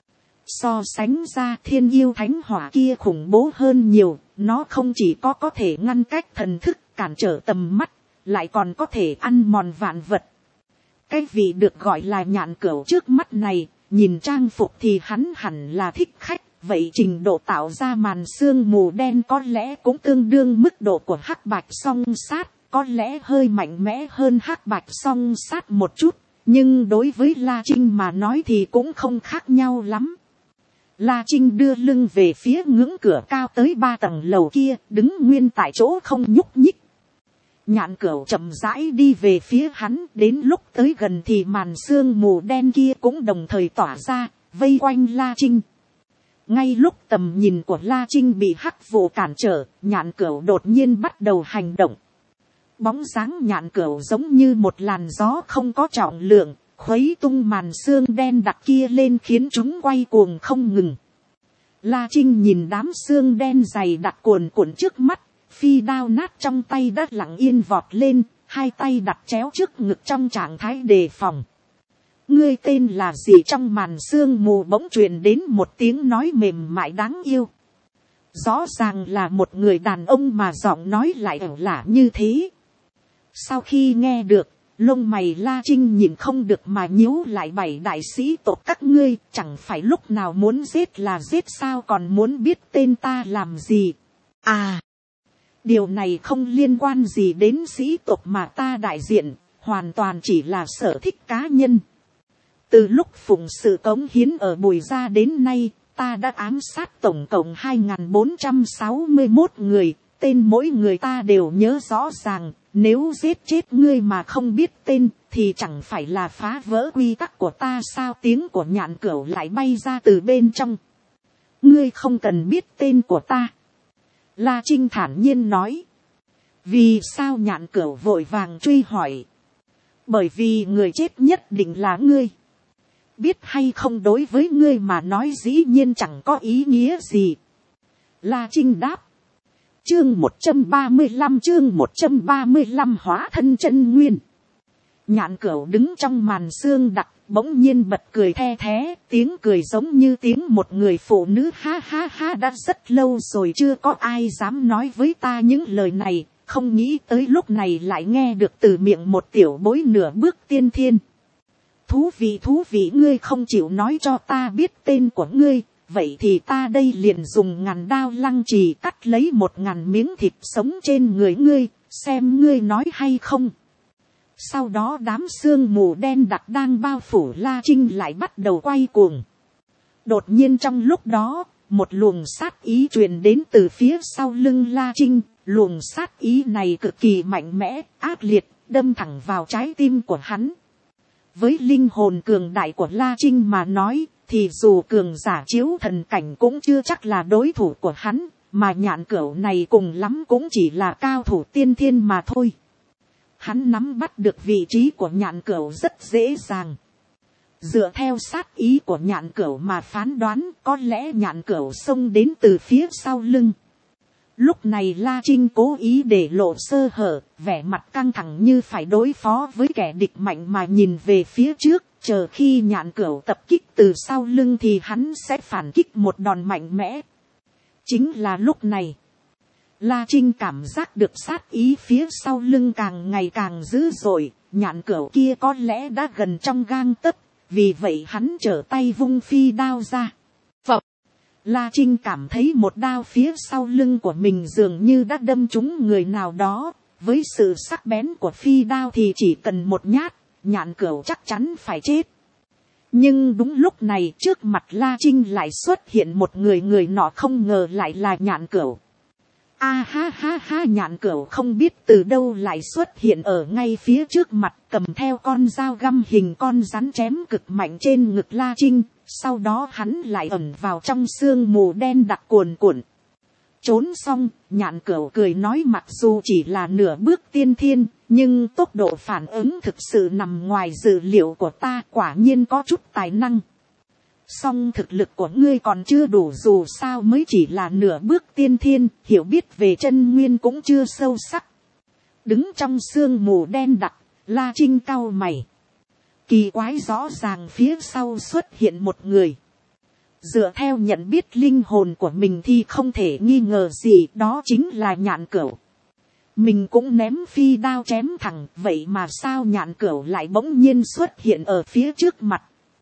So sánh ra thiên yêu thánh hỏa kia khủng bố hơn nhiều, nó không chỉ có có thể ngăn cách thần thức cản trở tầm mắt, lại còn có thể ăn mòn vạn vật. Cái vị được gọi là Nhạn Cửu trước mắt này, nhìn trang phục thì hắn hẳn là thích khách, vậy trình độ tạo ra màn sương mù đen có lẽ cũng tương đương mức độ của hắc bạch song sát, có lẽ hơi mạnh mẽ hơn hắc bạch song sát một chút, nhưng đối với La Trinh mà nói thì cũng không khác nhau lắm. La Trinh đưa lưng về phía ngưỡng cửa cao tới ba tầng lầu kia, đứng nguyên tại chỗ không nhúc nhích. Nhạn Cửu chậm rãi đi về phía hắn, đến lúc tới gần thì màn sương mù đen kia cũng đồng thời tỏa ra, vây quanh La Trinh. Ngay lúc tầm nhìn của La Trinh bị hắc vụ cản trở, Nhạn Cửu đột nhiên bắt đầu hành động. Bóng dáng Nhạn Cửu giống như một làn gió không có trọng lượng, khuấy tung màn sương đen đặc kia lên khiến chúng quay cuồng không ngừng. La Trinh nhìn đám sương đen dày đặc cuồn cuộn trước mắt, phi đao nát trong tay đã lặng yên vọt lên, hai tay đặt chéo trước ngực trong trạng thái đề phòng. Ngươi tên là gì? Trong màn sương mù bỗng truyền đến một tiếng nói mềm mại đáng yêu. Rõ ràng là một người đàn ông mà giọng nói lại ẻo lả như thế. Sau khi nghe được, lông mày La Trinh nhìn không được mà nhíu lại. Bảy đại sĩ tộc các ngươi chẳng phải lúc nào muốn giết là giết sao, còn muốn biết tên ta làm gì? À, điều này không liên quan gì đến sĩ tộc mà ta đại diện, hoàn toàn chỉ là sở thích cá nhân. Từ lúc phụng sự cống hiến ở Bùi Gia đến nay, ta đã ám sát tổng cộng hai nghìn bốn trăm sáu mươi mốt người, tên mỗi người ta đều nhớ rõ ràng. Nếu giết chết ngươi mà không biết tên, thì chẳng phải là phá vỡ quy tắc của ta sao? Tiếng của Nhạn Cửu lại bay ra từ bên trong. Ngươi không cần biết tên của ta. La Trinh thản nhiên nói. Vì sao? Nhạn Cửu vội vàng truy hỏi. Bởi vì người chết nhất định là ngươi. Biết hay không đối với ngươi mà nói dĩ nhiên chẳng có ý nghĩa gì. La Trinh đáp. Chương một trăm ba mươi lăm chương một trăm ba mươi lăm hóa thân chân nguyên. Nhạn Cửu đứng trong màn sương đặc, bỗng nhiên bật cười the thé, tiếng cười giống như tiếng một người phụ nữ. Ha ha ha, đã rất lâu rồi chưa có ai dám nói với ta những lời này, không nghĩ tới lúc này lại nghe được từ miệng một tiểu bối nửa bước tiên thiên. Thú vị thú vị, ngươi không chịu nói cho ta biết tên của ngươi, vậy thì ta đây liền dùng ngàn đao lăng trì cắt lấy một ngàn miếng thịt sống trên người ngươi, xem ngươi nói hay không. Sau đó đám sương mù đen đặc đang bao phủ La Trinh lại bắt đầu quay cuồng. Đột nhiên trong lúc đó, một luồng sát ý truyền đến từ phía sau lưng La Trinh. Luồng sát ý này cực kỳ mạnh mẽ, ác liệt, đâm thẳng vào trái tim của hắn. Với linh hồn cường đại của La Trinh mà nói, thì dù cường giả chiếu thần cảnh cũng chưa chắc là đối thủ của hắn, mà Nhạn Cửu này cùng lắm cũng chỉ là cao thủ tiên thiên mà thôi. Hắn nắm bắt được vị trí của Nhạn Cửu rất dễ dàng. Dựa theo sát ý của Nhạn Cửu mà phán đoán, có lẽ Nhạn Cửu xông đến từ phía sau lưng. Lúc này La Trinh cố ý để lộ sơ hở, vẻ mặt căng thẳng như phải đối phó với kẻ địch mạnh mà nhìn về phía trước, chờ khi Nhạn Cửu tập kích từ sau lưng thì hắn sẽ phản kích một đòn mạnh mẽ. Chính là lúc này, La Trinh cảm giác được sát ý phía sau lưng càng ngày càng dữ dội, Nhạn Cửu kia có lẽ đã gần trong gang tấc, vì vậy hắn trở tay vung phi đao ra. Phập! La Trinh cảm thấy một đao phía sau lưng của mình dường như đã đâm trúng người nào đó, với sự sắc bén của phi đao thì chỉ cần một nhát, Nhạn Cửu chắc chắn phải chết. Nhưng đúng lúc này trước mặt La Trinh lại xuất hiện một người, người nọ không ngờ lại là Nhạn Cửu. A à, ha ha ha, Nhạn Cửu không biết từ đâu lại xuất hiện ở ngay phía trước mặt, cầm theo con dao găm hình con rắn chém cực mạnh trên ngực La Trinh, sau đó hắn lại ẩn vào trong sương mù đen đặc cuồn cuộn. Trốn xong, Nhạn Cửu cười nói mặc dù chỉ là nửa bước tiên thiên, nhưng tốc độ phản ứng thực sự nằm ngoài dự liệu của ta, quả nhiên có chút tài năng. Song thực lực của ngươi còn chưa đủ, dù sao mới chỉ là nửa bước tiên thiên, hiểu biết về chân nguyên cũng chưa sâu sắc. Đứng trong sương mù đen đặc, La Trinh cau mày. Kỳ quái, rõ ràng phía sau xuất hiện một người. Dựa theo nhận biết linh hồn của mình thì không thể nghi ngờ gì, đó chính là Nhạn Cửu. Mình cũng ném phi đao chém thẳng, vậy mà sao Nhạn Cửu lại bỗng nhiên xuất hiện ở phía trước mặt.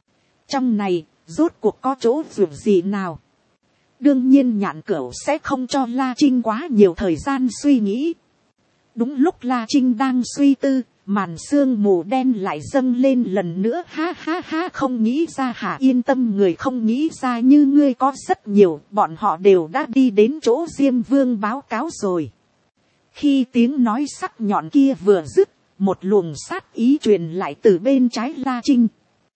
Trong này, rốt cuộc có chỗ dù gì nào? Đương nhiên Nhạn Cửu sẽ không cho La Trinh quá nhiều thời gian suy nghĩ. Đúng lúc La Trinh đang suy tư, màn sương mù đen lại dâng lên lần nữa. Ha ha ha, không nghĩ ra hả? Yên tâm, người không nghĩ ra như ngươi có rất nhiều, bọn họ đều đã đi đến chỗ Diêm Vương báo cáo rồi. Khi tiếng nói sắc nhọn kia vừa dứt, một luồng sát ý truyền lại từ bên trái La Trinh.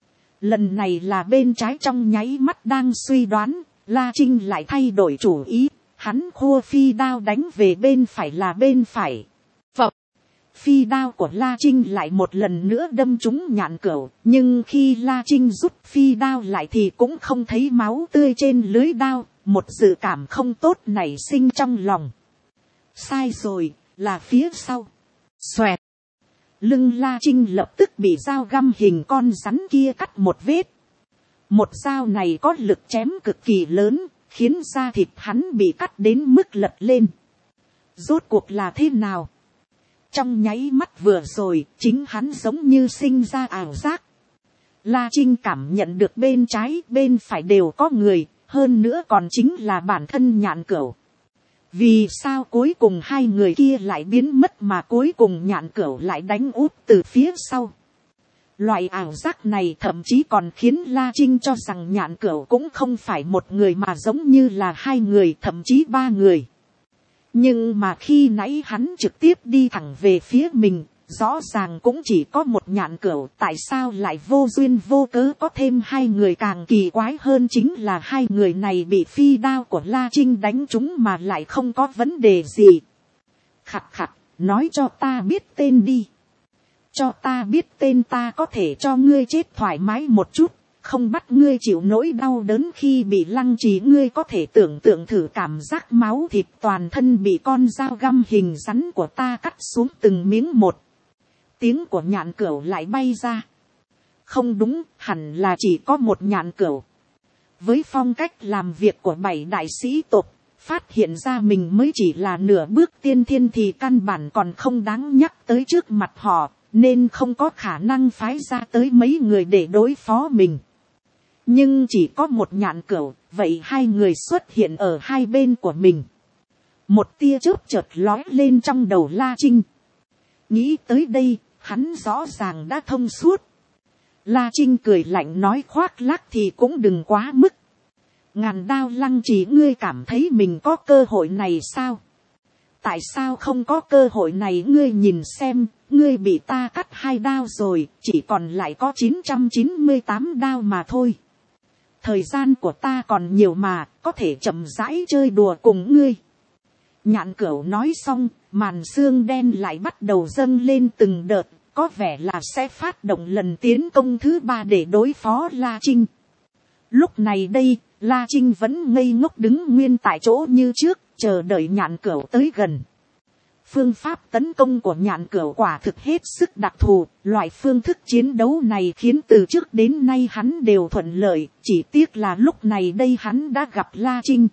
Lần này là bên trái trong nháy mắt đang suy đoán, La Trinh lại thay đổi chủ ý, hắn khua phi đao đánh về bên phải là bên phải. Phập, phi đao của La Trinh lại một lần nữa đâm trúng Nhạn Cửu, nhưng khi La Trinh rút phi đao lại thì cũng không thấy máu tươi trên lưới đao, một dự cảm không tốt nảy sinh trong lòng. Sai rồi, là phía sau. Xoẹt. Lưng La Trinh lập tức bị dao găm hình con rắn kia cắt một vết. Một dao này có lực chém cực kỳ lớn, khiến da thịt hắn bị cắt đến mức lật lên. Rốt cuộc là thế nào? Trong nháy mắt vừa rồi, chính hắn giống như sinh ra ảo giác. La Trinh cảm nhận được bên trái, bên phải đều có người, hơn nữa còn chính là bản thân Nhạn Cửu. Vì sao cuối cùng hai người kia lại biến mất mà cuối cùng Nhạn Cửu lại đánh úp từ phía sau? Loại ảo giác này thậm chí còn khiến La Trinh cho rằng Nhạn Cửu cũng không phải một người mà giống như là hai người, thậm chí ba người. Nhưng mà khi nãy hắn trực tiếp đi thẳng về phía mình, rõ ràng cũng chỉ có một Nhạn Cửu, tại sao lại vô duyên vô cớ có thêm hai người? Càng kỳ quái hơn chính là hai người này bị phi đao của La Trinh đánh trúng mà lại không có vấn đề gì. Khặt khặt, nói cho ta biết tên đi. Cho ta biết tên, ta có thể cho ngươi chết thoải mái một chút, không bắt ngươi chịu nỗi đau đớn khi bị lăng trì. Ngươi có thể tưởng tượng thử cảm giác máu thịt toàn thân bị con dao găm hình rắn của ta cắt xuống từng miếng một. Tiếng của Nhạn Cửu lại bay ra. Không đúng, hẳn là chỉ có một Nhạn Cửu. Với phong cách làm việc của bảy đại sĩ tộc, phát hiện ra mình mới chỉ là nửa bước tiên thiên thì căn bản còn không đáng nhắc tới trước mặt họ, nên không có khả năng phái ra tới mấy người để đối phó mình. Nhưng chỉ có một Nhạn Cửu, vậy hai người xuất hiện ở hai bên của mình. Một tia chớp chợt lói lên trong đầu La Trinh. Nghĩ tới đây, hắn rõ ràng đã thông suốt. La Trinh cười lạnh nói, khoác lác thì cũng đừng quá mức. Ngàn đao lăng trì, ngươi cảm thấy mình có cơ hội này sao? Tại sao không có cơ hội này? Ngươi nhìn xem, ngươi bị ta cắt hai đao rồi, chỉ còn lại có chín trăm chín mươi tám đao mà thôi. Thời gian của ta còn nhiều mà, có thể chậm rãi chơi đùa cùng ngươi. Nhạn Cửu nói xong, màn sương đen lại bắt đầu dâng lên từng đợt, có vẻ là sẽ phát động lần tiến công thứ ba để đối phó La Trinh. Lúc này đây, La Trinh vẫn ngây ngốc đứng nguyên tại chỗ như trước, chờ đợi Nhạn Cửu tới gần. Phương pháp tấn công của Nhạn Cửu quả thực hết sức đặc thù, loại phương thức chiến đấu này khiến từ trước đến nay hắn đều thuận lợi, chỉ tiếc là lúc này đây hắn đã gặp La Trinh.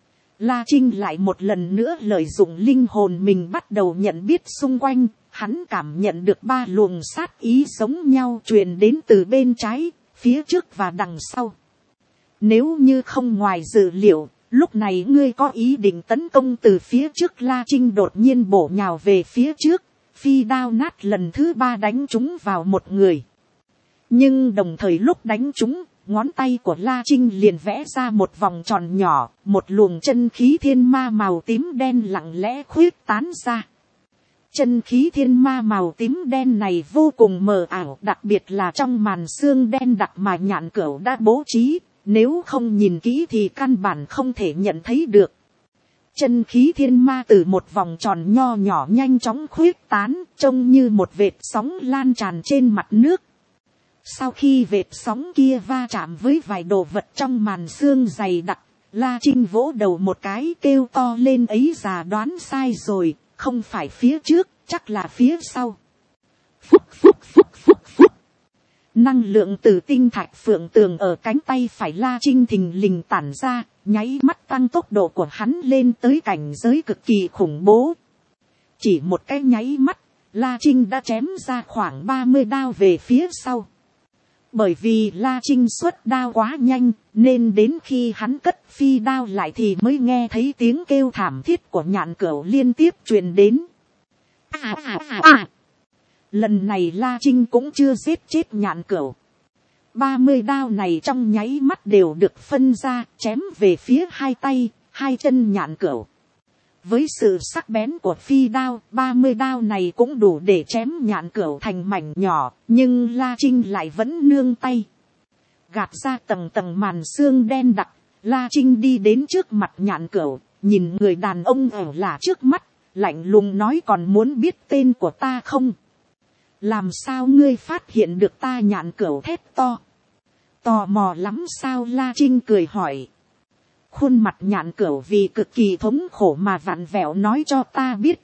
La Trinh lại một lần nữa lợi dụng linh hồn mình bắt đầu nhận biết xung quanh, hắn cảm nhận được ba luồng sát ý giống nhau truyền đến từ bên trái, phía trước và đằng sau. Nếu như không ngoài dự liệu, lúc này ngươi có ý định tấn công từ phía trước. La Trinh đột nhiên bổ nhào về phía trước, phi đao nát lần thứ ba đánh trúng vào một người. Nhưng đồng thời lúc đánh trúng, ngón tay của La Trinh liền vẽ ra một vòng tròn nhỏ, một luồng chân khí thiên ma màu tím đen lặng lẽ khuyết tán ra. Chân khí thiên ma màu tím đen này vô cùng mờ ảo, đặc biệt là trong màn sương đen đặc mà Nhạn Cửu đã bố trí, nếu không nhìn kỹ thì căn bản không thể nhận thấy được. Chân khí thiên ma từ một vòng tròn nho nhỏ nhanh chóng khuyết tán, trông như một vệt sóng lan tràn trên mặt nước. Sau khi vệt sóng kia va chạm với vài đồ vật trong màn sương dày đặc, La Trinh vỗ đầu một cái kêu to lên, ấy già, đoán sai rồi, không phải phía trước, chắc là phía sau. Phúc phúc phúc phúc phúc. Năng lượng từ tinh thạch phượng tường ở cánh tay phải La Trinh thình lình tản ra, nháy mắt tăng tốc độ của hắn lên tới cảnh giới cực kỳ khủng bố. Chỉ một cái nháy mắt, La Trinh đã chém ra khoảng ba mươi đao về phía sau. Bởi vì La Trinh xuất đao quá nhanh, nên đến khi hắn cất phi đao lại thì mới nghe thấy tiếng kêu thảm thiết của Nhạn Cửu liên tiếp truyền đến. À, à, à, à. Lần này La Trinh cũng chưa giết chết nhạn cửu. Ba mươi đao này trong nháy mắt đều được phân ra, chém về phía hai tay, hai chân nhạn cửu. Với sự sắc bén của phi đao, ba mươi đao này cũng đủ để chém nhạn cửu thành mảnh nhỏ, nhưng La Trinh lại vẫn nương tay. Gạt ra tầng tầng màn xương đen đặc, La Trinh đi đến trước mặt nhạn cửu, nhìn người đàn ông ở lạ trước mắt, lạnh lùng nói còn muốn biết tên của ta không? Làm sao ngươi phát hiện được ta? Nhạn cửu thét to. Tò mò lắm sao? La Trinh cười hỏi. Khuôn mặt nhạn cửu vì cực kỳ thống khổ mà vặn vẹo nói cho ta biết.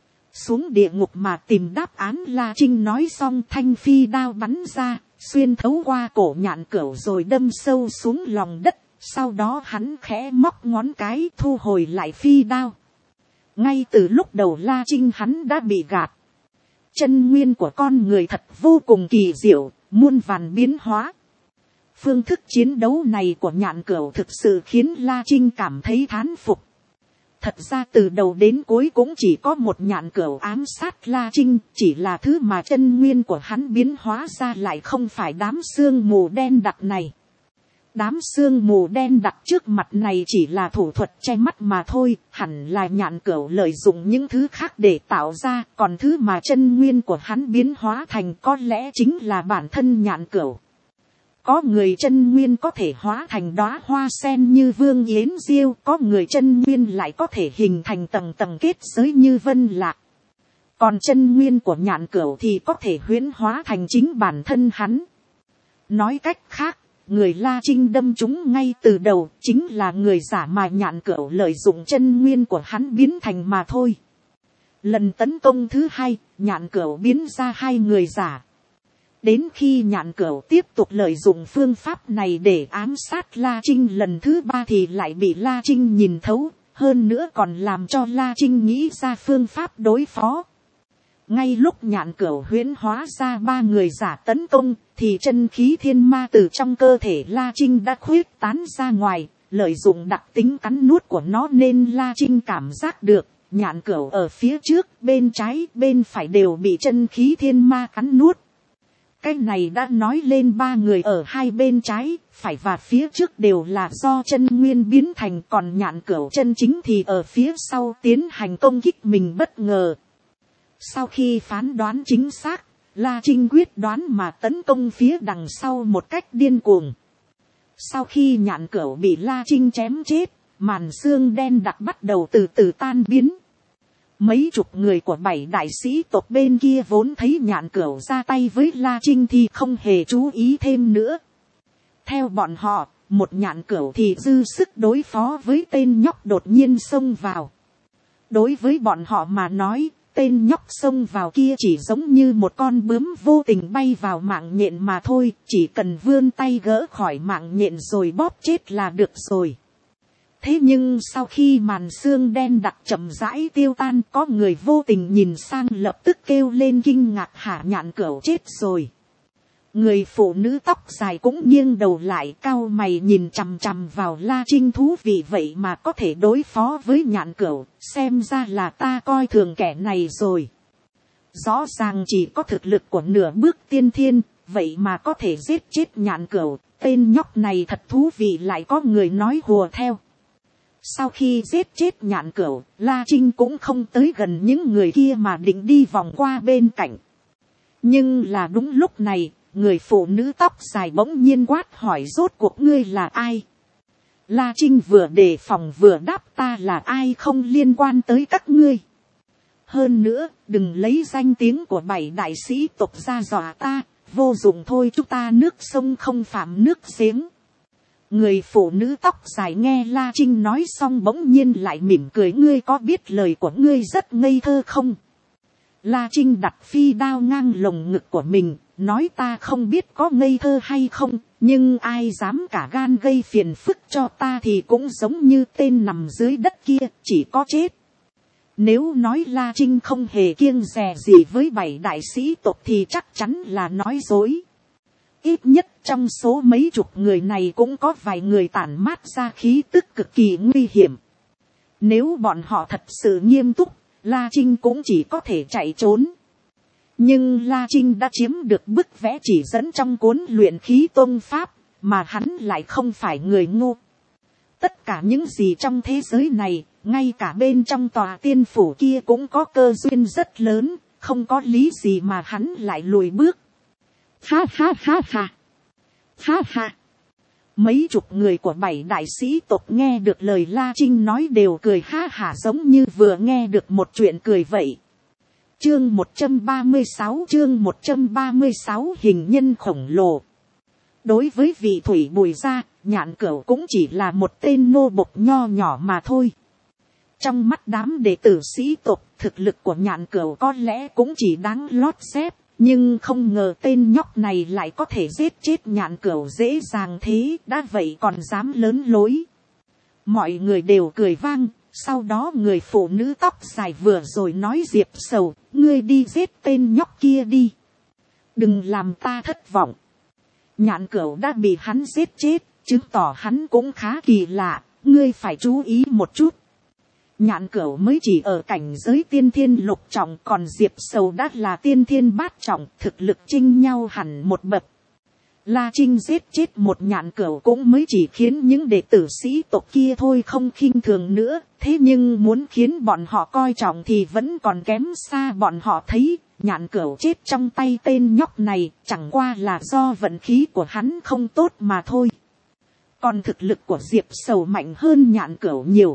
Xuống địa ngục mà tìm đáp án. La Trinh nói xong thanh phi đao bắn ra, xuyên thấu qua cổ nhạn cửu rồi đâm sâu xuống lòng đất. Sau đó hắn khẽ móc ngón cái thu hồi lại phi đao. Ngay từ lúc đầu La Trinh hắn đã bị gạt. Chân nguyên của con người thật vô cùng kỳ diệu, muôn vàn biến hóa. Phương thức chiến đấu này của nhạn cửu thực sự khiến La Trinh cảm thấy thán phục. Thật ra từ đầu đến cuối cũng chỉ có một nhạn cửu ám sát La Trinh, chỉ là thứ mà chân nguyên của hắn biến hóa ra lại không phải đám sương mù đen đặc này. Đám sương mù đen đặc trước mặt này chỉ là thủ thuật che mắt mà thôi, hẳn là nhạn cửu lợi dụng những thứ khác để tạo ra, còn thứ mà chân nguyên của hắn biến hóa thành có lẽ chính là bản thân nhạn cửu. Có người chân nguyên có thể hóa thành đóa hoa sen như Vương Yến Diêu, có người chân nguyên lại có thể hình thành tầng tầng kết giới như Vân Lạc. Còn chân nguyên của nhạn cửu thì có thể huyễn hóa thành chính bản thân hắn. Nói cách khác, người La Trinh đâm chúng ngay từ đầu chính là người giả mà nhạn cửu lợi dụng chân nguyên của hắn biến thành mà thôi. Lần tấn công thứ hai, nhạn cửu biến ra hai người giả. Đến khi nhạn cửu tiếp tục lợi dụng phương pháp này để ám sát La Trinh lần thứ ba thì lại bị La Trinh nhìn thấu, hơn nữa còn làm cho La Trinh nghĩ ra phương pháp đối phó. Ngay lúc nhạn cửu huyễn hóa ra ba người giả tấn công, thì chân khí thiên ma từ trong cơ thể La Trinh đã khuyết tán ra ngoài, lợi dụng đặc tính cắn nuốt của nó nên La Trinh cảm giác được, nhạn cửu ở phía trước, bên trái, bên phải đều bị chân khí thiên ma cắn nuốt. Cái này đã nói lên ba người ở hai bên trái, phải và phía trước đều là do chân nguyên biến thành, còn nhạn cửu chân chính thì ở phía sau tiến hành công kích mình bất ngờ. Sau khi phán đoán chính xác, La Trinh quyết đoán mà tấn công phía đằng sau một cách điên cuồng. Sau khi nhạn cửu bị La Trinh chém chết, màn xương đen đặc bắt đầu từ từ tan biến. Mấy chục người của bảy đại sĩ tộc bên kia vốn thấy nhạn cửu ra tay với La Trinh thì không hề chú ý thêm nữa. Theo bọn họ, một nhạn cửu thì dư sức đối phó với tên nhóc đột nhiên xông vào. Đối với bọn họ mà nói, tên nhóc xông vào kia chỉ giống như một con bướm vô tình bay vào mạng nhện mà thôi, chỉ cần vươn tay gỡ khỏi mạng nhện rồi bóp chết là được rồi. Thế nhưng sau khi màn xương đen đặc chậm rãi tiêu tan, có người vô tình nhìn sang lập tức kêu lên kinh ngạc, hả, nhạn cửu chết rồi. Người phụ nữ tóc dài cũng nghiêng đầu lại, cau mày nhìn chằm chằm vào La Trinh, thú vị vậy mà có thể đối phó với nhạn cửu, xem ra là ta coi thường kẻ này rồi. Rõ ràng chỉ có thực lực của nửa bước tiên thiên, vậy mà có thể giết chết nhạn cửu, tên nhóc này thật thú vị. Lại có người nói hùa theo. Sau khi giết chết nhạn cửu, La Trinh cũng không tới gần những người kia mà định đi vòng qua bên cạnh. Nhưng là đúng lúc này, người phụ nữ tóc dài bỗng nhiên quát hỏi, rốt cuộc ngươi là ai? La Trinh vừa đề phòng vừa đáp, ta là ai không liên quan tới các ngươi. Hơn nữa, đừng lấy danh tiếng của bảy đại sĩ tộc ra dọa ta, vô dụng thôi, chúng ta nước sông không phạm nước giếng. Người phụ nữ tóc dài nghe La Trinh nói xong bỗng nhiên lại mỉm cười, ngươi có biết lời của ngươi rất ngây thơ không? La Trinh đặt phi đao ngang lồng ngực của mình, nói ta không biết có ngây thơ hay không, nhưng ai dám cả gan gây phiền phức cho ta thì cũng giống như tên nằm dưới đất kia, chỉ có chết. Nếu nói La Trinh không hề kiêng dè gì với bảy đại sĩ tộc thì chắc chắn là nói dối. Ít nhất trong số mấy chục người này cũng có vài người tản mát ra khí tức cực kỳ nguy hiểm. Nếu bọn họ thật sự nghiêm túc, La Trinh cũng chỉ có thể chạy trốn. Nhưng La Trinh đã chiếm được bức vẽ chỉ dẫn trong cuốn luyện khí tôn pháp, mà hắn lại không phải người ngu. Tất cả những gì trong thế giới này, ngay cả bên trong tòa tiên phủ kia cũng có cơ duyên rất lớn, không có lý gì mà hắn lại lùi bước. Ha ha ha ha. Ha ha. Mấy chục người của bảy đại sĩ tộc nghe được lời La Trinh nói đều cười ha hả, giống như vừa nghe được một chuyện cười vậy. Chương một trăm ba mươi sáu, chương một trăm ba mươi sáu hình nhân khổng lồ. Đối với vị Thủy Bùi gia, Nhạn Cửu cũng chỉ là một tên nô bộc nho nhỏ mà thôi. Trong mắt đám đệ tử sĩ tộc, thực lực của Nhạn Cửu có lẽ cũng chỉ đáng lót xếp, nhưng không ngờ tên nhóc này lại có thể giết chết Nhạn Cửu dễ dàng thế, đã vậy còn dám lớn lối. Mọi người đều cười vang, sau đó người phụ nữ tóc dài vừa rồi nói Diệp Sầu, ngươi đi giết tên nhóc kia đi. Đừng làm ta thất vọng. Nhạn Cửu đã bị hắn giết chết, chứng tỏ hắn cũng khá kỳ lạ, ngươi phải chú ý một chút. Nhạn Cửu mới chỉ ở cảnh giới tiên thiên lục trọng, còn Diệp Sầu đã là tiên thiên bát trọng, thực lực chênh nhau hẳn một bậc. La Trinh giết chết một Nhạn Cửu cũng mới chỉ khiến những đệ tử sĩ tộc kia thôi không khinh thường nữa, thế nhưng muốn khiến bọn họ coi trọng thì vẫn còn kém xa. Bọn họ thấy Nhạn Cửu chết trong tay tên nhóc này chẳng qua là do vận khí của hắn không tốt mà thôi. Còn thực lực của Diệp Sầu mạnh hơn Nhạn Cửu nhiều.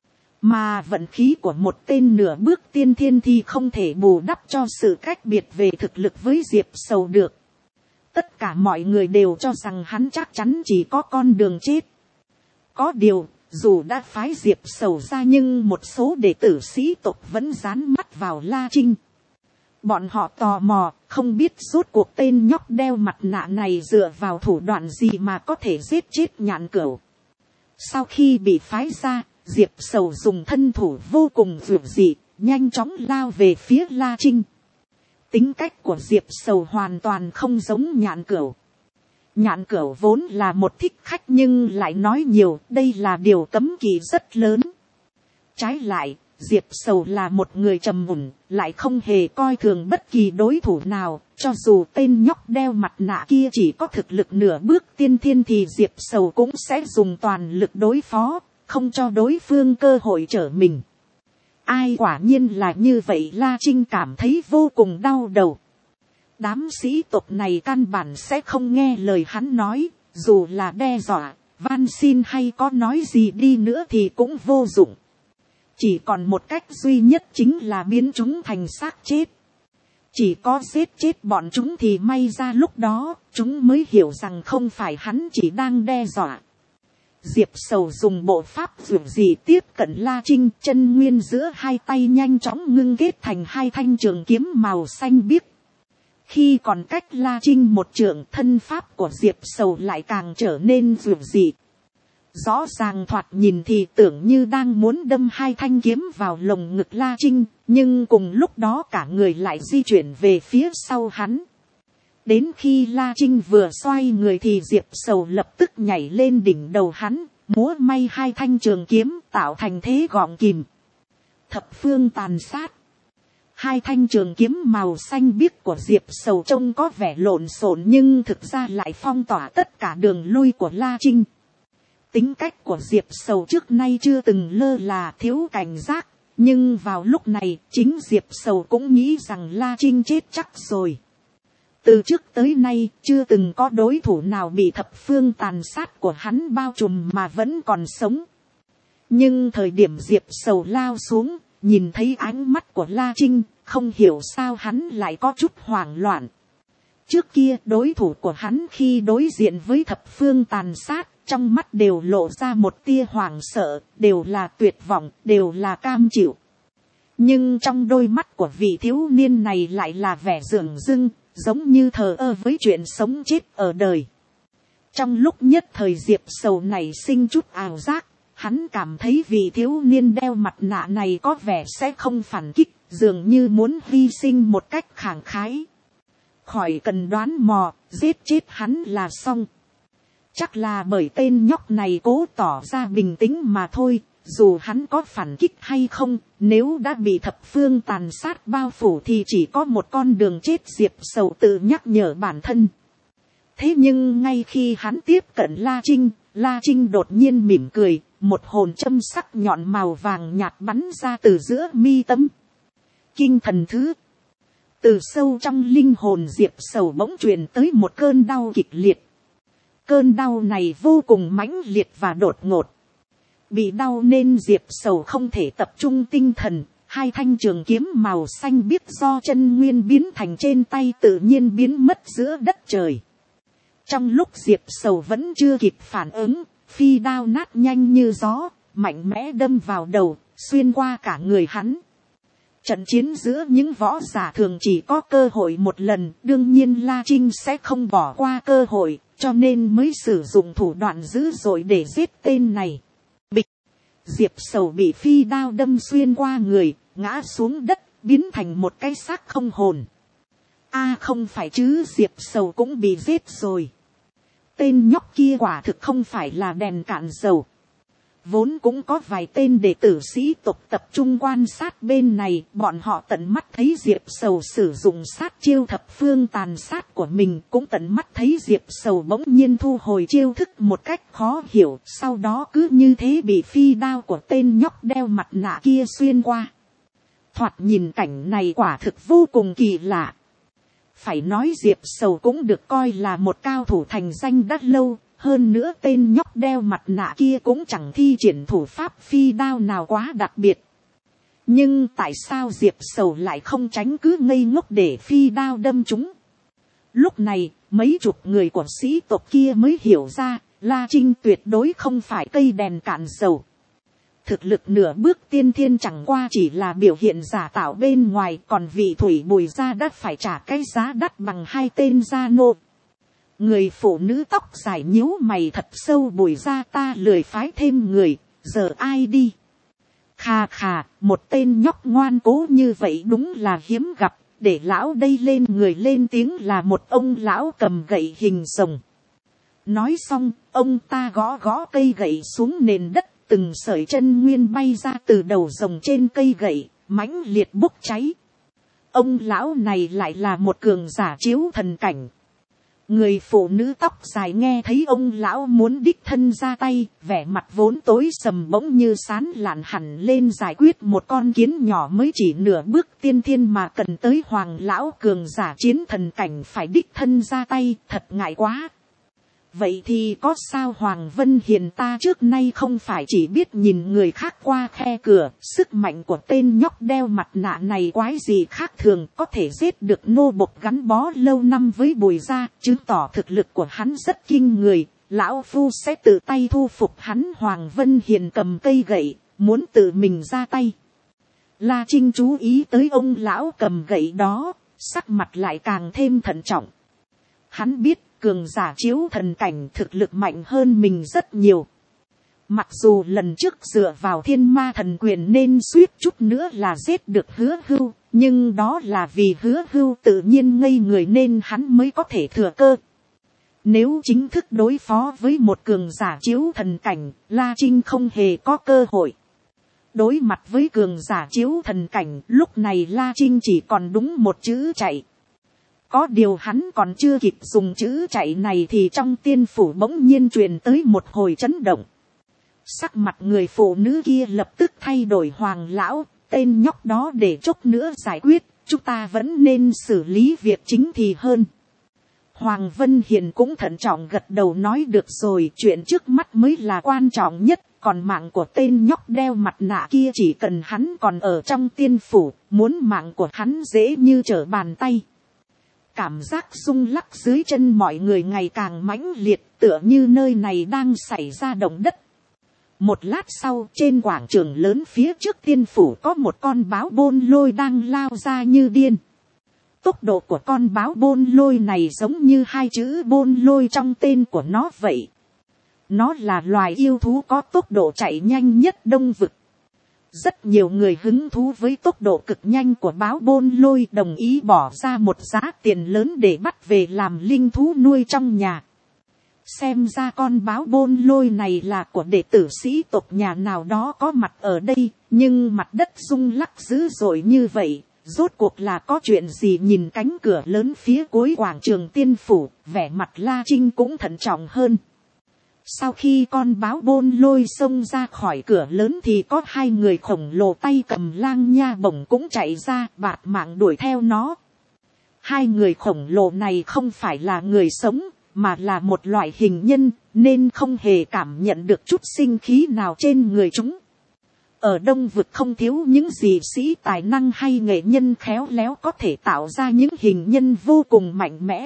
Mà vận khí của một tên nửa bước tiên thiên thì không thể bù đắp cho sự cách biệt về thực lực với Diệp Sầu được. Tất cả mọi người đều cho rằng hắn chắc chắn chỉ có con đường chết. Có điều, dù đã phái Diệp Sầu ra nhưng một số đệ tử sĩ tộc vẫn dán mắt vào La Trinh. Bọn họ tò mò, không biết rốt cuộc tên nhóc đeo mặt nạ này dựa vào thủ đoạn gì mà có thể giết chết Nhạn Cửu. Sau khi bị phái ra, Diệp Sầu dùng thân thủ vô cùng vượt dị, nhanh chóng lao về phía La Trinh. Tính cách của Diệp Sầu hoàn toàn không giống Nhạn Cửu. Nhạn Cửu vốn là một thích khách nhưng lại nói nhiều, đây là điều cấm kỵ rất lớn. Trái lại, Diệp Sầu là một người trầm mùn, lại không hề coi thường bất kỳ đối thủ nào, cho dù tên nhóc đeo mặt nạ kia chỉ có thực lực nửa bước tiên thiên thì Diệp Sầu cũng sẽ dùng toàn lực đối phó, không cho đối phương cơ hội trở mình. Ai quả nhiên là như vậy, La Trinh cảm thấy vô cùng đau đầu. Đám sĩ tộc này căn bản sẽ không nghe lời hắn nói, dù là đe dọa, van xin hay có nói gì đi nữa thì cũng vô dụng. Chỉ còn một cách duy nhất chính là biến chúng thành xác chết. Chỉ có giết chết bọn chúng thì may ra lúc đó, chúng mới hiểu rằng không phải hắn chỉ đang đe dọa. Diệp Sầu dùng bộ pháp dường dị tiếp cận La Trinh, chân nguyên giữa hai tay nhanh chóng ngưng kết thành hai thanh trường kiếm màu xanh biếc. Khi còn cách La Trinh một trượng, thân pháp của Diệp Sầu lại càng trở nên dường dị. Rõ ràng thoạt nhìn thì tưởng như đang muốn đâm hai thanh kiếm vào lồng ngực La Trinh, nhưng cùng lúc đó cả người lại di chuyển về phía sau hắn. Đến khi La Trinh vừa xoay người thì Diệp Sầu lập tức nhảy lên đỉnh đầu hắn, múa may hai thanh trường kiếm tạo thành thế gọng kìm. Thập phương tàn sát. Hai thanh trường kiếm màu xanh biếc của Diệp Sầu trông có vẻ lộn xộn nhưng thực ra lại phong tỏa tất cả đường lui của La Trinh. Tính cách của Diệp Sầu trước nay chưa từng lơ là thiếu cảnh giác, nhưng vào lúc này chính Diệp Sầu cũng nghĩ rằng La Trinh chết chắc rồi. Từ trước tới nay chưa từng có đối thủ nào bị thập phương tàn sát của hắn bao trùm mà vẫn còn sống. Nhưng thời điểm Diệp Sầu lao xuống, nhìn thấy ánh mắt của La Trinh, không hiểu sao hắn lại có chút hoảng loạn. Trước kia đối thủ của hắn khi đối diện với thập phương tàn sát, trong mắt đều lộ ra một tia hoảng sợ, đều là tuyệt vọng, đều là cam chịu. Nhưng trong đôi mắt của vị thiếu niên này lại là vẻ dửng dưng, giống như thờ ơ với chuyện sống chết ở đời. Trong lúc nhất thời Diệp Sầu này sinh chút ảo giác, hắn cảm thấy vị thiếu niên đeo mặt nạ này có vẻ sẽ không phản kích, dường như muốn hy sinh một cách khẳng khái. Khỏi cần đoán mò, giết chết hắn là xong. Chắc là bởi tên nhóc này cố tỏ ra bình tĩnh mà thôi, dù hắn có phản kích hay không, nếu đã bị thập phương tàn sát bao phủ thì chỉ có một con đường chết. Diệp Sầu tự nhắc nhở bản thân. Thế nhưng ngay khi hắn tiếp cận La Trinh, La Trinh đột nhiên mỉm cười, một hồn châm sắc nhọn màu vàng nhạt bắn ra từ giữa mi tâm. Kinh thần thứ. Từ sâu trong linh hồn Diệp Sầu bỗng truyền tới một cơn đau kịch liệt. Cơn đau này vô cùng mãnh liệt và đột ngột. Bị đau nên Diệp Sầu không thể tập trung tinh thần. Hai thanh trường kiếm màu xanh biếc do chân nguyên biến thành trên tay tự nhiên biến mất giữa đất trời. Trong lúc Diệp Sầu vẫn chưa kịp phản ứng, phi đao nát nhanh như gió, mạnh mẽ đâm vào đầu, xuyên qua cả người hắn. Trận chiến giữa những võ giả thường chỉ có cơ hội một lần, đương nhiên La Trinh sẽ không bỏ qua cơ hội, cho nên mới sử dụng thủ đoạn dữ dội để giết tên này. Bịch! Diệp Sầu bị phi đao đâm xuyên qua người, ngã xuống đất, biến thành một cái xác không hồn. A không phải chứ, Diệp Sầu cũng bị giết rồi. Tên nhóc kia quả thực không phải là đèn cạn dầu. Vốn cũng có vài tên đệ tử sĩ tộc tập trung quan sát bên này, bọn họ tận mắt thấy Diệp Sầu sử dụng sát chiêu thập phương tàn sát của mình, cũng tận mắt thấy Diệp Sầu bỗng nhiên thu hồi chiêu thức một cách khó hiểu, sau đó cứ như thế bị phi đao của tên nhóc đeo mặt nạ kia xuyên qua. Thoạt nhìn cảnh này quả thực vô cùng kỳ lạ. Phải nói Diệp Sầu cũng được coi là một cao thủ thành danh đã lâu, hơn nữa tên nhóc đeo mặt nạ kia cũng chẳng thi triển thủ pháp phi đao nào quá đặc biệt. Nhưng tại sao Diệp Sầu lại không tránh cứ ngây ngốc để phi đao đâm chúng? Lúc này, mấy chục người của sĩ tộc kia mới hiểu ra, La Trinh tuyệt đối không phải cây đèn cạn dầu. Thực lực nửa bước tiên thiên chẳng qua chỉ là biểu hiện giả tạo bên ngoài, còn vị thủy Bùi gia đã phải trả cái giá đắt bằng hai tên gia nô. Người phụ nữ tóc dài nhíu mày thật sâu, Bùi gia ta lười phái thêm người, giờ ai đi? Khà khà, một tên nhóc ngoan cố như vậy đúng là hiếm gặp, để lão đây lên người lên tiếng là một ông lão cầm gậy hình rồng. Nói xong, ông ta gõ gõ cây gậy xuống nền đất. Từng sợi chân nguyên bay ra từ đầu rồng trên cây gậy, mãnh liệt bốc cháy. Ông lão này lại là một cường giả chiếu thần cảnh. Người phụ nữ tóc dài nghe thấy ông lão muốn đích thân ra tay, vẻ mặt vốn tối sầm bỗng như sán lạn hẳn lên, giải quyết một con kiến nhỏ mới chỉ nửa bước tiên thiên mà cần tới hoàng lão cường giả chiến thần cảnh phải đích thân ra tay, thật ngại quá. Vậy thì có sao Hoàng Vân Hiền ta trước nay không phải chỉ biết nhìn người khác qua khe cửa, sức mạnh của tên nhóc đeo mặt nạ này quái gì khác thường, có thể giết được nô bộc gắn bó lâu năm với Bùi gia, chứng tỏ thực lực của hắn rất kinh người, lão phu sẽ tự tay thu phục hắn. Hoàng Vân Hiền cầm cây gậy, muốn tự mình ra tay. La Trinh chú ý tới ông lão cầm gậy đó, sắc mặt lại càng thêm thận trọng. Hắn biết cường giả chiếu thần cảnh thực lực mạnh hơn mình rất nhiều. Mặc dù lần trước dựa vào thiên ma thần quyền nên suýt chút nữa là giết được Hứa Hưu, nhưng đó là vì Hứa Hưu tự nhiên ngây người nên hắn mới có thể thừa cơ. Nếu chính thức đối phó với một cường giả chiếu thần cảnh, La Trinh không hề có cơ hội. Đối mặt với cường giả chiếu thần cảnh, lúc này La Trinh chỉ còn đúng một chữ chạy. Có điều hắn còn chưa kịp dùng chữ chạy này thì trong tiên phủ bỗng nhiên truyền tới một hồi chấn động. Sắc mặt người phụ nữ kia lập tức thay đổi. Hoàng lão, tên nhóc đó để chốc nữa giải quyết, chúng ta vẫn nên xử lý việc chính thì hơn. Hoàng Vân Hiền cũng thận trọng gật đầu nói được rồi, chuyện trước mắt mới là quan trọng nhất, còn mạng của tên nhóc đeo mặt nạ kia chỉ cần hắn còn ở trong tiên phủ, muốn mạng của hắn dễ như trở bàn tay. Cảm giác rung lắc dưới chân mọi người ngày càng mãnh liệt, tựa như nơi này đang xảy ra động đất. Một lát sau, trên quảng trường lớn phía trước tiên phủ có một con báo bôn lôi đang lao ra như điên. Tốc độ của con báo bôn lôi này giống như hai chữ bôn lôi trong tên của nó vậy. Nó là loài yêu thú có tốc độ chạy nhanh nhất Đông Vực. Rất nhiều người hứng thú với tốc độ cực nhanh của báo bôn lôi, đồng ý bỏ ra một giá tiền lớn để bắt về làm linh thú nuôi trong nhà. Xem ra con báo bôn lôi này là của đệ tử sĩ tộc nhà nào đó có mặt ở đây, nhưng mặt đất rung lắc dữ dội như vậy, rốt cuộc là có chuyện gì? Nhìn cánh cửa lớn phía cuối quảng trường tiên phủ, vẻ mặt La Trinh cũng thận trọng hơn. Sau khi con báo bôn lôi xông ra khỏi cửa lớn thì có hai người khổng lồ tay cầm lang nha bổng cũng chạy ra bạt mạng đuổi theo nó. Hai người khổng lồ này không phải là người sống, mà là một loại hình nhân, nên không hề cảm nhận được chút sinh khí nào trên người chúng. Ở Đông Vực không thiếu những gì sĩ tài năng hay nghệ nhân khéo léo có thể tạo ra những hình nhân vô cùng mạnh mẽ.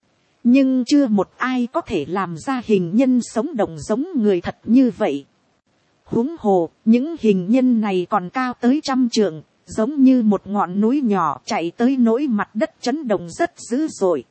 Nhưng chưa một ai có thể làm ra hình nhân sống động giống người thật như vậy. Huống hồ, những hình nhân này còn cao tới trăm trượng, giống như một ngọn núi nhỏ chạy tới nỗi mặt đất chấn động rất dữ dội.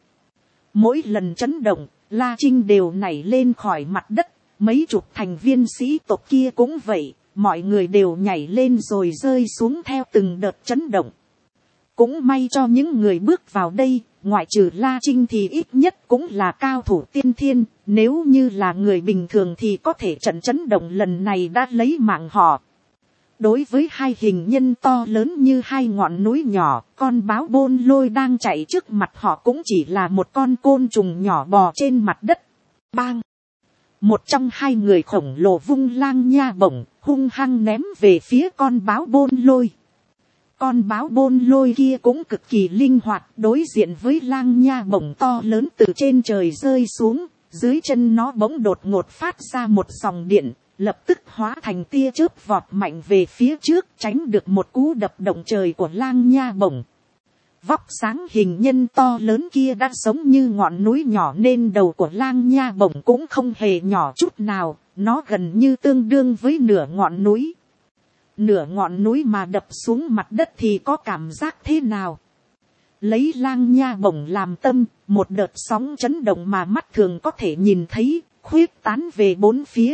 Mỗi lần chấn động, La Trinh đều nảy lên khỏi mặt đất, mấy chục thành viên sĩ tộc kia cũng vậy, mọi người đều nhảy lên rồi rơi xuống theo từng đợt chấn động. Cũng may cho những người bước vào đây, ngoại trừ La Trinh thì ít nhất cũng là cao thủ tiên thiên, nếu như là người bình thường thì có thể trận chấn động lần này đã lấy mạng họ. Đối với hai hình nhân to lớn như hai ngọn núi nhỏ, con báo bôn lôi đang chạy trước mặt họ cũng chỉ là một con côn trùng nhỏ bò trên mặt đất. Bang! Một trong hai người khổng lồ vung lang nha bổng, hung hăng ném về phía con báo bôn lôi. Con báo bôn lôi kia cũng cực kỳ linh hoạt, đối diện với lang nha bổng to lớn từ trên trời rơi xuống, dưới chân nó bỗng đột ngột phát ra một dòng điện, lập tức hóa thành tia chớp vọt mạnh về phía trước, tránh được một cú đập động trời của lang nha bổng. Vóc sáng hình nhân to lớn kia đã giống như ngọn núi nhỏ nên đầu của lang nha bổng cũng không hề nhỏ chút nào, nó gần như tương đương với nửa ngọn núi. Nửa ngọn núi mà đập xuống mặt đất thì có cảm giác thế nào? Lấy lang nha bổng làm tâm, một đợt sóng chấn động mà mắt thường có thể nhìn thấy, khuyết tán về bốn phía.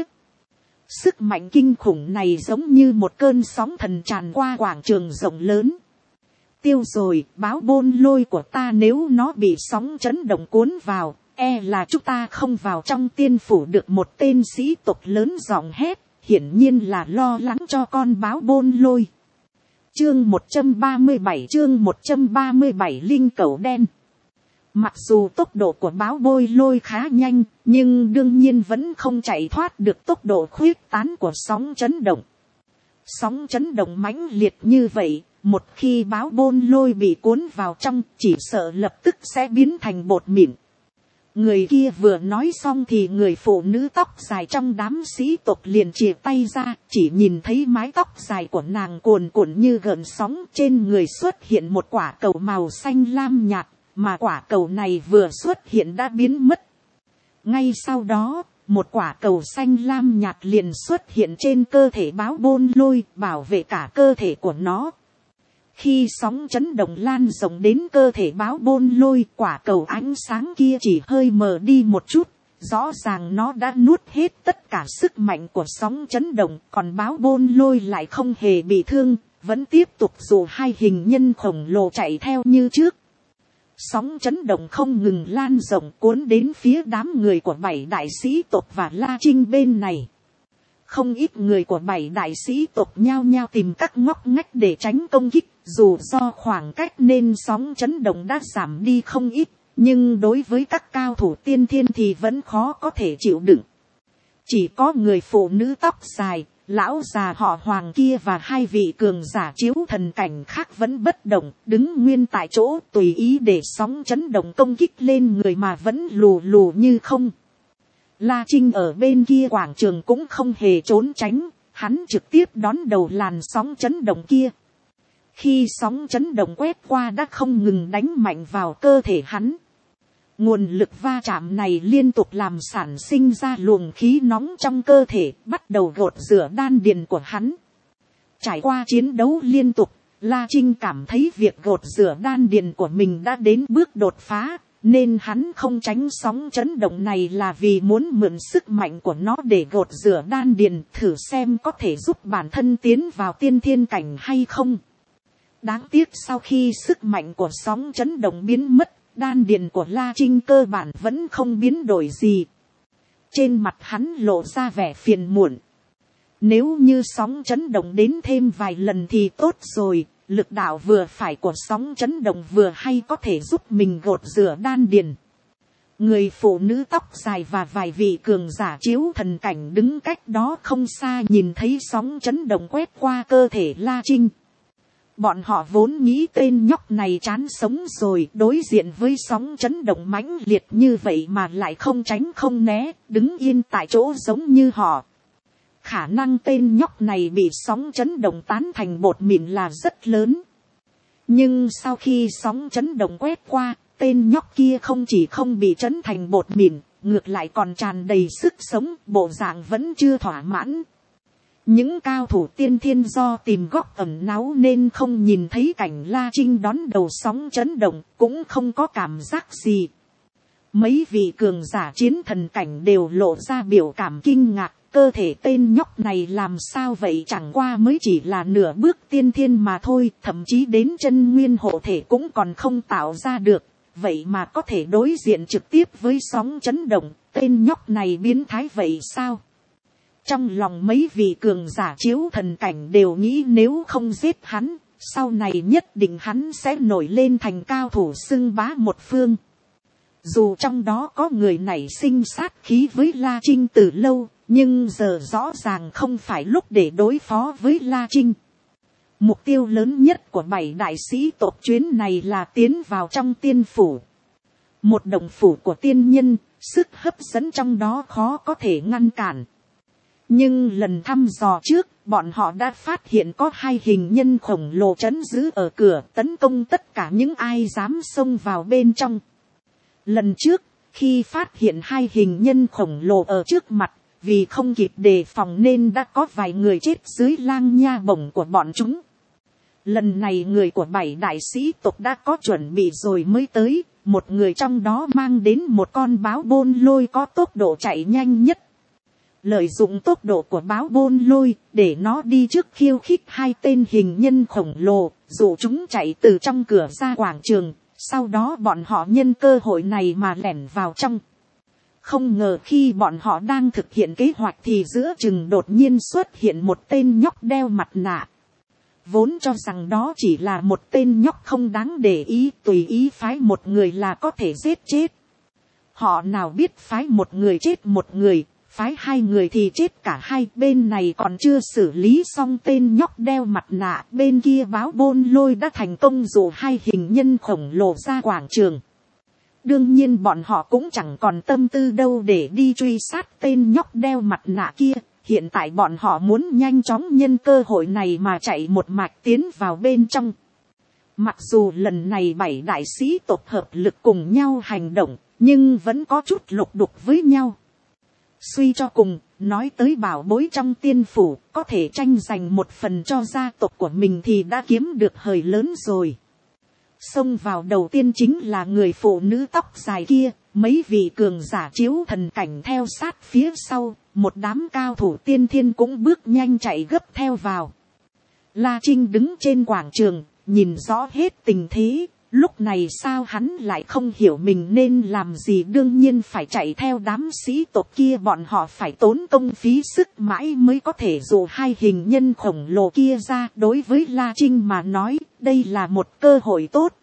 Sức mạnh kinh khủng này giống như một cơn sóng thần tràn qua quảng trường rộng lớn. Tiêu rồi, báo bôn lôi của ta nếu nó bị sóng chấn động cuốn vào, e là chúng ta không vào trong tiên phủ được. Một tên sĩ tộc lớn giọng hét, hiển nhiên là lo lắng cho con báo bôn lôi. Chương một trăm ba mươi bảy chương một trăm ba mươi bảy Linh Cẩu Đen. Mặc dù tốc độ của báo bôi lôi khá nhanh, nhưng đương nhiên vẫn không chạy thoát được tốc độ khuyết tán của sóng chấn động. Sóng chấn động mãnh liệt như vậy, một khi báo bôn lôi bị cuốn vào trong, chỉ sợ lập tức sẽ biến thành bột mịn. Người kia vừa nói xong thì người phụ nữ tóc dài trong đám sĩ tộc liền chìa tay ra, chỉ nhìn thấy mái tóc dài của nàng cuồn cuộn như gợn sóng, trên người xuất hiện một quả cầu màu xanh lam nhạt, mà quả cầu này vừa xuất hiện đã biến mất. Ngay sau đó, một quả cầu xanh lam nhạt liền xuất hiện trên cơ thể báo bôn lôi, bảo vệ cả cơ thể của nó. Khi sóng chấn động lan rộng đến cơ thể báo bôn lôi, quả cầu ánh sáng kia chỉ hơi mờ đi một chút, rõ ràng nó đã nuốt hết tất cả sức mạnh của sóng chấn động, còn báo bôn lôi lại không hề bị thương, vẫn tiếp tục dù hai hình nhân khổng lồ chạy theo như trước. Sóng chấn động không ngừng lan rộng cuốn đến phía đám người của bảy đại sĩ tộc và La Trinh bên này. Không ít người của bảy đại sĩ tộc nhao nhao tìm các ngóc ngách để tránh công kích, dù do khoảng cách nên sóng chấn động đã giảm đi không ít, nhưng đối với các cao thủ tiên thiên thì vẫn khó có thể chịu đựng. Chỉ có người phụ nữ tóc dài, lão già họ Hoàng kia và hai vị cường giả chiếu thần cảnh khác vẫn bất động, đứng nguyên tại chỗ tùy ý để sóng chấn động công kích lên người mà vẫn lù lù như không. La Trinh ở bên kia quảng trường cũng không hề trốn tránh, hắn trực tiếp đón đầu làn sóng chấn động kia. Khi sóng chấn động quét qua đã không ngừng đánh mạnh vào cơ thể hắn. Nguồn lực va chạm này liên tục làm sản sinh ra luồng khí nóng trong cơ thể, bắt đầu gột rửa đan điền của hắn. Trải qua chiến đấu liên tục, La Trinh cảm thấy việc gột rửa đan điền của mình đã đến bước đột phá, nên hắn không tránh sóng chấn động này là vì muốn mượn sức mạnh của nó để gột rửa đan điền, thử xem có thể giúp bản thân tiến vào tiên thiên cảnh hay không. Đáng tiếc sau khi sức mạnh của sóng chấn động biến mất, đan điền của La Trinh cơ bản vẫn không biến đổi gì. trên mặt hắn lộ ra vẻ phiền muộn. Nếu như sóng chấn động đến thêm vài lần thì tốt rồi, lực đạo vừa phải của sóng chấn động vừa hay có thể giúp mình gột rửa đan điền. Người phụ nữ tóc dài và vài vị cường giả chiếu thần cảnh đứng cách đó không xa nhìn thấy sóng chấn động quét qua cơ thể La Trinh. Bọn họ vốn nghĩ tên nhóc này chán sống rồi, đối diện với sóng chấn động mãnh liệt như vậy mà lại không tránh không né, đứng yên tại chỗ giống như họ. Khả năng tên nhóc này bị sóng chấn động tán thành bột mịn là rất lớn. Nhưng sau khi sóng chấn động quét qua, tên nhóc kia không chỉ không bị chấn thành bột mịn, ngược lại còn tràn đầy sức sống, bộ dạng vẫn chưa thỏa mãn. Những cao thủ tiên thiên do tìm góc ẩn náu nên không nhìn thấy cảnh La Trinh đón đầu sóng chấn động, cũng không có cảm giác gì. Mấy vị cường giả chiến thần cảnh đều lộ ra biểu cảm kinh ngạc, cơ thể tên nhóc này làm sao vậy, chẳng qua mới chỉ là nửa bước tiên thiên mà thôi, thậm chí đến chân nguyên hộ thể cũng còn không tạo ra được, vậy mà có thể đối diện trực tiếp với sóng chấn động, tên nhóc này biến thái vậy sao? Trong lòng mấy vị cường giả chiếu thần cảnh đều nghĩ nếu không giết hắn, sau này nhất định hắn sẽ nổi lên thành cao thủ xưng bá một phương. Dù trong đó có người nảy sinh sát khí với La Trinh từ lâu, nhưng giờ rõ ràng không phải lúc để đối phó với La Trinh. Mục tiêu lớn nhất của bảy đại sĩ tộc chuyến này là tiến vào trong tiên phủ. Một động phủ của tiên nhân, sức hấp dẫn trong đó khó có thể ngăn cản. Nhưng lần thăm dò trước, bọn họ đã phát hiện có hai hình nhân khổng lồ trấn giữ ở cửa, tấn công tất cả những ai dám xông vào bên trong. Lần trước, khi phát hiện hai hình nhân khổng lồ ở trước mặt, vì không kịp đề phòng nên đã có vài người chết dưới lang nha bổng của bọn chúng. Lần này người của bảy đại sĩ tộc đã có chuẩn bị rồi mới tới, một người trong đó mang đến một con báo bôn lôi có tốc độ chạy nhanh nhất. Lợi dụng tốc độ của báo bôn lôi để nó đi trước khiêu khích hai tên hình nhân khổng lồ, dụ chúng chạy từ trong cửa ra quảng trường, sau đó bọn họ nhân cơ hội này mà lẻn vào trong. Không ngờ khi bọn họ đang thực hiện kế hoạch thì giữa chừng đột nhiên xuất hiện một tên nhóc đeo mặt nạ. Vốn cho rằng đó chỉ là một tên nhóc không đáng để ý, tùy ý phái một người là có thể giết chết. Họ nào biết phái một người chết một người, phái hai người thì chết cả hai. Bên này còn chưa xử lý xong tên nhóc đeo mặt nạ, bên kia báo bôn lôi đã thành công dụ hai hình nhân khổng lồ ra quảng trường. Đương nhiên bọn họ cũng chẳng còn tâm tư đâu để đi truy sát tên nhóc đeo mặt nạ kia. Hiện tại bọn họ muốn nhanh chóng nhân cơ hội này mà chạy một mạch tiến vào bên trong. Mặc dù lần này bảy đại sĩ tộc hợp lực cùng nhau hành động, nhưng vẫn có chút lục đục với nhau. Suy cho cùng, nói tới bảo bối trong tiên phủ, có thể tranh giành một phần cho gia tộc của mình thì đã kiếm được hời lớn rồi. Xông vào đầu tiên chính là người phụ nữ tóc dài kia, mấy vị cường giả chiếu thần cảnh theo sát phía sau, một đám cao thủ tiên thiên cũng bước nhanh chạy gấp theo vào. La Trinh đứng trên quảng trường, nhìn rõ hết tình thế, lúc này sao hắn lại không hiểu mình nên làm gì, đương nhiên phải chạy theo đám sĩ tộc kia, bọn họ phải tốn công phí sức mãi mới có thể dụ hai hình nhân khổng lồ kia ra. Đối với La Trinh mà nói, đây là một cơ hội tốt.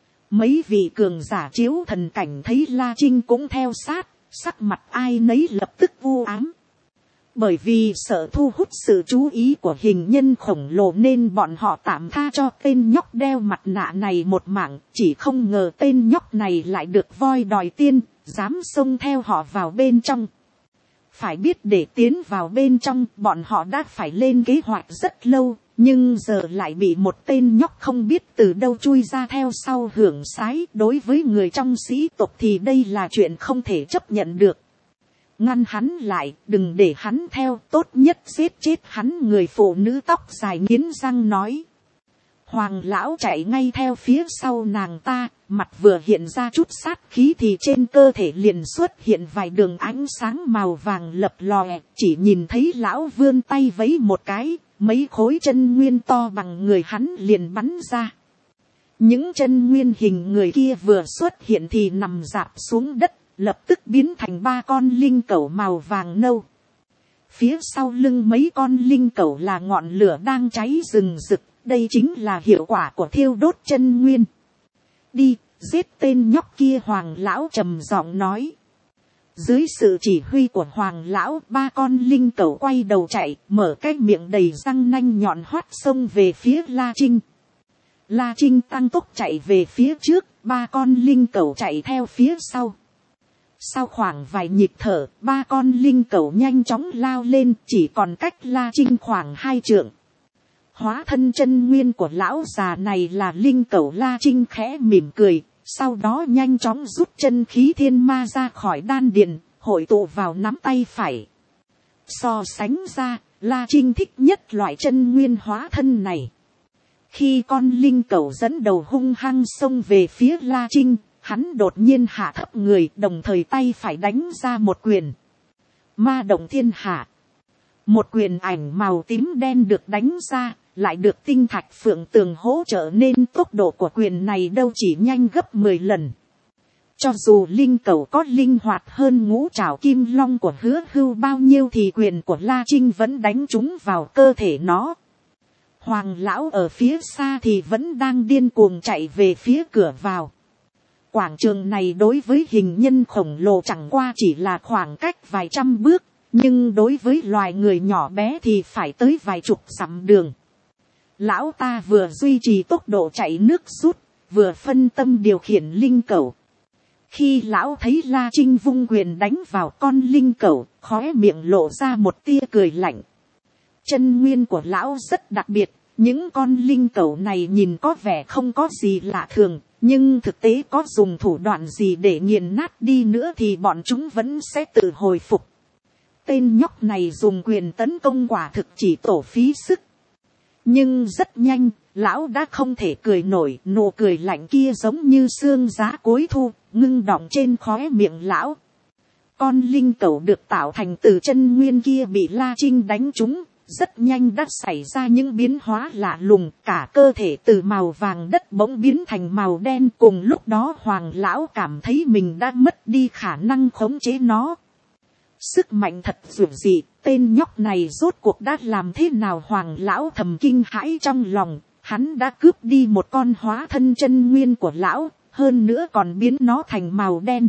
Mấy vị cường giả chiếu thần cảnh thấy La Trinh cũng theo sát, sắc mặt ai nấy lập tức u ám. Bởi vì sợ thu hút sự chú ý của hình nhân khổng lồ nên bọn họ tạm tha cho tên nhóc đeo mặt nạ này một mạng, chỉ không ngờ tên nhóc này lại được voi đòi tiên, dám xông theo họ vào bên trong. Phải biết để tiến vào bên trong, bọn họ đã phải lên kế hoạch rất lâu, nhưng giờ lại bị một tên nhóc không biết từ đâu chui ra theo sau hưởng sái. Đối với người trong sĩ tộc thì đây là chuyện không thể chấp nhận được. Ngăn hắn lại, đừng để hắn theo, tốt nhất giết chết hắn. Người phụ nữ tóc dài nghiến răng nói. Hoàng lão chạy ngay theo phía sau nàng ta, mặt vừa hiện ra chút sát khí thì trên cơ thể liền xuất hiện vài đường ánh sáng màu vàng lập lòe, chỉ nhìn thấy lão vươn tay vẫy một cái, mấy khối chân nguyên to bằng người hắn liền bắn ra. Những chân nguyên hình người kia vừa xuất hiện thì nằm rạp xuống đất, lập tức biến thành ba con linh cẩu màu vàng nâu. Phía sau lưng mấy con linh cẩu là ngọn lửa đang cháy rừng rực, đây chính là hiệu quả của thiêu đốt chân nguyên. Đi, giết tên nhóc kia, hoàng lão trầm giọng nói. Dưới sự chỉ huy của hoàng lão, ba con linh cẩu quay đầu chạy, mở cái miệng đầy răng nanh nhọn hoắt xông về phía La Trinh. La Trinh tăng tốc chạy về phía trước, ba con linh cẩu chạy theo phía sau. Sau khoảng vài nhịp thở, ba con linh cẩu nhanh chóng lao lên, chỉ còn cách La Trinh khoảng hai trượng. Hóa thân chân nguyên của lão già này là linh cẩu. La Trinh khẽ mỉm cười, sau đó nhanh chóng rút chân khí thiên ma ra khỏi đan điền, hội tụ vào nắm tay phải. So sánh ra, La Trinh thích nhất loại chân nguyên hóa thân này. Khi con linh cẩu dẫn đầu hung hăng xông về phía La Trinh, hắn đột nhiên hạ thấp người, đồng thời tay phải đánh ra một quyền. Ma động thiên hạ. Một quyền ảnh màu tím đen được đánh ra, lại được tinh thạch phượng tường hỗ trợ nên tốc độ của quyền này đâu chỉ nhanh gấp mười lần. Cho dù linh cẩu có linh hoạt hơn ngũ trảo kim long của Hứa Hưu bao nhiêu thì quyền của La Trinh vẫn đánh trúng vào cơ thể nó. Hoàng lão ở phía xa thì vẫn đang điên cuồng chạy về phía cửa vào. Quảng trường này đối với hình nhân khổng lồ chẳng qua chỉ là khoảng cách vài trăm bước, nhưng đối với loài người nhỏ bé thì phải tới vài chục dặm đường. Lão ta vừa duy trì tốc độ chạy nước rút, vừa phân tâm điều khiển linh cẩu. Khi lão thấy La Trinh vung quyền đánh vào con linh cẩu, khóe miệng lộ ra một tia cười lạnh. Chân nguyên của lão rất đặc biệt, những con linh cẩu này nhìn có vẻ không có gì lạ thường, nhưng thực tế có dùng thủ đoạn gì để nghiền nát đi nữa thì bọn chúng vẫn sẽ tự hồi phục. Tên nhóc này dùng quyền tấn công quả thực chỉ tổ phí sức. Nhưng rất nhanh, lão đã không thể cười nổi, nụ cười lạnh kia giống như sương giá cuối thu, ngưng đọng trên khóe miệng lão. Con linh cẩu được tạo thành từ chân nguyên kia bị La Trinh đánh trúng, rất nhanh đã xảy ra những biến hóa lạ lùng, cả cơ thể từ màu vàng đất bỗng biến thành màu đen. Cùng lúc đó hoàng lão cảm thấy mình đã mất đi khả năng khống chế nó. Sức mạnh thật dữ dị, tên nhóc này rốt cuộc đã làm thế nào? Hoàng lão thầm kinh hãi trong lòng, hắn đã cướp đi một con hóa thân chân nguyên của lão, hơn nữa còn biến nó thành màu đen.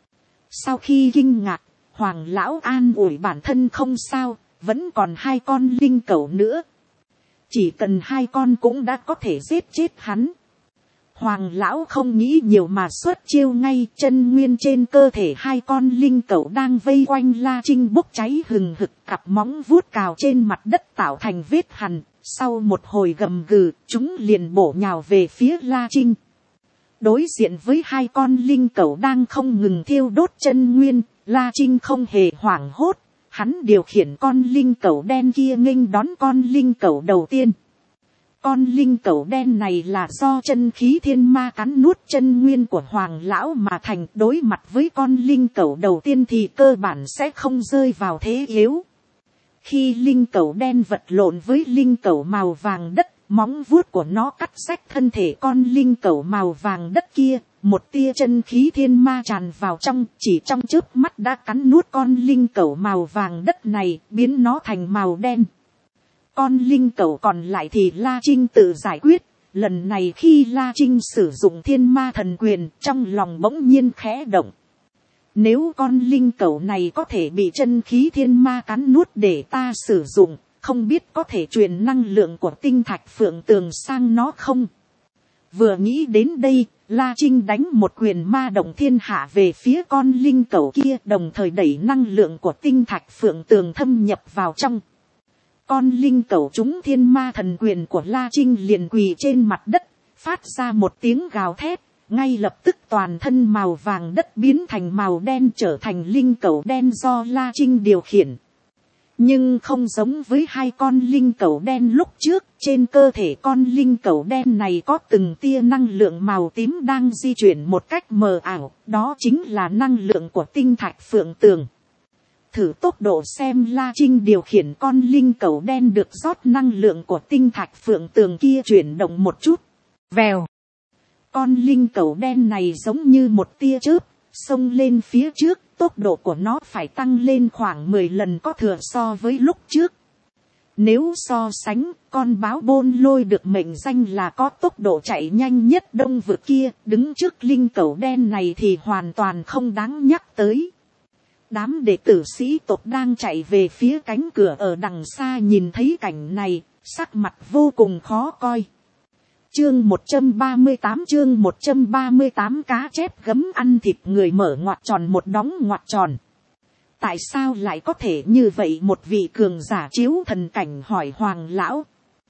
Sau khi kinh ngạc, hoàng lão an ủi bản thân không sao, vẫn còn hai con linh cẩu nữa. Chỉ cần hai con cũng đã có thể giết chết hắn. Hoàng lão không nghĩ nhiều mà xuất chiêu ngay, chân nguyên trên cơ thể hai con linh cẩu đang vây quanh La Trinh bốc cháy hừng hực, cặp móng vuốt cào trên mặt đất tạo thành vết hằn. Sau một hồi gầm gừ, chúng liền bổ nhào về phía La Trinh. Đối diện với hai con linh cẩu đang không ngừng thiêu đốt chân nguyên, La Trinh không hề hoảng hốt. Hắn điều khiển con linh cẩu đen kia nghênh đón con linh cẩu đầu tiên. Con linh cẩu đen này là do chân khí thiên ma cắn nuốt chân nguyên của hoàng lão mà thành. Đối mặt với con linh cẩu đầu tiên thì cơ bản sẽ không rơi vào thế yếu. Khi linh cẩu đen vật lộn với linh cẩu màu vàng đất, móng vuốt của nó cắt rách thân thể con linh cẩu màu vàng đất kia. Một tia chân khí thiên ma tràn vào trong, chỉ trong chớp mắt đã cắn nuốt con linh cẩu màu vàng đất này, biến nó thành màu đen. Con linh cẩu còn lại thì La Trinh tự giải quyết. Lần này khi La Trinh sử dụng thiên ma thần quyền, trong lòng bỗng nhiên khẽ động. Nếu con linh cẩu này có thể bị chân khí thiên ma cắn nuốt để ta sử dụng, không biết có thể truyền năng lượng của tinh thạch phượng tường sang nó không? Vừa nghĩ đến đây, La Trinh đánh một quyền ma động thiên hạ về phía con linh cẩu kia, đồng thời đẩy năng lượng của tinh thạch phượng tường thâm nhập vào trong. Con linh cẩu trúng thiên ma thần quyền của La Trinh liền quỳ trên mặt đất, phát ra một tiếng gào thét, ngay lập tức toàn thân màu vàng đất biến thành màu đen, trở thành linh cẩu đen do La Trinh điều khiển. Nhưng không giống với hai con linh cẩu đen lúc trước, trên cơ thể con linh cẩu đen này có từng tia năng lượng màu tím đang di chuyển một cách mờ ảo, đó chính là năng lượng của tinh thạch phượng tường. Thử tốc độ xem La Trinh điều khiển con linh cẩu đen được rót năng lượng của tinh thạch phượng tường kia chuyển động một chút. Vèo. Con linh cẩu đen này giống như một tia chớp, xông lên phía trước, tốc độ của nó phải tăng lên khoảng mười lần có thừa so với lúc trước. Nếu so sánh, con báo bôn lôi được mệnh danh là có tốc độ chạy nhanh nhất đông vực kia, đứng trước linh cẩu đen này thì hoàn toàn không đáng nhắc tới. Đám đệ tử sĩ tộc đang chạy về phía cánh cửa ở đằng xa nhìn thấy cảnh này, sắc mặt vô cùng khó coi. Chương một trăm ba mươi tám chương một trăm ba mươi tám cá chép gấm ăn thịt người mở ngoặt tròn một đóng ngoặt tròn. Tại sao lại có thể như vậy? Một vị cường giả chiếu thần cảnh hỏi Hoàng lão.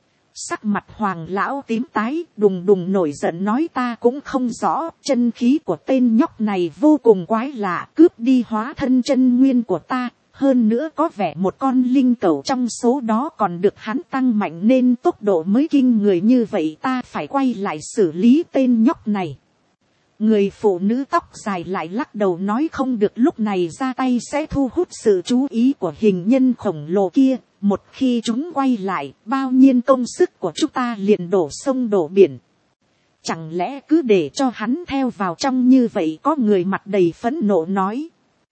Sắc mặt Hoàng lão tím tái, đùng đùng nổi giận nói ta cũng không rõ, chân khí của tên nhóc này vô cùng quái lạ, cướp đi hóa thân chân nguyên của ta, hơn nữa có vẻ một con linh cẩu trong số đó còn được hắn tăng mạnh nên tốc độ mới kinh người như vậy, ta phải quay lại xử lý tên nhóc này. Người phụ nữ tóc dài lại lắc đầu nói không được, lúc này ra tay sẽ thu hút sự chú ý của hình nhân khổng lồ kia. Một khi chúng quay lại, bao nhiêu công sức của chúng ta liền đổ sông đổ biển. Chẳng lẽ cứ để cho hắn theo vào trong như vậy? Có người mặt đầy phẫn nộ nói.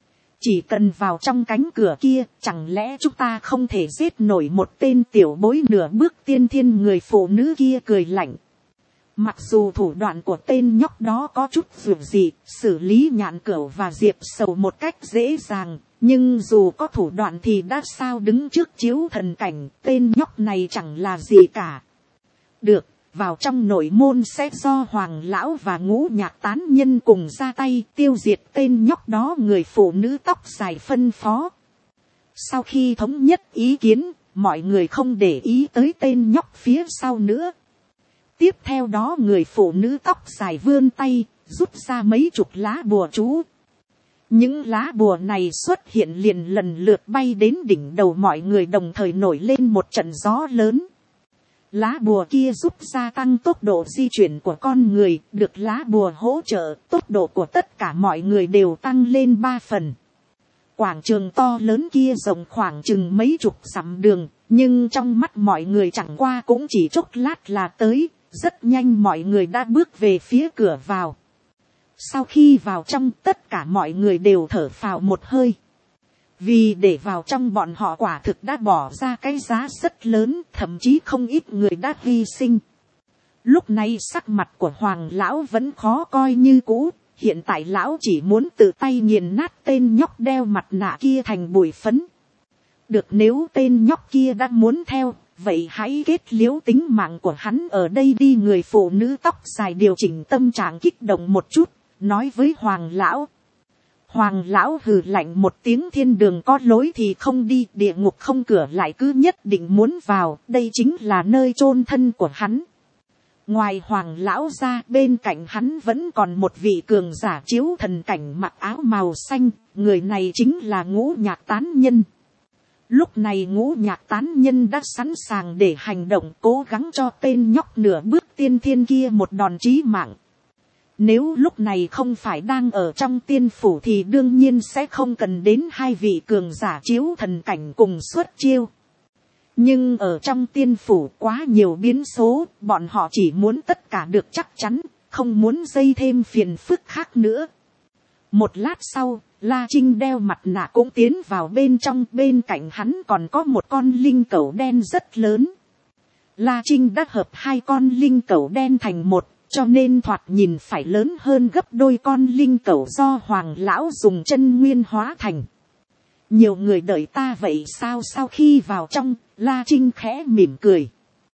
Chỉ cần vào trong cánh cửa kia, chẳng lẽ chúng ta không thể giết nổi một tên tiểu bối nửa bước tiên thiên? Người phụ nữ kia cười lạnh. Mặc dù thủ đoạn của tên nhóc đó có chút dù gì, xử lý Nhạn Cửu và Diệp Sầu một cách dễ dàng, nhưng dù có thủ đoạn thì đã sao đứng trước chiếu thần cảnh, tên nhóc này chẳng là gì cả. Được, vào trong nội môn sẽ do Hoàng lão và Ngũ Nhạc tán nhân cùng ra tay tiêu diệt tên nhóc đó, người phụ nữ tóc dài phân phó. Sau khi thống nhất ý kiến, mọi người không để ý tới tên nhóc phía sau nữa. Tiếp theo đó người phụ nữ tóc dài vươn tay, rút ra mấy chục lá bùa chú. Những lá bùa này xuất hiện liền lần lượt bay đến đỉnh đầu mọi người, đồng thời nổi lên một trận gió lớn. Lá bùa kia giúp gia tăng tốc độ di chuyển của con người, được lá bùa hỗ trợ, tốc độ của tất cả mọi người đều tăng lên ba phần. Quảng trường to lớn kia rộng khoảng chừng mấy chục dặm đường, nhưng trong mắt mọi người chẳng qua cũng chỉ chốc lát là tới. Rất nhanh mọi người đã bước về phía cửa vào. Sau khi vào trong, tất cả mọi người đều thở phào một hơi. Vì để vào trong bọn họ quả thực đã bỏ ra cái giá rất lớn, thậm chí không ít người đã hy sinh. Lúc này sắc mặt của Hoàng lão vẫn khó coi như cũ. Hiện tại lão chỉ muốn tự tay nghiền nát tên nhóc đeo mặt nạ kia thành bụi phấn. Được, nếu tên nhóc kia đã muốn theo, vậy hãy kết liễu tính mạng của hắn ở đây đi. Người phụ nữ tóc dài điều chỉnh tâm trạng kích động một chút, nói với Hoàng lão. Hoàng lão hừ lạnh một tiếng, thiên đường có lối thì không đi, địa ngục không cửa lại cứ nhất định muốn vào, đây chính là nơi chôn thân của hắn. Ngoài Hoàng lão ra, bên cạnh hắn vẫn còn một vị cường giả chiếu thần cảnh mặc áo màu xanh, người này chính là Ngũ Nhạc tán nhân. Lúc này Ngũ Nhạc tán nhân đã sẵn sàng để hành động, cố gắng cho tên nhóc nửa bước tiên thiên kia một đòn chí mạng. Nếu lúc này không phải đang ở trong tiên phủ thì đương nhiên sẽ không cần đến hai vị cường giả chiếu thần cảnh cùng xuất chiêu. Nhưng ở trong tiên phủ quá nhiều biến số, bọn họ chỉ muốn tất cả được chắc chắn, không muốn dây thêm phiền phức khác nữa. Một lát sau, La Trinh đeo mặt nạ cũng tiến vào bên trong, bên cạnh hắn còn có một con linh cẩu đen rất lớn. La Trinh đã hợp hai con linh cẩu đen thành một, cho nên thoạt nhìn phải lớn hơn gấp đôi con linh cẩu do Hoàng lão dùng chân nguyên hóa thành. Nhiều người đợi ta vậy sao? Sau khi vào trong, La Trinh khẽ mỉm cười.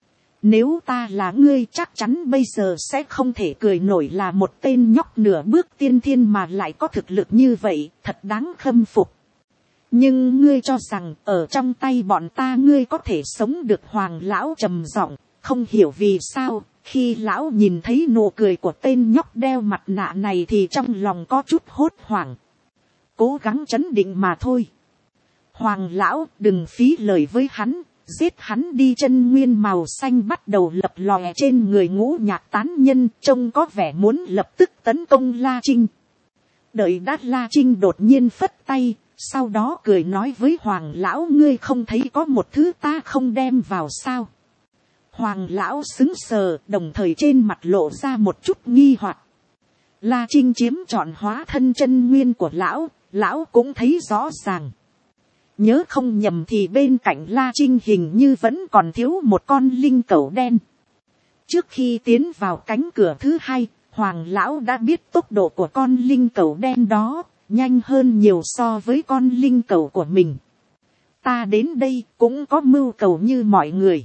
Nếu ta là ngươi chắc chắn bây giờ sẽ không thể cười nổi, là một tên nhóc nửa bước tiên thiên mà lại có thực lực như vậy, thật đáng khâm phục. Nhưng ngươi cho rằng ở trong tay bọn ta ngươi có thể sống được? Hoàng lão trầm giọng, không hiểu vì sao, khi lão nhìn thấy nụ cười của tên nhóc đeo mặt nạ này thì trong lòng có chút hốt hoảng. Cố gắng trấn định mà thôi. Hoàng lão, đừng phí lời với hắn. Giết hắn đi. Chân nguyên màu xanh bắt đầu lập lòe trên người Ngũ Nhạc tán nhân, trông có vẻ muốn lập tức tấn công La Trinh. Đợi đát La Trinh đột nhiên phất tay, sau đó cười nói với Hoàng lão, ngươi không thấy có một thứ ta không đem vào sao? Hoàng lão sững sờ, đồng thời trên mặt lộ ra một chút nghi hoặc. La Trinh chiếm trọn hóa thân chân nguyên của lão, lão cũng thấy rõ ràng. Nhớ không nhầm thì bên cạnh La Trinh hình như vẫn còn thiếu một con linh cẩu đen. Trước khi tiến vào cánh cửa thứ hai, Hoàng lão đã biết tốc độ của con linh cẩu đen đó, nhanh hơn nhiều so với con linh cẩu của mình. Ta đến đây cũng có mưu cầu như mọi người.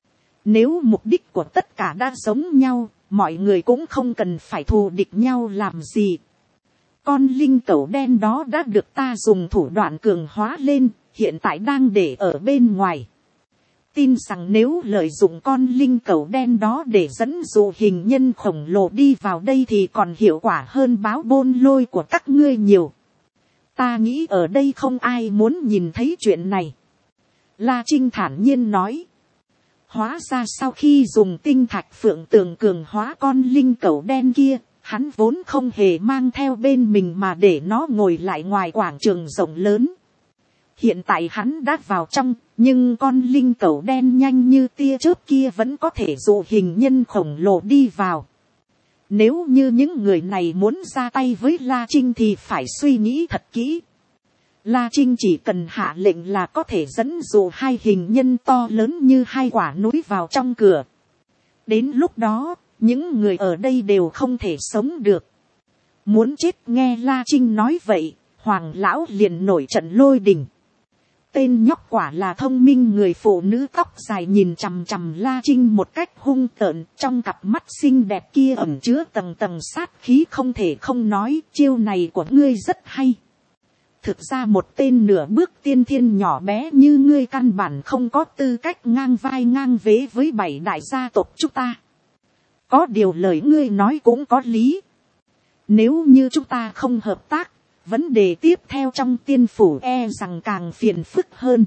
Nếu mục đích của tất cả đã giống nhau, mọi người cũng không cần phải thù địch nhau làm gì. Con linh cẩu đen đó đã được ta dùng thủ đoạn cường hóa lên, hiện tại đang để ở bên ngoài. Tin rằng nếu lợi dụng con linh cẩu đen đó để dẫn dụ hình nhân khổng lồ đi vào đây thì còn hiệu quả hơn báo bôn lôi của các ngươi nhiều. Ta nghĩ ở đây không ai muốn nhìn thấy chuyện này. La Trinh thản nhiên nói. Hóa ra sau khi dùng tinh thạch phượng tường cường hóa con linh cẩu đen kia, hắn vốn không hề mang theo bên mình mà để nó ngồi lại ngoài quảng trường rộng lớn. Hiện tại hắn đã vào trong, nhưng con linh cẩu đen nhanh như tia chớp kia vẫn có thể dụ hình nhân khổng lồ đi vào. Nếu như những người này muốn ra tay với La Trinh thì phải suy nghĩ thật kỹ. La Trinh chỉ cần hạ lệnh là có thể dẫn dụ hai hình nhân to lớn như hai quả núi vào trong cửa. Đến lúc đó, những người ở đây đều không thể sống được. Muốn chết nghe La Trinh nói vậy, Hoàng lão liền nổi trận lôi đình. Tên nhóc quả là thông minh. Người phụ nữ tóc dài nhìn chằm chằm La Trinh một cách hung tợn, trong cặp mắt xinh đẹp kia ẩn chứa tầng tầng sát khí không thể không nói. Chiêu này của ngươi rất hay. Thực ra một tên nửa bước tiên thiên nhỏ bé như ngươi căn bản không có tư cách ngang vai ngang vế với bảy đại gia tộc chúng ta. Có điều lời ngươi nói cũng có lý. Nếu như chúng ta không hợp tác, vấn đề tiếp theo trong tiên phủ e rằng càng phiền phức hơn.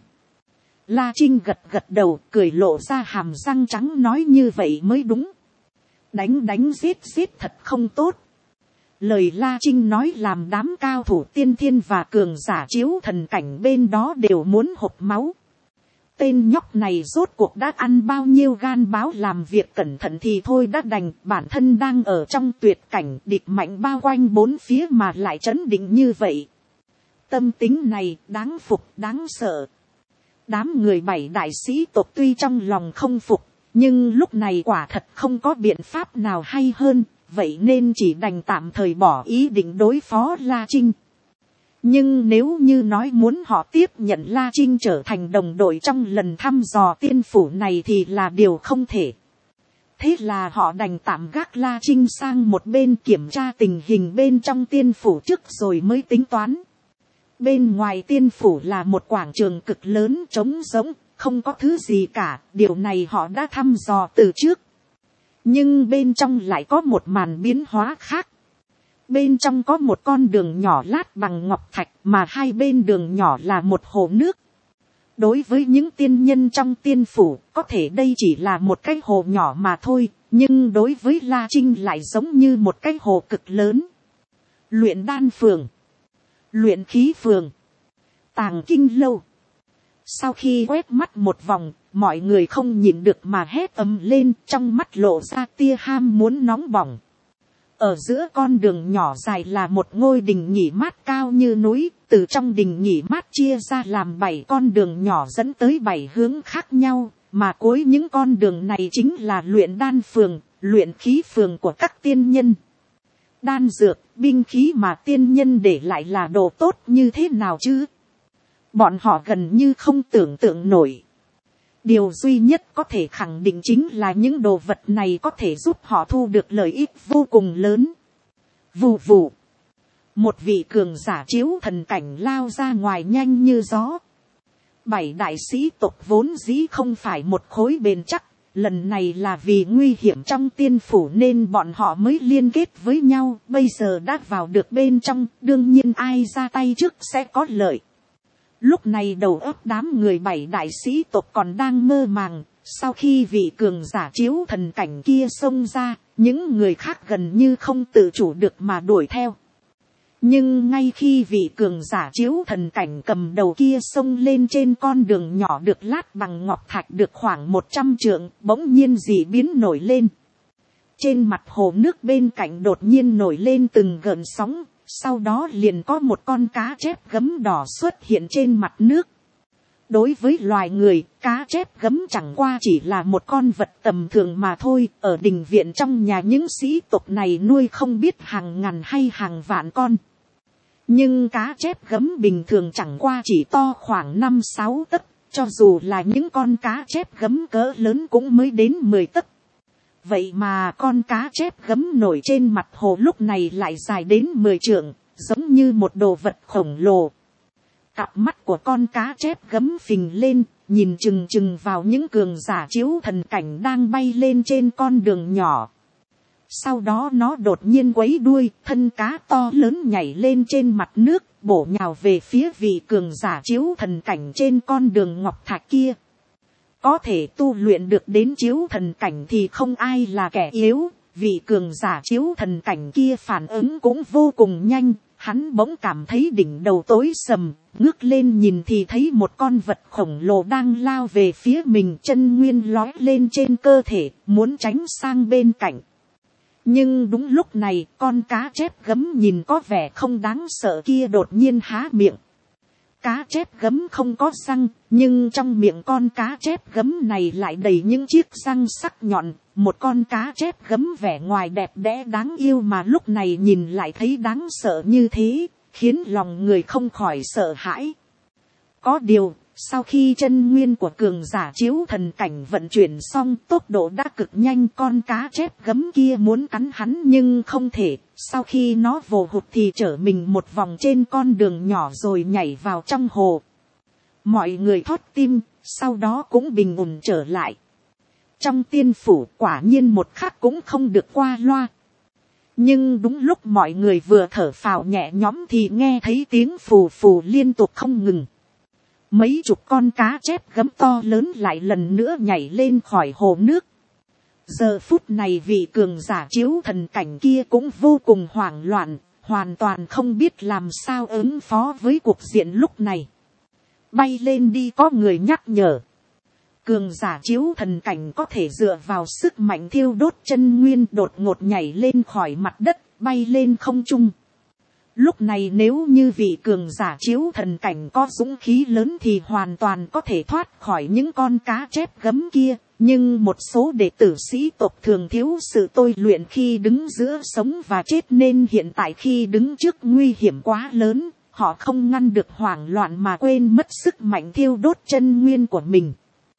La Trinh gật gật đầu, cười lộ ra hàm răng trắng, nói như vậy mới đúng. Đánh đánh giết giết thật không tốt. Lời La Trinh nói làm đám cao thủ tiên thiên và cường giả chiếu thần cảnh bên đó đều muốn hộc máu. Tên nhóc này rốt cuộc đã ăn bao nhiêu gan báo, làm việc cẩn thận thì thôi đã đành, bản thân đang ở trong tuyệt cảnh, địch mạnh bao quanh bốn phía mà lại trấn định như vậy. Tâm tính này đáng phục đáng sợ. Đám người bảy đại sĩ tộc tuy trong lòng không phục, nhưng lúc này quả thật không có biện pháp nào hay hơn, vậy nên chỉ đành tạm thời bỏ ý định đối phó La Trinh. Nhưng nếu như nói muốn họ tiếp nhận La Trinh trở thành đồng đội trong lần thăm dò tiên phủ này thì là điều không thể. Thế là họ đành tạm gác La Trinh sang một bên, kiểm tra tình hình bên trong tiên phủ trước rồi mới tính toán. Bên ngoài tiên phủ là một quảng trường cực lớn trống rỗng, không có thứ gì cả, điều này họ đã thăm dò từ trước. Nhưng bên trong lại có một màn biến hóa khác. Bên trong có một con đường nhỏ lát bằng ngọc thạch, mà hai bên đường nhỏ là một hồ nước. Đối với những tiên nhân trong tiên phủ, có thể đây chỉ là một cái hồ nhỏ mà thôi, nhưng đối với La Trinh lại giống như một cái hồ cực lớn. Luyện đan phường, luyện khí phường, tàng kinh lâu. Sau khi quét mắt một vòng, mọi người không nhịn được mà hét ầm lên, trong mắt lộ ra tia ham muốn nóng bỏng. Ở giữa con đường nhỏ dài là một ngôi đình nghỉ mát cao như núi, từ trong đình nghỉ mát chia ra làm bảy con đường nhỏ dẫn tới bảy hướng khác nhau, mà cuối những con đường này chính là luyện đan phường, luyện khí phường của các tiên nhân. Đan dược, binh khí mà tiên nhân để lại là đồ tốt như thế nào chứ? Bọn họ gần như không tưởng tượng nổi. Điều duy nhất có thể khẳng định chính là những đồ vật này có thể giúp họ thu được lợi ích vô cùng lớn. Vù vù. Một vị cường giả chiếu thần cảnh lao ra ngoài nhanh như gió. Bảy đại sĩ tộc vốn dĩ không phải một khối bền chắc. Lần này là vì nguy hiểm trong tiên phủ nên bọn họ mới liên kết với nhau. Bây giờ đã vào được bên trong, đương nhiên ai ra tay trước sẽ có lợi. Lúc này đầu óc đám người bảy đại sĩ tộc còn đang mơ màng, sau khi vị cường giả chiếu thần cảnh kia xông ra, những người khác gần như không tự chủ được mà đuổi theo. Nhưng ngay khi vị cường giả chiếu thần cảnh cầm đầu kia xông lên trên con đường nhỏ được lát bằng ngọc thạch được khoảng một trăm trượng, bỗng nhiên dị biến nổi lên. trên mặt hồ nước bên cạnh đột nhiên nổi lên từng gợn sóng, sau đó liền có một con cá chép gấm đỏ xuất hiện trên mặt nước. Đối với loài người, cá chép gấm chẳng qua chỉ là một con vật tầm thường mà thôi, ở đình viện trong nhà những sĩ tộc này nuôi không biết hàng ngàn hay hàng vạn con. Nhưng cá chép gấm bình thường chẳng qua chỉ to khoảng năm sáu tấc, cho dù là những con cá chép gấm cỡ lớn cũng mới đến mười tấc. Vậy mà con cá chép gấm nổi trên mặt hồ lúc này lại dài đến mười trượng, giống như một đồ vật khổng lồ. Cặp mắt của con cá chép gấm phình lên, nhìn chừng chừng vào những cường giả chiếu thần cảnh đang bay lên trên con đường nhỏ. Sau đó nó đột nhiên quấy đuôi, thân cá to lớn nhảy lên trên mặt nước, bổ nhào về phía vị cường giả chiếu thần cảnh trên con đường ngọc thạch kia. Có thể tu luyện được đến chiếu thần cảnh thì không ai là kẻ yếu, vị cường giả chiếu thần cảnh kia phản ứng cũng vô cùng nhanh. Hắn bỗng cảm thấy đỉnh đầu tối sầm, ngước lên nhìn thì thấy một con vật khổng lồ đang lao về phía mình, chân nguyên lói lên trên cơ thể, muốn tránh sang bên cạnh. Nhưng đúng lúc này, con cá chép gấm nhìn có vẻ không đáng sợ kia đột nhiên há miệng. Cá chép gấm không có răng, nhưng trong miệng con cá chép gấm này lại đầy những chiếc răng sắc nhọn. Một con cá chép gấm vẻ ngoài đẹp đẽ đáng yêu mà lúc này nhìn lại thấy đáng sợ như thế, khiến lòng người không khỏi sợ hãi. Có điều, sau khi chân nguyên của cường giả chiếu thần cảnh vận chuyển xong, tốc độ đã cực nhanh, con cá chép gấm kia muốn cắn hắn nhưng không thể. Sau khi nó vồ hụt thì trở mình một vòng trên con đường nhỏ rồi nhảy vào trong hồ. Mọi người thót tim, sau đó cũng bình ổn trở lại. Trong tiên phủ quả nhiên một khắc cũng không được qua loa. Nhưng đúng lúc mọi người vừa thở phào nhẹ nhõm thì nghe thấy tiếng phù phù liên tục không ngừng. Mấy chục con cá chép gấm to lớn lại lần nữa nhảy lên khỏi hồ nước. Giờ phút này vị cường giả chiếu thần cảnh kia cũng vô cùng hoảng loạn, hoàn toàn không biết làm sao ứng phó với cuộc diện lúc này. Bay lên đi, có người nhắc nhở. Cường giả chiếu thần cảnh có thể dựa vào sức mạnh thiêu đốt chân nguyên đột ngột nhảy lên khỏi mặt đất, bay lên không trung. Lúc này nếu như vị cường giả chiếu thần cảnh có dũng khí lớn thì hoàn toàn có thể thoát khỏi những con cá chép gấm kia. Nhưng một số đệ tử sĩ tộc thường thiếu sự tôi luyện khi đứng giữa sống và chết, nên hiện tại khi đứng trước nguy hiểm quá lớn, họ không ngăn được hoảng loạn mà quên mất sức mạnh thiêu đốt chân nguyên của mình.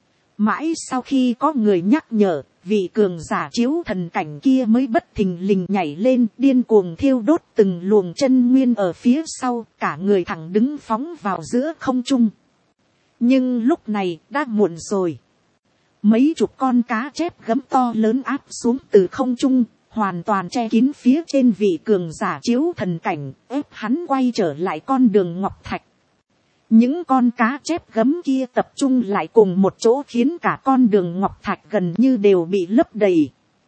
Mãi sau khi có người nhắc nhở, vị cường giả chiếu thần cảnh kia mới bất thình lình nhảy lên, điên cuồng thiêu đốt từng luồng chân nguyên ở phía sau, cả người thẳng đứng phóng vào giữa không trung. Nhưng lúc này đã muộn rồi. Mấy chục con cá chép gấm to lớn áp xuống từ không trung, hoàn toàn che kín phía trên vị cường giả chiếu thần cảnh, ép hắn quay trở lại con đường ngọc thạch. Những con cá chép gấm kia tập trung lại cùng một chỗ khiến cả con đường ngọc thạch gần như đều bị lấp đầy.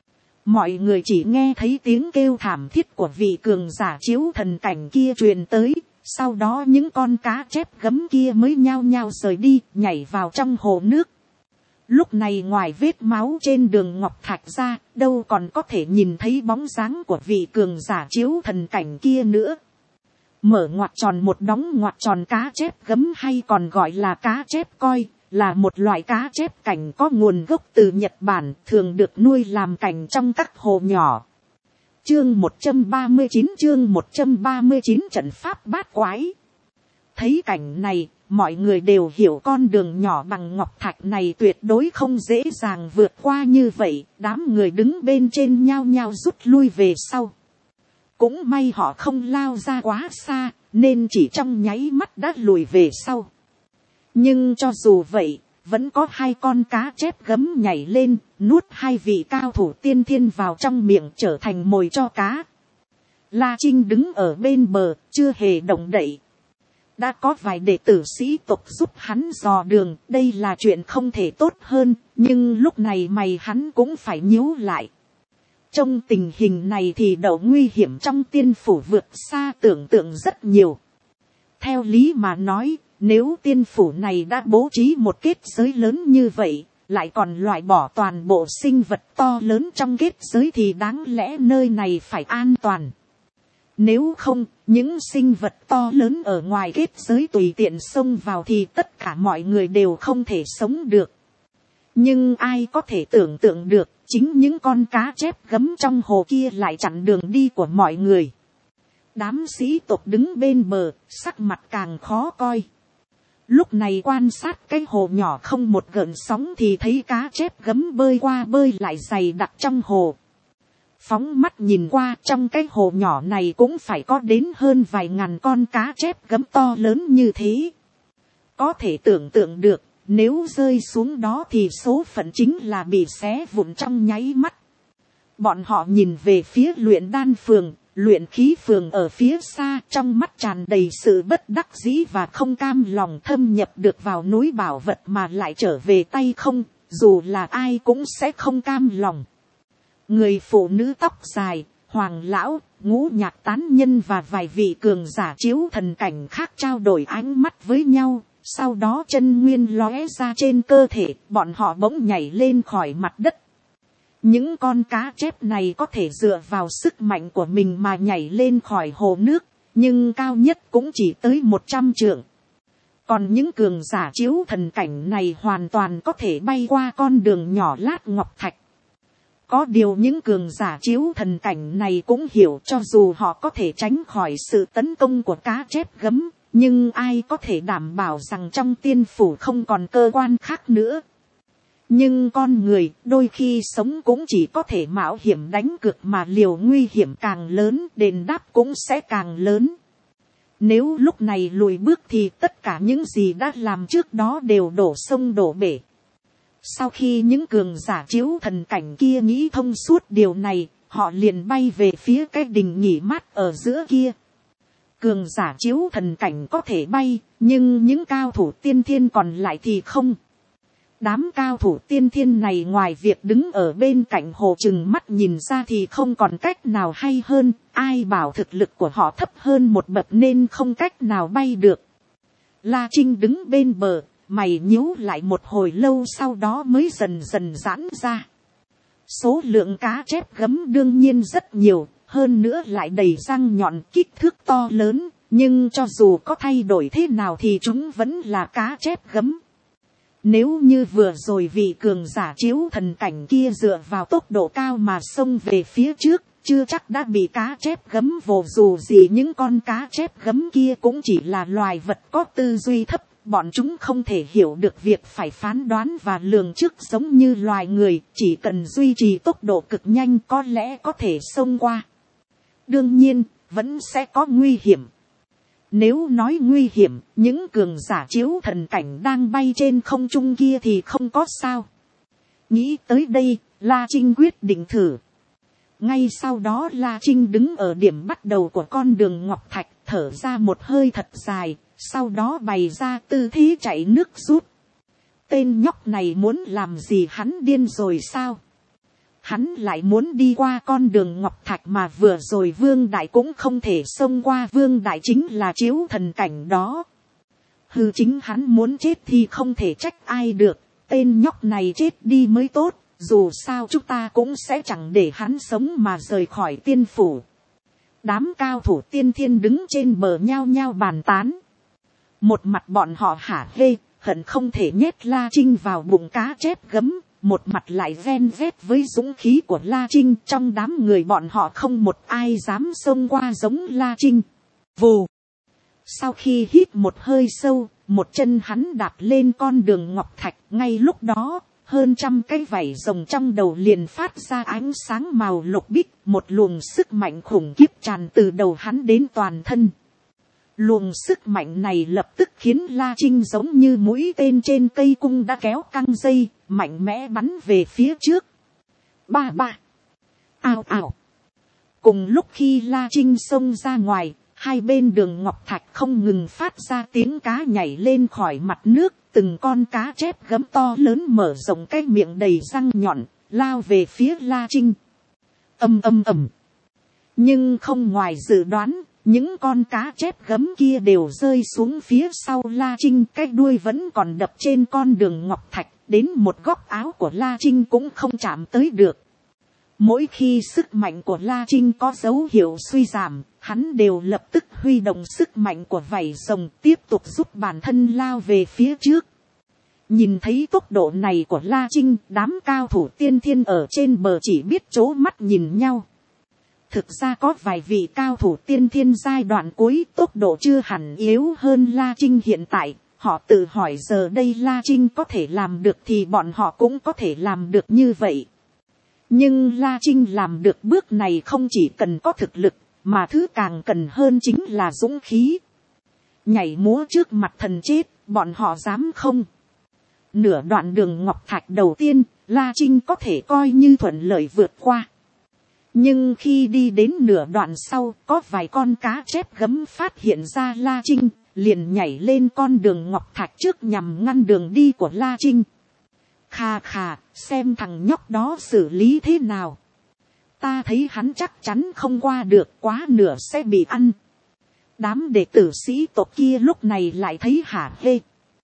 Mọi người chỉ nghe thấy tiếng kêu thảm thiết của vị cường giả chiếu thần cảnh kia truyền tới, sau đó những con cá chép gấm kia mới nhao nhao rời đi, nhảy vào trong hồ nước. Lúc này ngoài vết máu trên đường ngọc thạch ra, đâu còn có thể nhìn thấy bóng dáng của vị cường giả chiếu thần cảnh kia nữa. Mở ngoặc tròn một đóng ngoặc tròn cá chép gấm hay còn gọi là cá chép coi, là một loại cá chép cảnh có nguồn gốc từ Nhật Bản, thường được nuôi làm cảnh trong các hồ nhỏ. Chương một trăm ba mươi chín chương một trăm ba mươi chín trận pháp bát quái. Thấy cảnh này, mọi người đều hiểu con đường nhỏ bằng ngọc thạch này tuyệt đối không dễ dàng vượt qua như vậy, đám người đứng bên trên nhao nhao rút lui về sau. Cũng may họ không lao ra quá xa, nên chỉ trong nháy mắt đã lùi về sau. Nhưng cho dù vậy, vẫn có hai con cá chép gấm nhảy lên, nuốt hai vị cao thủ tiên thiên vào trong miệng trở thành mồi cho cá. La Trinh đứng ở bên bờ, chưa hề động đậy. Đã có vài đệ tử sĩ tộc giúp hắn dò đường, đây là chuyện không thể tốt hơn, nhưng lúc này mày hắn cũng phải nhíu lại. Trong tình hình này thì độ nguy hiểm trong tiên phủ vượt xa tưởng tượng rất nhiều. Theo lý mà nói, nếu tiên phủ này đã bố trí một kết giới lớn như vậy, lại còn loại bỏ toàn bộ sinh vật to lớn trong kết giới thì đáng lẽ nơi này phải an toàn. Nếu không, những sinh vật to lớn ở ngoài kết giới tùy tiện xông vào thì tất cả mọi người đều không thể sống được. Nhưng ai có thể tưởng tượng được, chính những con cá chép gấm trong hồ kia lại chặn đường đi của mọi người. Đám sĩ tộc đứng bên bờ, sắc mặt càng khó coi. Lúc này quan sát cái hồ nhỏ không một gợn sóng thì thấy cá chép gấm bơi qua bơi lại dày đặc trong hồ. Phóng mắt nhìn qua, trong cái hồ nhỏ này cũng phải có đến hơn vài ngàn con cá chép gấm to lớn như thế. Có thể tưởng tượng được, nếu rơi xuống đó thì số phận chính là bị xé vụn trong nháy mắt. Bọn họ nhìn về phía luyện đan phường, luyện khí phường ở phía xa, trong mắt tràn đầy sự bất đắc dĩ và không cam lòng thâm nhập được vào núi bảo vật mà lại trở về tay không, dù là ai cũng sẽ không cam lòng. Người phụ nữ tóc dài, hoàng lão, ngũ nhạc tán nhân và vài vị cường giả chiếu thần cảnh khác trao đổi ánh mắt với nhau, sau đó chân nguyên lóe ra trên cơ thể, bọn họ bỗng nhảy lên khỏi mặt đất. Những con cá chép này có thể dựa vào sức mạnh của mình mà nhảy lên khỏi hồ nước, nhưng cao nhất cũng chỉ tới một trăm trượng. Còn những cường giả chiếu thần cảnh này hoàn toàn có thể bay qua con đường nhỏ lát ngọc thạch. Có điều những cường giả chiếu thần cảnh này cũng hiểu cho dù họ có thể tránh khỏi sự tấn công của cá chép gấm, nhưng ai có thể đảm bảo rằng trong tiên phủ không còn cơ quan khác nữa. Nhưng con người đôi khi sống cũng chỉ có thể mạo hiểm đánh cược mà liều nguy hiểm càng lớn đền đáp cũng sẽ càng lớn. Nếu lúc này lùi bước thì tất cả những gì đã làm trước đó đều đổ sông đổ bể. Sau khi những cường giả chiếu thần cảnh kia nghĩ thông suốt điều này, họ liền bay về phía cái đình nghỉ mát ở giữa kia. Cường giả chiếu thần cảnh có thể bay, nhưng những cao thủ tiên thiên còn lại thì không. Đám cao thủ tiên thiên này ngoài việc đứng ở bên cạnh hồ chừng mắt nhìn ra thì không còn cách nào hay hơn, ai bảo thực lực của họ thấp hơn một bậc nên không cách nào bay được. La Trinh đứng bên bờ, mày nhíu lại một hồi lâu sau đó mới dần dần giãn ra. Số lượng cá chép gấm đương nhiên rất nhiều, hơn nữa lại đầy răng nhọn kích thước to lớn, nhưng cho dù có thay đổi thế nào thì chúng vẫn là cá chép gấm. Nếu như vừa rồi vị cường giả chiếu thần cảnh kia dựa vào tốc độ cao mà xông về phía trước, chưa chắc đã bị cá chép gấm vồ. Dù gì những con cá chép gấm kia cũng chỉ là loài vật có tư duy thấp, bọn chúng không thể hiểu được việc phải phán đoán và lường trước giống như loài người, chỉ cần duy trì tốc độ cực nhanh có lẽ có thể xông qua. Đương nhiên, vẫn sẽ có nguy hiểm. Nếu nói nguy hiểm, những cường giả chiếu thần cảnh đang bay trên không trung kia thì không có sao. Nghĩ tới đây, La Trinh quyết định thử. Ngay sau đó La Trinh đứng ở điểm bắt đầu của con đường ngọc thạch, thở ra một hơi thật dài, sau đó bày ra tư thế chạy nước rút. Tên nhóc này muốn làm gì, hắn điên rồi sao? Hắn lại muốn đi qua con đường ngọc thạch mà vừa rồi Vương Đại cũng không thể xông qua. Vương Đại chính là chiếu thần cảnh đó. Hừ, chính hắn muốn chết thì không thể trách ai được. Tên nhóc này chết đi mới tốt. Dù sao chúng ta cũng sẽ chẳng để hắn sống mà rời khỏi tiên phủ. Đám cao thủ tiên thiên đứng trên bờ nhao nhao bàn tán. Một mặt bọn họ hả hê, hận không thể nhét La Trinh vào bụng cá chép gấm. Một mặt lại ven vét với dũng khí của La Trinh, trong đám người bọn họ không một ai dám xông qua giống La Trinh. Vù! Sau khi hít một hơi sâu, một chân hắn đạp lên con đường ngọc thạch, ngay lúc đó, hơn trăm cái vảy rồng trong đầu liền phát ra ánh sáng màu lục bích, một luồng sức mạnh khủng khiếp tràn từ đầu hắn đến toàn thân. Luồng sức mạnh này lập tức khiến La Trinh giống như mũi tên trên cây cung đã kéo căng dây, mạnh mẽ bắn về phía trước. Ba ba. Ào ào. Cùng lúc khi La Trinh xông ra ngoài, hai bên đường ngọc thạch không ngừng phát ra tiếng cá nhảy lên khỏi mặt nước, từng con cá chép gấm to lớn mở rộng cái miệng đầy răng nhọn, lao về phía La Trinh. Ầm ầm ầm. Nhưng không ngoài dự đoán, những con cá chép gấm kia đều rơi xuống phía sau La Trinh, cái đuôi vẫn còn đập trên con đường ngọc thạch, đến một góc áo của La Trinh cũng không chạm tới được. Mỗi khi sức mạnh của La Trinh có dấu hiệu suy giảm, hắn đều lập tức huy động sức mạnh của vảy rồng tiếp tục giúp bản thân lao về phía trước. Nhìn thấy tốc độ này của La Trinh, đám cao thủ tiên thiên ở trên bờ chỉ biết trố mắt nhìn nhau. Thực ra có vài vị cao thủ tiên thiên giai đoạn cuối tốc độ chưa hẳn yếu hơn La Trinh hiện tại. Họ tự hỏi giờ đây La Trinh có thể làm được thì bọn họ cũng có thể làm được như vậy. Nhưng La Trinh làm được bước này không chỉ cần có thực lực, mà thứ càng cần hơn chính là dũng khí. Nhảy múa trước mặt thần chết, bọn họ dám không? Nửa đoạn đường ngọc thạch đầu tiên, La Trinh có thể coi như thuận lợi vượt qua. Nhưng khi đi đến nửa đoạn sau, có vài con cá chép gấm phát hiện ra La Trinh, liền nhảy lên con đường ngọc thạch trước nhằm ngăn đường đi của La Trinh. Khà khà, xem thằng nhóc đó xử lý thế nào. Ta thấy hắn chắc chắn không qua được, quá nửa sẽ bị ăn. Đám đệ tử sĩ tộc kia lúc này lại thấy hả hê.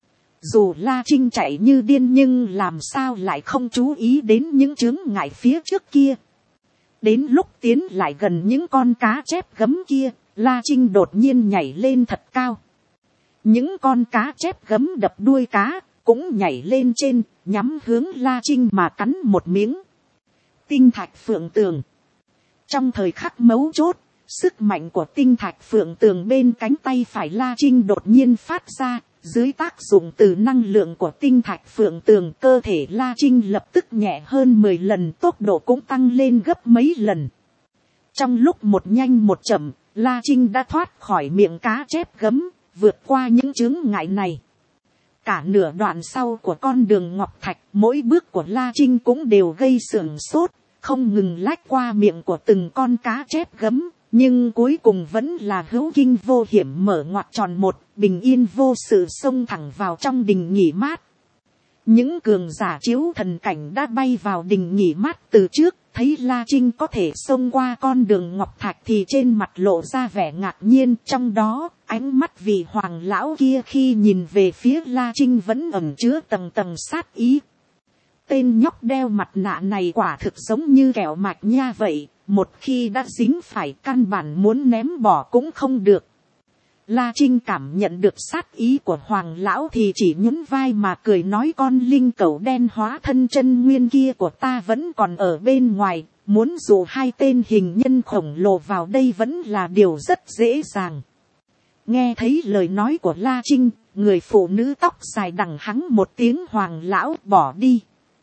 Dù La Trinh chạy như điên nhưng làm sao lại không chú ý đến những chướng ngại phía trước kia. Đến lúc tiến lại gần những con cá chép gấm kia, La Trinh đột nhiên nhảy lên thật cao. Những con cá chép gấm đập đuôi cá, cũng nhảy lên trên, nhắm hướng La Trinh mà cắn một miếng. Tinh thạch phượng tường. Trong thời khắc mấu chốt, sức mạnh của tinh thạch phượng tường bên cánh tay phải La Trinh đột nhiên phát ra. Dưới tác dụng từ năng lượng của tinh thạch phượng tường, cơ thể La Trinh lập tức nhẹ hơn mười lần, tốc độ cũng tăng lên gấp mấy lần. Trong lúc một nhanh một chậm, La Trinh đã thoát khỏi miệng cá chép gấm, vượt qua những chướng ngại này. Cả nửa đoạn sau của con đường ngọc thạch, mỗi bước của La Trinh cũng đều gây sửng sốt, không ngừng lách qua miệng của từng con cá chép gấm. Nhưng cuối cùng vẫn là hữu kinh vô hiểm mở ngoặt tròn một, bình yên vô sự xông thẳng vào trong đình nghỉ mát. Những cường giả chiếu thần cảnh đã bay vào đình nghỉ mát từ trước, thấy La Trinh có thể xông qua con đường ngọc thạch thì trên mặt lộ ra vẻ ngạc nhiên. Trong đó, ánh mắt vị hoàng lão kia khi nhìn về phía La Trinh vẫn ẩn chứa tầng tầng sát ý. Tên nhóc đeo mặt nạ này quả thực giống như kẹo mạch nha vậy. Một khi đã dính phải căn bản muốn ném bỏ cũng không được. La Trinh cảm nhận được sát ý của hoàng lão thì chỉ nhún vai mà cười nói, con linh cẩu đen hóa thân chân nguyên kia của ta vẫn còn ở bên ngoài. Muốn dụ hai tên hình nhân khổng lồ vào đây vẫn là điều rất dễ dàng. Nghe thấy lời nói của La Trinh, người phụ nữ tóc dài đằng hắng một tiếng hoàng lão bỏ đi.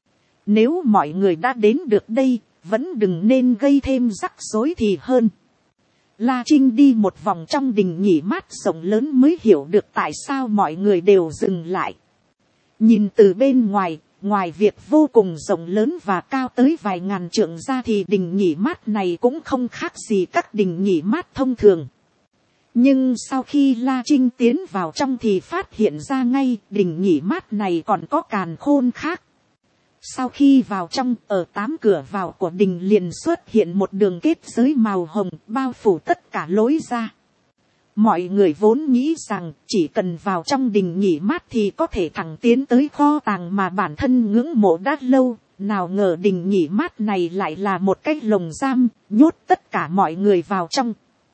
Nếu mọi người đã đến được đây, vẫn đừng nên gây thêm rắc rối thì hơn. La Trinh đi một vòng trong đình nghỉ mát rộng lớn mới hiểu được tại sao mọi người đều dừng lại. Nhìn từ bên ngoài, ngoài việc vô cùng rộng lớn và cao tới vài ngàn trượng ra thì đình nghỉ mát này cũng không khác gì các đình nghỉ mát thông thường. Nhưng sau khi La Trinh tiến vào trong thì phát hiện ra ngay đình nghỉ mát này còn có càn khôn khác. Sau khi vào trong, ở tám cửa vào của đình liền xuất hiện một đường kết giới màu hồng bao phủ tất cả lối ra. Mọi người vốn nghĩ rằng chỉ cần vào trong đình nghỉ mát thì có thể thẳng tiến tới kho tàng mà bản thân ngưỡng mộ đã lâu. Nào ngờ đình nghỉ mát này lại là một cái lồng giam, nhốt tất cả mọi người vào trong.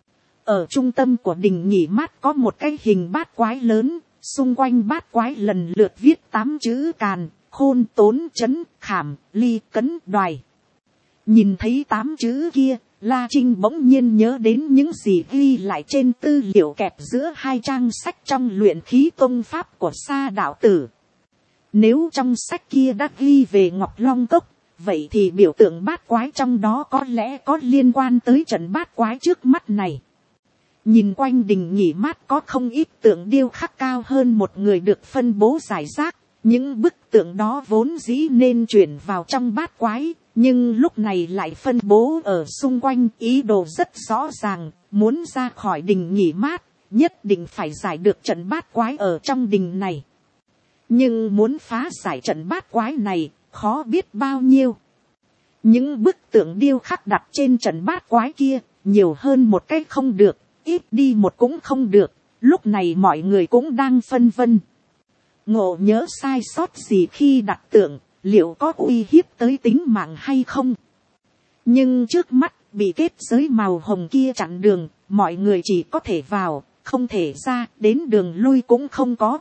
Ở trung tâm của đình nghỉ mát có một cái hình bát quái lớn, xung quanh bát quái lần lượt viết tám chữ càn, khôn, tốn, chấn, khảm, ly, cấn, đoài. Nhìn thấy tám chữ kia, La Trinh bỗng nhiên nhớ đến những gì ghi lại trên tư liệu kẹp giữa hai trang sách trong luyện khí công pháp của Sa đạo tử. Nếu trong sách kia đã ghi về Ngọc Long Cốc, vậy thì biểu tượng bát quái trong đó có lẽ có liên quan tới trận bát quái trước mắt này. Nhìn quanh đình nghỉ mát có không ít tượng điêu khắc cao hơn một người được phân bố rải rác. Những bức tượng đó vốn dĩ nên chuyển vào trong bát quái, nhưng lúc này lại phân bố ở xung quanh, ý đồ rất rõ ràng, muốn ra khỏi đình nghỉ mát, nhất định phải giải được trận bát quái ở trong đình này. Nhưng muốn phá giải trận bát quái này, khó biết bao nhiêu. Những bức tượng điêu khắc đặt trên trận bát quái kia, nhiều hơn một cái không được, ít đi một cũng không được, lúc này mọi người cũng đang phân vân. ngộ nhớ sai sót gì khi đặt tượng, liệu có uy hiếp tới tính mạng hay không. Nhưng trước mắt bị kết giới màu hồng kia chặn đường, mọi người chỉ có thể vào, không thể ra, đến đường lui cũng không có.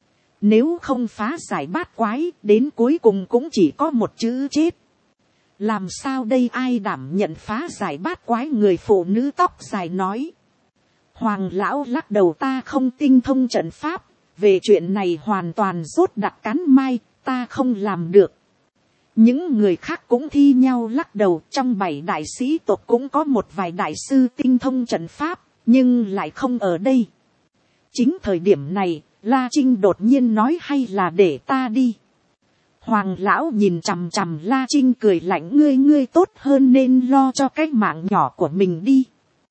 Nếu không phá giải bát quái, đến cuối cùng cũng chỉ có một chữ chết. Làm sao đây, ai đảm nhận phá giải bát quái, người phụ nữ tóc dài nói. Hoàng lão lắc đầu, ta không tinh thông trận pháp, về chuyện này hoàn toàn rốt đặc cắn mai, ta không làm được. Những người khác cũng thi nhau lắc đầu, trong bảy đại sĩ tộc cũng có một vài đại sư tinh thông trận pháp, nhưng lại không ở đây. Chính thời điểm này, La Trinh đột nhiên nói, hay là để ta đi. Hoàng lão nhìn chằm chằm La Trinh cười lạnh, ngươi ngươi tốt hơn nên lo cho cái mạng nhỏ của mình đi.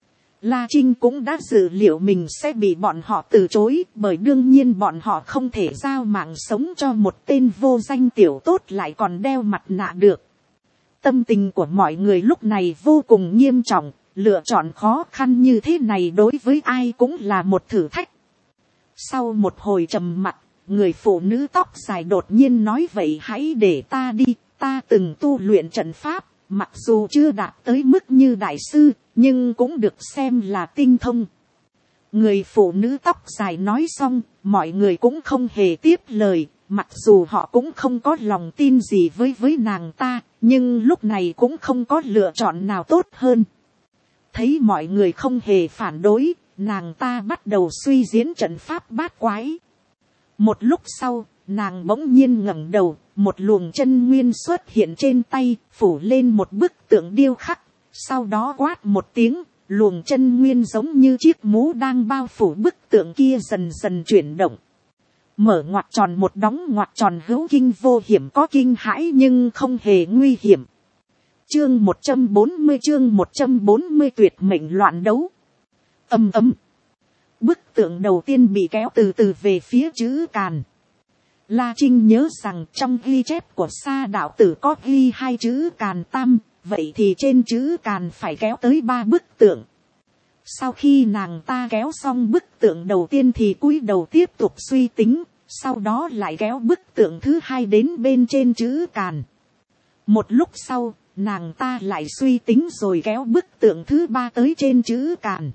La Trinh cũng đã dự liệu mình sẽ bị bọn họ từ chối, bởi đương nhiên bọn họ không thể giao mạng sống cho một tên vô danh tiểu tốt lại còn đeo mặt nạ được. Tâm tình của mọi người lúc này vô cùng nghiêm trọng, lựa chọn khó khăn như thế này đối với ai cũng là một thử thách. Sau một hồi trầm mặc, người phụ nữ tóc dài đột nhiên nói, vậy hãy để ta đi, ta từng tu luyện trận pháp, mặc dù chưa đạt tới mức như đại sư, nhưng cũng được xem là tinh thông. Người phụ nữ tóc dài nói xong, mọi người cũng không hề tiếp lời, mặc dù họ cũng không có lòng tin gì với với nàng ta, nhưng lúc này cũng không có lựa chọn nào tốt hơn. Thấy mọi người không hề phản đối, nàng ta bắt đầu suy diễn trận pháp bát quái. Một lúc sau, nàng bỗng nhiên ngẩng đầu, một luồng chân nguyên xuất hiện trên tay, phủ lên một bức tượng điêu khắc. Sau đó quát một tiếng, luồng chân nguyên giống như chiếc mũ đang bao phủ bức tượng kia dần dần chuyển động. Mở ngoặc tròn một đóng ngoặc tròn, hữu kinh vô hiểm, có kinh hãi nhưng không hề nguy hiểm. Chương một trăm bốn mươi, chương một trăm bốn mươi tuyệt mệnh loạn đấu. Âm ấm. Bức tượng đầu tiên bị kéo từ từ về phía chữ Càn. La Trinh nhớ rằng trong ghi chép của Sa đạo tử có ghi hai chữ Càn Tam, vậy thì trên chữ Càn phải kéo tới ba bức tượng. Sau khi nàng ta kéo xong bức tượng đầu tiên thì cúi đầu tiếp tục suy tính, sau đó lại kéo bức tượng thứ hai đến bên trên chữ Càn. Một lúc sau, nàng ta lại suy tính rồi kéo bức tượng thứ ba tới trên chữ Càn.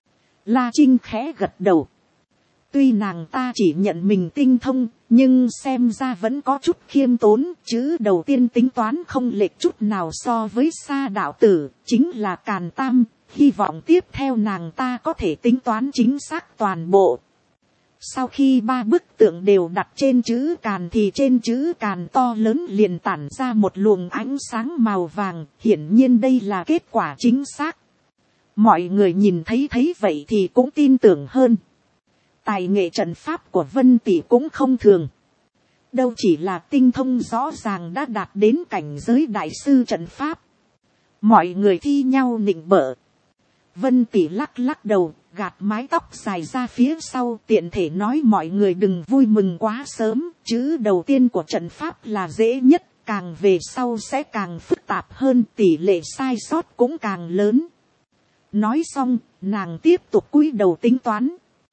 La Trinh khẽ gật đầu. Tuy nàng ta chỉ nhận mình tinh thông, nhưng xem ra vẫn có chút khiêm tốn. Chữ đầu tiên tính toán không lệch chút nào so với Sa đạo tử, chính là Càn Tam. Hy vọng tiếp theo nàng ta có thể tính toán chính xác toàn bộ. Sau khi ba bức tượng đều đặt trên chữ Càn thì trên chữ Càn to lớn liền tản ra một luồng ánh sáng màu vàng. Hiển nhiên đây là kết quả chính xác. Mọi người nhìn thấy thấy vậy thì cũng tin tưởng hơn. Tài nghệ trận pháp của Vân Tỷ cũng không thường. Đâu chỉ là tinh thông rõ ràng đã đạt đến cảnh giới đại sư trận pháp. Mọi người thi nhau nịnh bợ. Vân Tỷ lắc lắc đầu, gạt mái tóc dài ra phía sau, tiện thể nói mọi người đừng vui mừng quá sớm. Chữ đầu tiên của trận pháp là dễ nhất, càng về sau sẽ càng phức tạp hơn, tỷ lệ sai sót cũng càng lớn. Nói xong, nàng tiếp tục cúi đầu tính toán.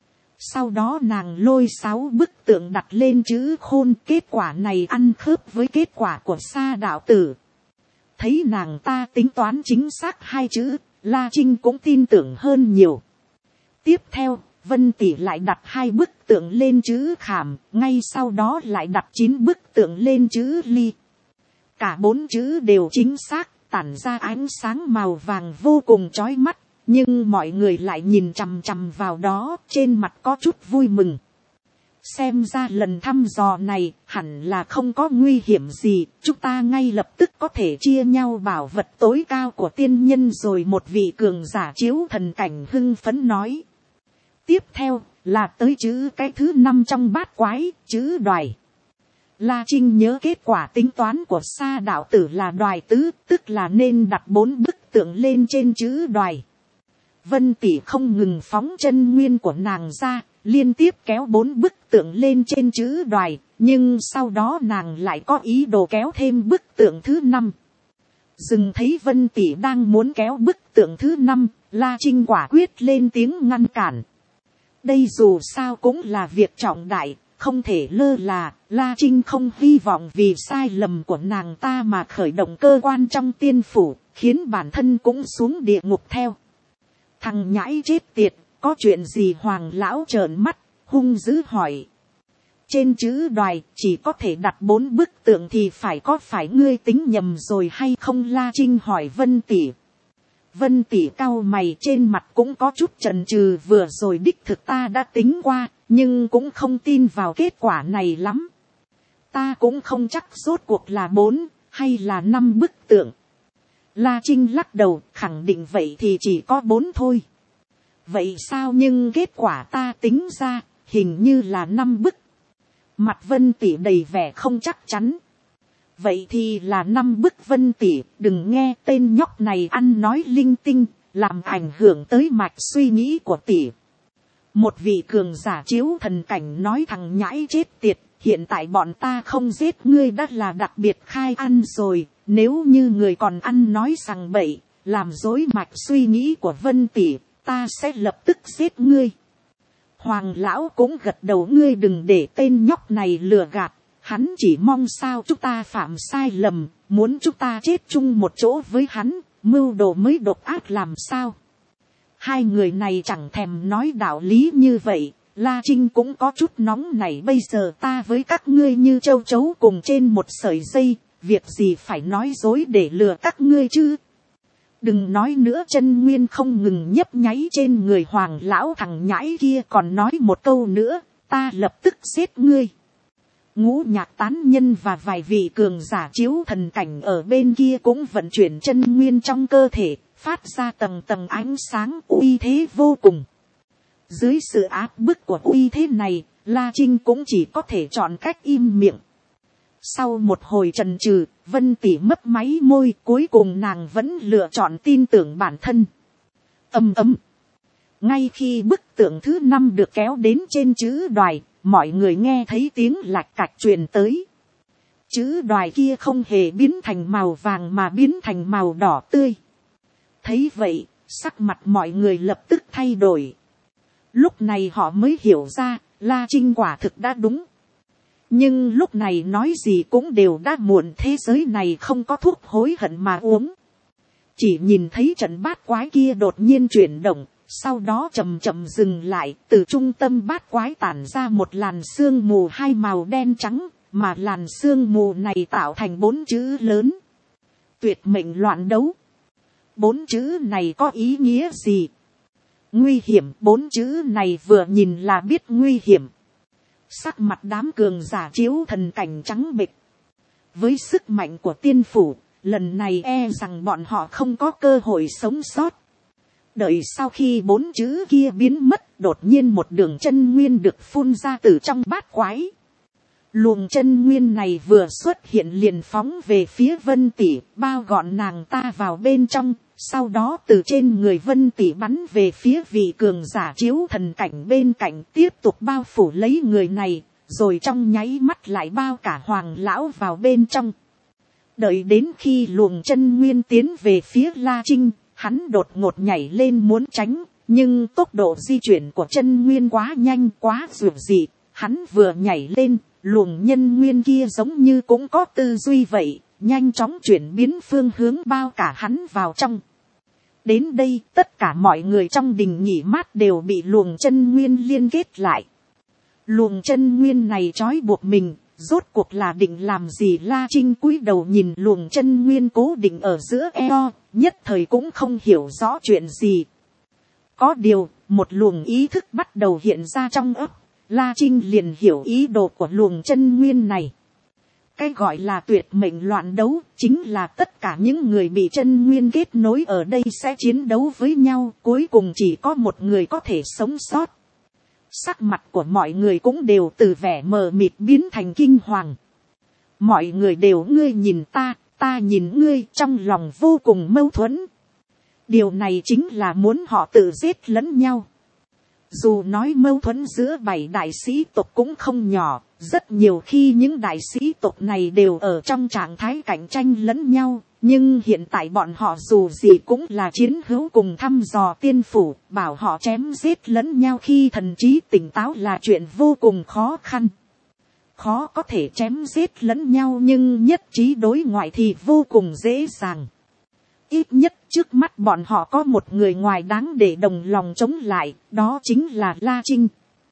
Sau đó nàng lôi sáu bức tượng đặt lên chữ Khôn, kết quả này ăn khớp với kết quả của Sa đạo tử. Thấy nàng ta tính toán chính xác hai chữ, La Trinh cũng tin tưởng hơn nhiều. Tiếp theo, Vân Tỷ lại đặt hai bức tượng lên chữ Khảm, ngay sau đó lại đặt chín bức tượng lên chữ Ly. Cả bốn chữ đều chính xác, tản ra ánh sáng màu vàng vô cùng chói mắt. Nhưng mọi người lại nhìn chằm chằm vào đó, trên mặt có chút vui mừng. Xem ra lần thăm dò này hẳn là không có nguy hiểm gì, chúng ta ngay lập tức có thể chia nhau bảo vật tối cao của tiên nhân rồi. Một vị cường giả chiếu thần cảnh hưng phấn nói. Tiếp theo là tới chữ cái thứ năm trong bát quái, chữ Đoài. La Trinh nhớ kết quả tính toán của Sa đạo tử là Đoài tứ, tức là nên đặt bốn bức tượng lên trên chữ Đoài. Vân Tỷ không ngừng phóng chân nguyên của nàng ra, liên tiếp kéo bốn bức tượng lên trên chữ Đoài, nhưng sau đó nàng lại có ý đồ kéo thêm bức tượng thứ năm. Dừng thấy Vân Tỷ đang muốn kéo bức tượng thứ năm, La Trinh quả quyết lên tiếng ngăn cản. Đây dù sao cũng là việc trọng đại, không thể lơ là, La Trinh không hy vọng vì sai lầm của nàng ta mà khởi động cơ quan trong tiên phủ, khiến bản thân cũng xuống địa ngục theo. Thằng nhãi chết tiệt, có chuyện gì? Hoàng lão trợn mắt, hung dữ hỏi. Trên chữ đoài chỉ có thể đặt bốn bức tượng thì phải có phải ngươi tính nhầm rồi hay không? La Trinh hỏi Vân tỷ. Vân tỷ cau mày, trên mặt cũng có chút chần chừ. Vừa rồi đích thực ta đã tính qua, nhưng cũng không tin vào kết quả này lắm. Ta cũng không chắc rốt cuộc là bốn hay là năm bức tượng. La Trinh lắc đầu, khẳng định vậy thì chỉ có bốn thôi. Vậy sao? Nhưng kết quả ta tính ra hình như là năm bức. Mặt Vân tỷ đầy vẻ không chắc chắn. Vậy thì là năm bức. Vân tỷ, đừng nghe tên nhóc này ăn nói linh tinh, làm ảnh hưởng tới mạch suy nghĩ của tỷ. Một vị cường giả chiếu thần cảnh nói, thằng nhãi chết tiệt, hiện tại bọn ta không giết ngươi đã là đặc biệt khai ăn rồi, nếu như người còn ăn nói sằng bậy, làm dối mạch suy nghĩ của Vân tỷ, ta sẽ lập tức giết ngươi. Hoàng lão cũng gật đầu, ngươi đừng để tên nhóc này lừa gạt, hắn chỉ mong sao chúng ta phạm sai lầm, muốn chúng ta chết chung một chỗ với hắn, mưu đồ mới độc ác làm sao. Hai người này chẳng thèm nói đạo lý như vậy, La Trinh cũng có chút nóng này. Bây giờ ta với các ngươi như châu chấu cùng trên một sợi dây, việc gì phải nói dối để lừa các ngươi chứ. Đừng nói nữa. Chân nguyên không ngừng nhấp nháy trên người Hoàng lão. Thằng nhãi kia còn nói một câu nữa, ta lập tức giết ngươi. Ngũ nhạc tán nhân và vài vị cường giả chiếu thần cảnh ở bên kia cũng vận chuyển chân nguyên trong cơ thể, phát ra tầng tầng ánh sáng uy thế vô cùng. Dưới sự áp bức của uy thế này, La Trinh cũng chỉ có thể chọn cách im miệng. Sau một hồi chần chừ, Vân tỷ mấp máy môi, cuối cùng nàng vẫn lựa chọn tin tưởng bản thân. Ầm ầm. Ngay khi bức tượng thứ năm được kéo đến trên chữ đoài, mọi người nghe thấy tiếng lạch cạch truyền tới. Chữ đoài kia không hề biến thành màu vàng mà biến thành màu đỏ tươi. Thấy vậy, sắc mặt mọi người lập tức thay đổi. Lúc này họ mới hiểu ra, La Trinh quả thực đã đúng. Nhưng lúc này nói gì cũng đều đã muộn, thế giới này không có thuốc hối hận mà uống. Chỉ nhìn thấy trận bát quái kia đột nhiên chuyển động, sau đó chậm chậm dừng lại, từ trung tâm bát quái tản ra một làn sương mù hai màu đen trắng, mà làn sương mù này tạo thành bốn chữ lớn. Tuyệt mệnh loạn đấu. Bốn chữ này có ý nghĩa gì? Nguy hiểm. Bốn chữ này vừa nhìn là biết nguy hiểm. Sắc mặt đám cường giả chiếu thần cảnh trắng bệch. Với sức mạnh của tiên phủ, lần này e rằng bọn họ không có cơ hội sống sót. Đợi sau khi bốn chữ kia biến mất, đột nhiên một đường chân nguyên được phun ra từ trong bát quái. Luồng chân nguyên này vừa xuất hiện liền phóng về phía Vân tỷ, bao gọn nàng ta vào bên trong, sau đó từ trên người Vân tỷ bắn về phía vị cường giả chiếu thần cảnh bên cạnh, tiếp tục bao phủ lấy người này, rồi trong nháy mắt lại bao cả Hoàng lão vào bên trong. Đợi đến khi luồng chân nguyên tiến về phía La Trinh, hắn đột ngột nhảy lên muốn tránh, nhưng tốc độ di chuyển của chân nguyên quá nhanh quá dường dị, hắn vừa nhảy lên, luồng nhân nguyên kia giống như cũng có tư duy vậy, nhanh chóng chuyển biến phương hướng bao cả hắn vào trong. Đến đây, tất cả mọi người trong đình nghỉ mát đều bị luồng chân nguyên liên kết lại. Luồng chân nguyên này trói buộc mình, rốt cuộc là định làm gì? La Trinh cúi đầu nhìn luồng chân nguyên cố định ở giữa eo, nhất thời cũng không hiểu rõ chuyện gì. Có điều, một luồng ý thức bắt đầu hiện ra trong óc, La Trinh liền hiểu ý đồ của luồng chân nguyên này. Cái gọi là tuyệt mệnh loạn đấu, chính là tất cả những người bị chân nguyên kết nối ở đây sẽ chiến đấu với nhau, cuối cùng chỉ có một người có thể sống sót. Sắc mặt của mọi người cũng đều từ vẻ mờ mịt biến thành kinh hoàng. Mọi người đều ngươi nhìn ta, ta nhìn ngươi, trong lòng vô cùng mâu thuẫn. Điều này chính là muốn họ tự giết lẫn nhau. Dù nói mâu thuẫn giữa bảy đại sĩ tộc cũng không nhỏ, rất nhiều khi những đại sĩ tộc này đều ở trong trạng thái cạnh tranh lẫn nhau, nhưng hiện tại bọn họ dù gì cũng là chiến hữu cùng thăm dò tiên phủ, bảo họ chém giết lẫn nhau khi thần trí tỉnh táo là chuyện vô cùng khó khăn. khó có thể chém giết lẫn nhau, nhưng nhất trí đối ngoại thì vô cùng dễ dàng. Ít nhất trước mắt bọn họ có một người ngoài đáng để đồng lòng chống lại, đó chính là La Trinh.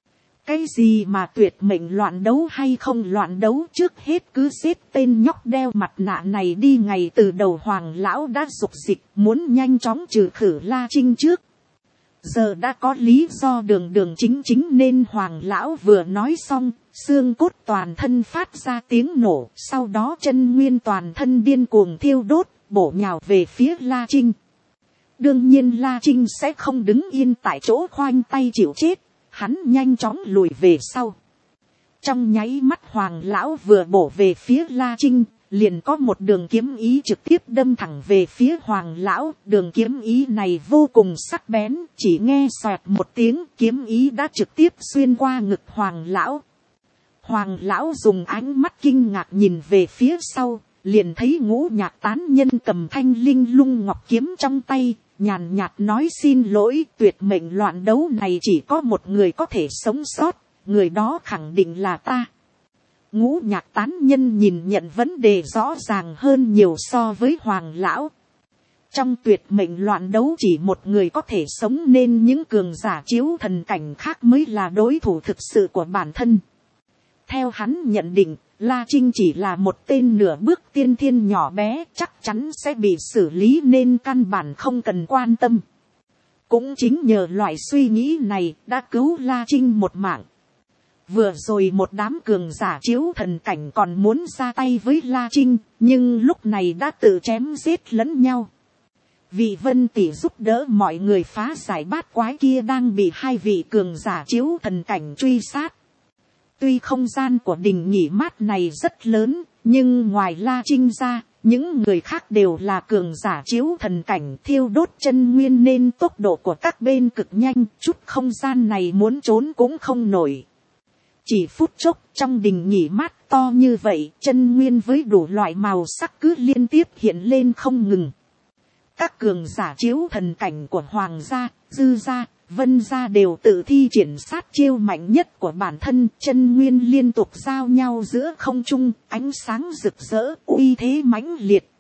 Cái gì mà tuyệt mệnh loạn đấu hay không loạn đấu, trước hết cứ giết tên nhóc đeo mặt nạ này đi. Ngày từ đầu Hoàng lão đã dục dịch muốn nhanh chóng trừ khử La Trinh trước. Giờ đã có lý do đường đường chính chính nên Hoàng lão vừa nói xong, xương cốt toàn thân phát ra tiếng nổ, sau đó chân nguyên toàn thân điên cuồng thiêu đốt, bổ nhào về phía La Trinh. Đương nhiên La Trinh sẽ không đứng yên tại chỗ khoanh tay chịu chết, hắn nhanh chóng lùi về sau. Trong nháy mắt Hoàng lão vừa bổ về phía La Trinh, liền có một đường kiếm ý trực tiếp đâm thẳng về phía Hoàng lão. Đường kiếm ý này vô cùng sắc bén, chỉ nghe xoẹt một tiếng, kiếm ý đã trực tiếp xuyên qua ngực Hoàng lão. Hoàng lão dùng ánh mắt kinh ngạc nhìn về phía sau, liền thấy Ngũ Nhạc Tán Nhân cầm thanh linh lung ngọc kiếm trong tay, nhàn nhạt nói xin lỗi, tuyệt mệnh loạn đấu này chỉ có một người có thể sống sót, người đó khẳng định là ta. Ngũ Nhạc Tán Nhân nhìn nhận vấn đề rõ ràng hơn nhiều so với Hoàng lão. Trong tuyệt mệnh loạn đấu chỉ một người có thể sống, nên những cường giả chiếu thần cảnh khác mới là đối thủ thực sự của bản thân. Theo hắn nhận định, La Trinh chỉ là một tên nửa bước tiên thiên nhỏ bé, chắc chắn sẽ bị xử lý nên căn bản không cần quan tâm. Cũng chính nhờ loại suy nghĩ này đã cứu La Trinh một mạng. Vừa rồi một đám cường giả chiếu thần cảnh còn muốn ra tay với La Trinh, nhưng lúc này đã tự chém giết lẫn nhau. Vị Vân tỷ giúp đỡ mọi người phá giải bát quái kia đang bị hai vị cường giả chiếu thần cảnh truy sát. Tuy không gian của đình nghỉ mát này rất lớn, nhưng ngoài La Trinh ra, những người khác đều là cường giả chiếu thần cảnh thiêu đốt chân nguyên nên tốc độ của các bên cực nhanh, chút không gian này muốn trốn cũng không nổi. Chỉ phút chốc trong đình nghỉ mát to như vậy, chân nguyên với đủ loại màu sắc cứ liên tiếp hiện lên không ngừng. Các cường giả chiếu thần cảnh của Hoàng gia, Dư gia, Vân gia đều tự thi triển sát chiêu mạnh nhất của bản thân, chân nguyên liên tục giao nhau giữa không trung, ánh sáng rực rỡ, uy thế mãnh liệt.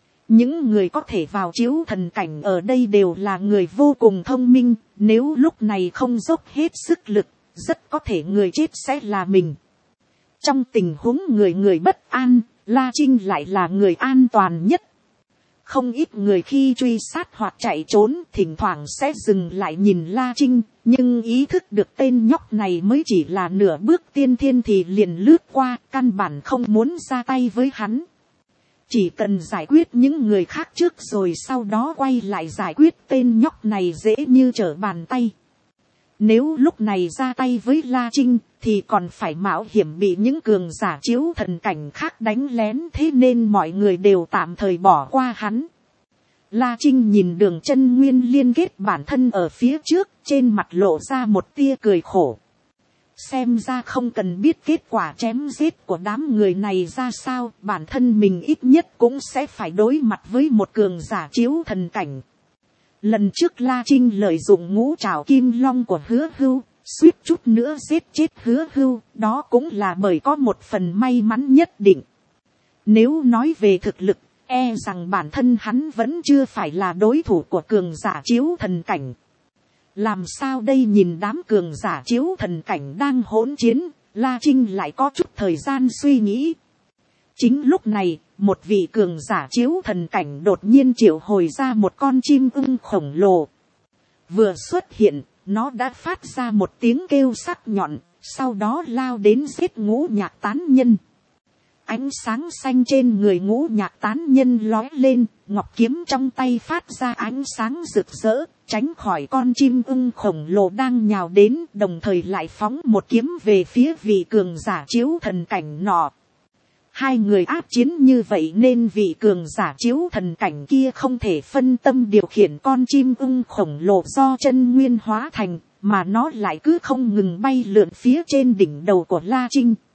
Những người có thể vào chiếu thần cảnh ở đây đều là người vô cùng thông minh, nếu lúc này không dốc hết sức lực, rất có thể người chết sẽ là mình. Trong tình huống người người bất an, La Trinh lại là người an toàn nhất. Không ít người khi truy sát hoặc chạy trốn thỉnh thoảng sẽ dừng lại nhìn La Trinh, nhưng ý thức được tên nhóc này mới chỉ là nửa bước tiên thiên thì liền lướt qua, căn bản không muốn ra tay với hắn. Chỉ cần giải quyết những người khác trước rồi sau đó quay lại giải quyết tên nhóc này dễ như trở bàn tay. Nếu lúc này ra tay với La Trinh thì còn phải mạo hiểm bị những cường giả chiếu thần cảnh khác đánh lén, thế nên mọi người đều tạm thời bỏ qua hắn. La Trinh nhìn đường chân nguyên liên kết bản thân ở phía trước, trên mặt lộ ra một tia cười khổ. Xem ra không cần biết kết quả chém giết của đám người này ra sao, bản thân mình ít nhất cũng sẽ phải đối mặt với một cường giả chiếu thần cảnh. Lần trước La Trinh lợi dụng ngũ trảo kim long của Hứa Hưu, suýt chút nữa giết chết Hứa Hưu, đó cũng là bởi có một phần may mắn nhất định. Nếu nói về thực lực, e rằng bản thân hắn vẫn chưa phải là đối thủ của cường giả chiếu thần cảnh. Làm sao đây, nhìn đám cường giả chiếu thần cảnh đang hỗn chiến, La Trinh lại có chút thời gian suy nghĩ. Chính lúc này, một vị cường giả chiếu thần cảnh đột nhiên triệu hồi ra một con chim ưng khổng lồ. Vừa xuất hiện, nó đã phát ra một tiếng kêu sắc nhọn, sau đó lao đến giết Ngũ Nhạc Tán Nhân. Ánh sáng xanh trên người Ngũ Nhạc Tán Nhân lói lên, ngọc kiếm trong tay phát ra ánh sáng rực rỡ, tránh khỏi con chim ưng khổng lồ đang nhào đến, đồng thời lại phóng một kiếm về phía vị cường giả chiếu thần cảnh nọ. Hai người áp chiến như vậy nên vị cường giả chiếu thần cảnh kia không thể phân tâm điều khiển con chim ưng khổng lồ do chân nguyên hóa thành, mà nó lại cứ không ngừng bay lượn phía trên đỉnh đầu của La Trinh.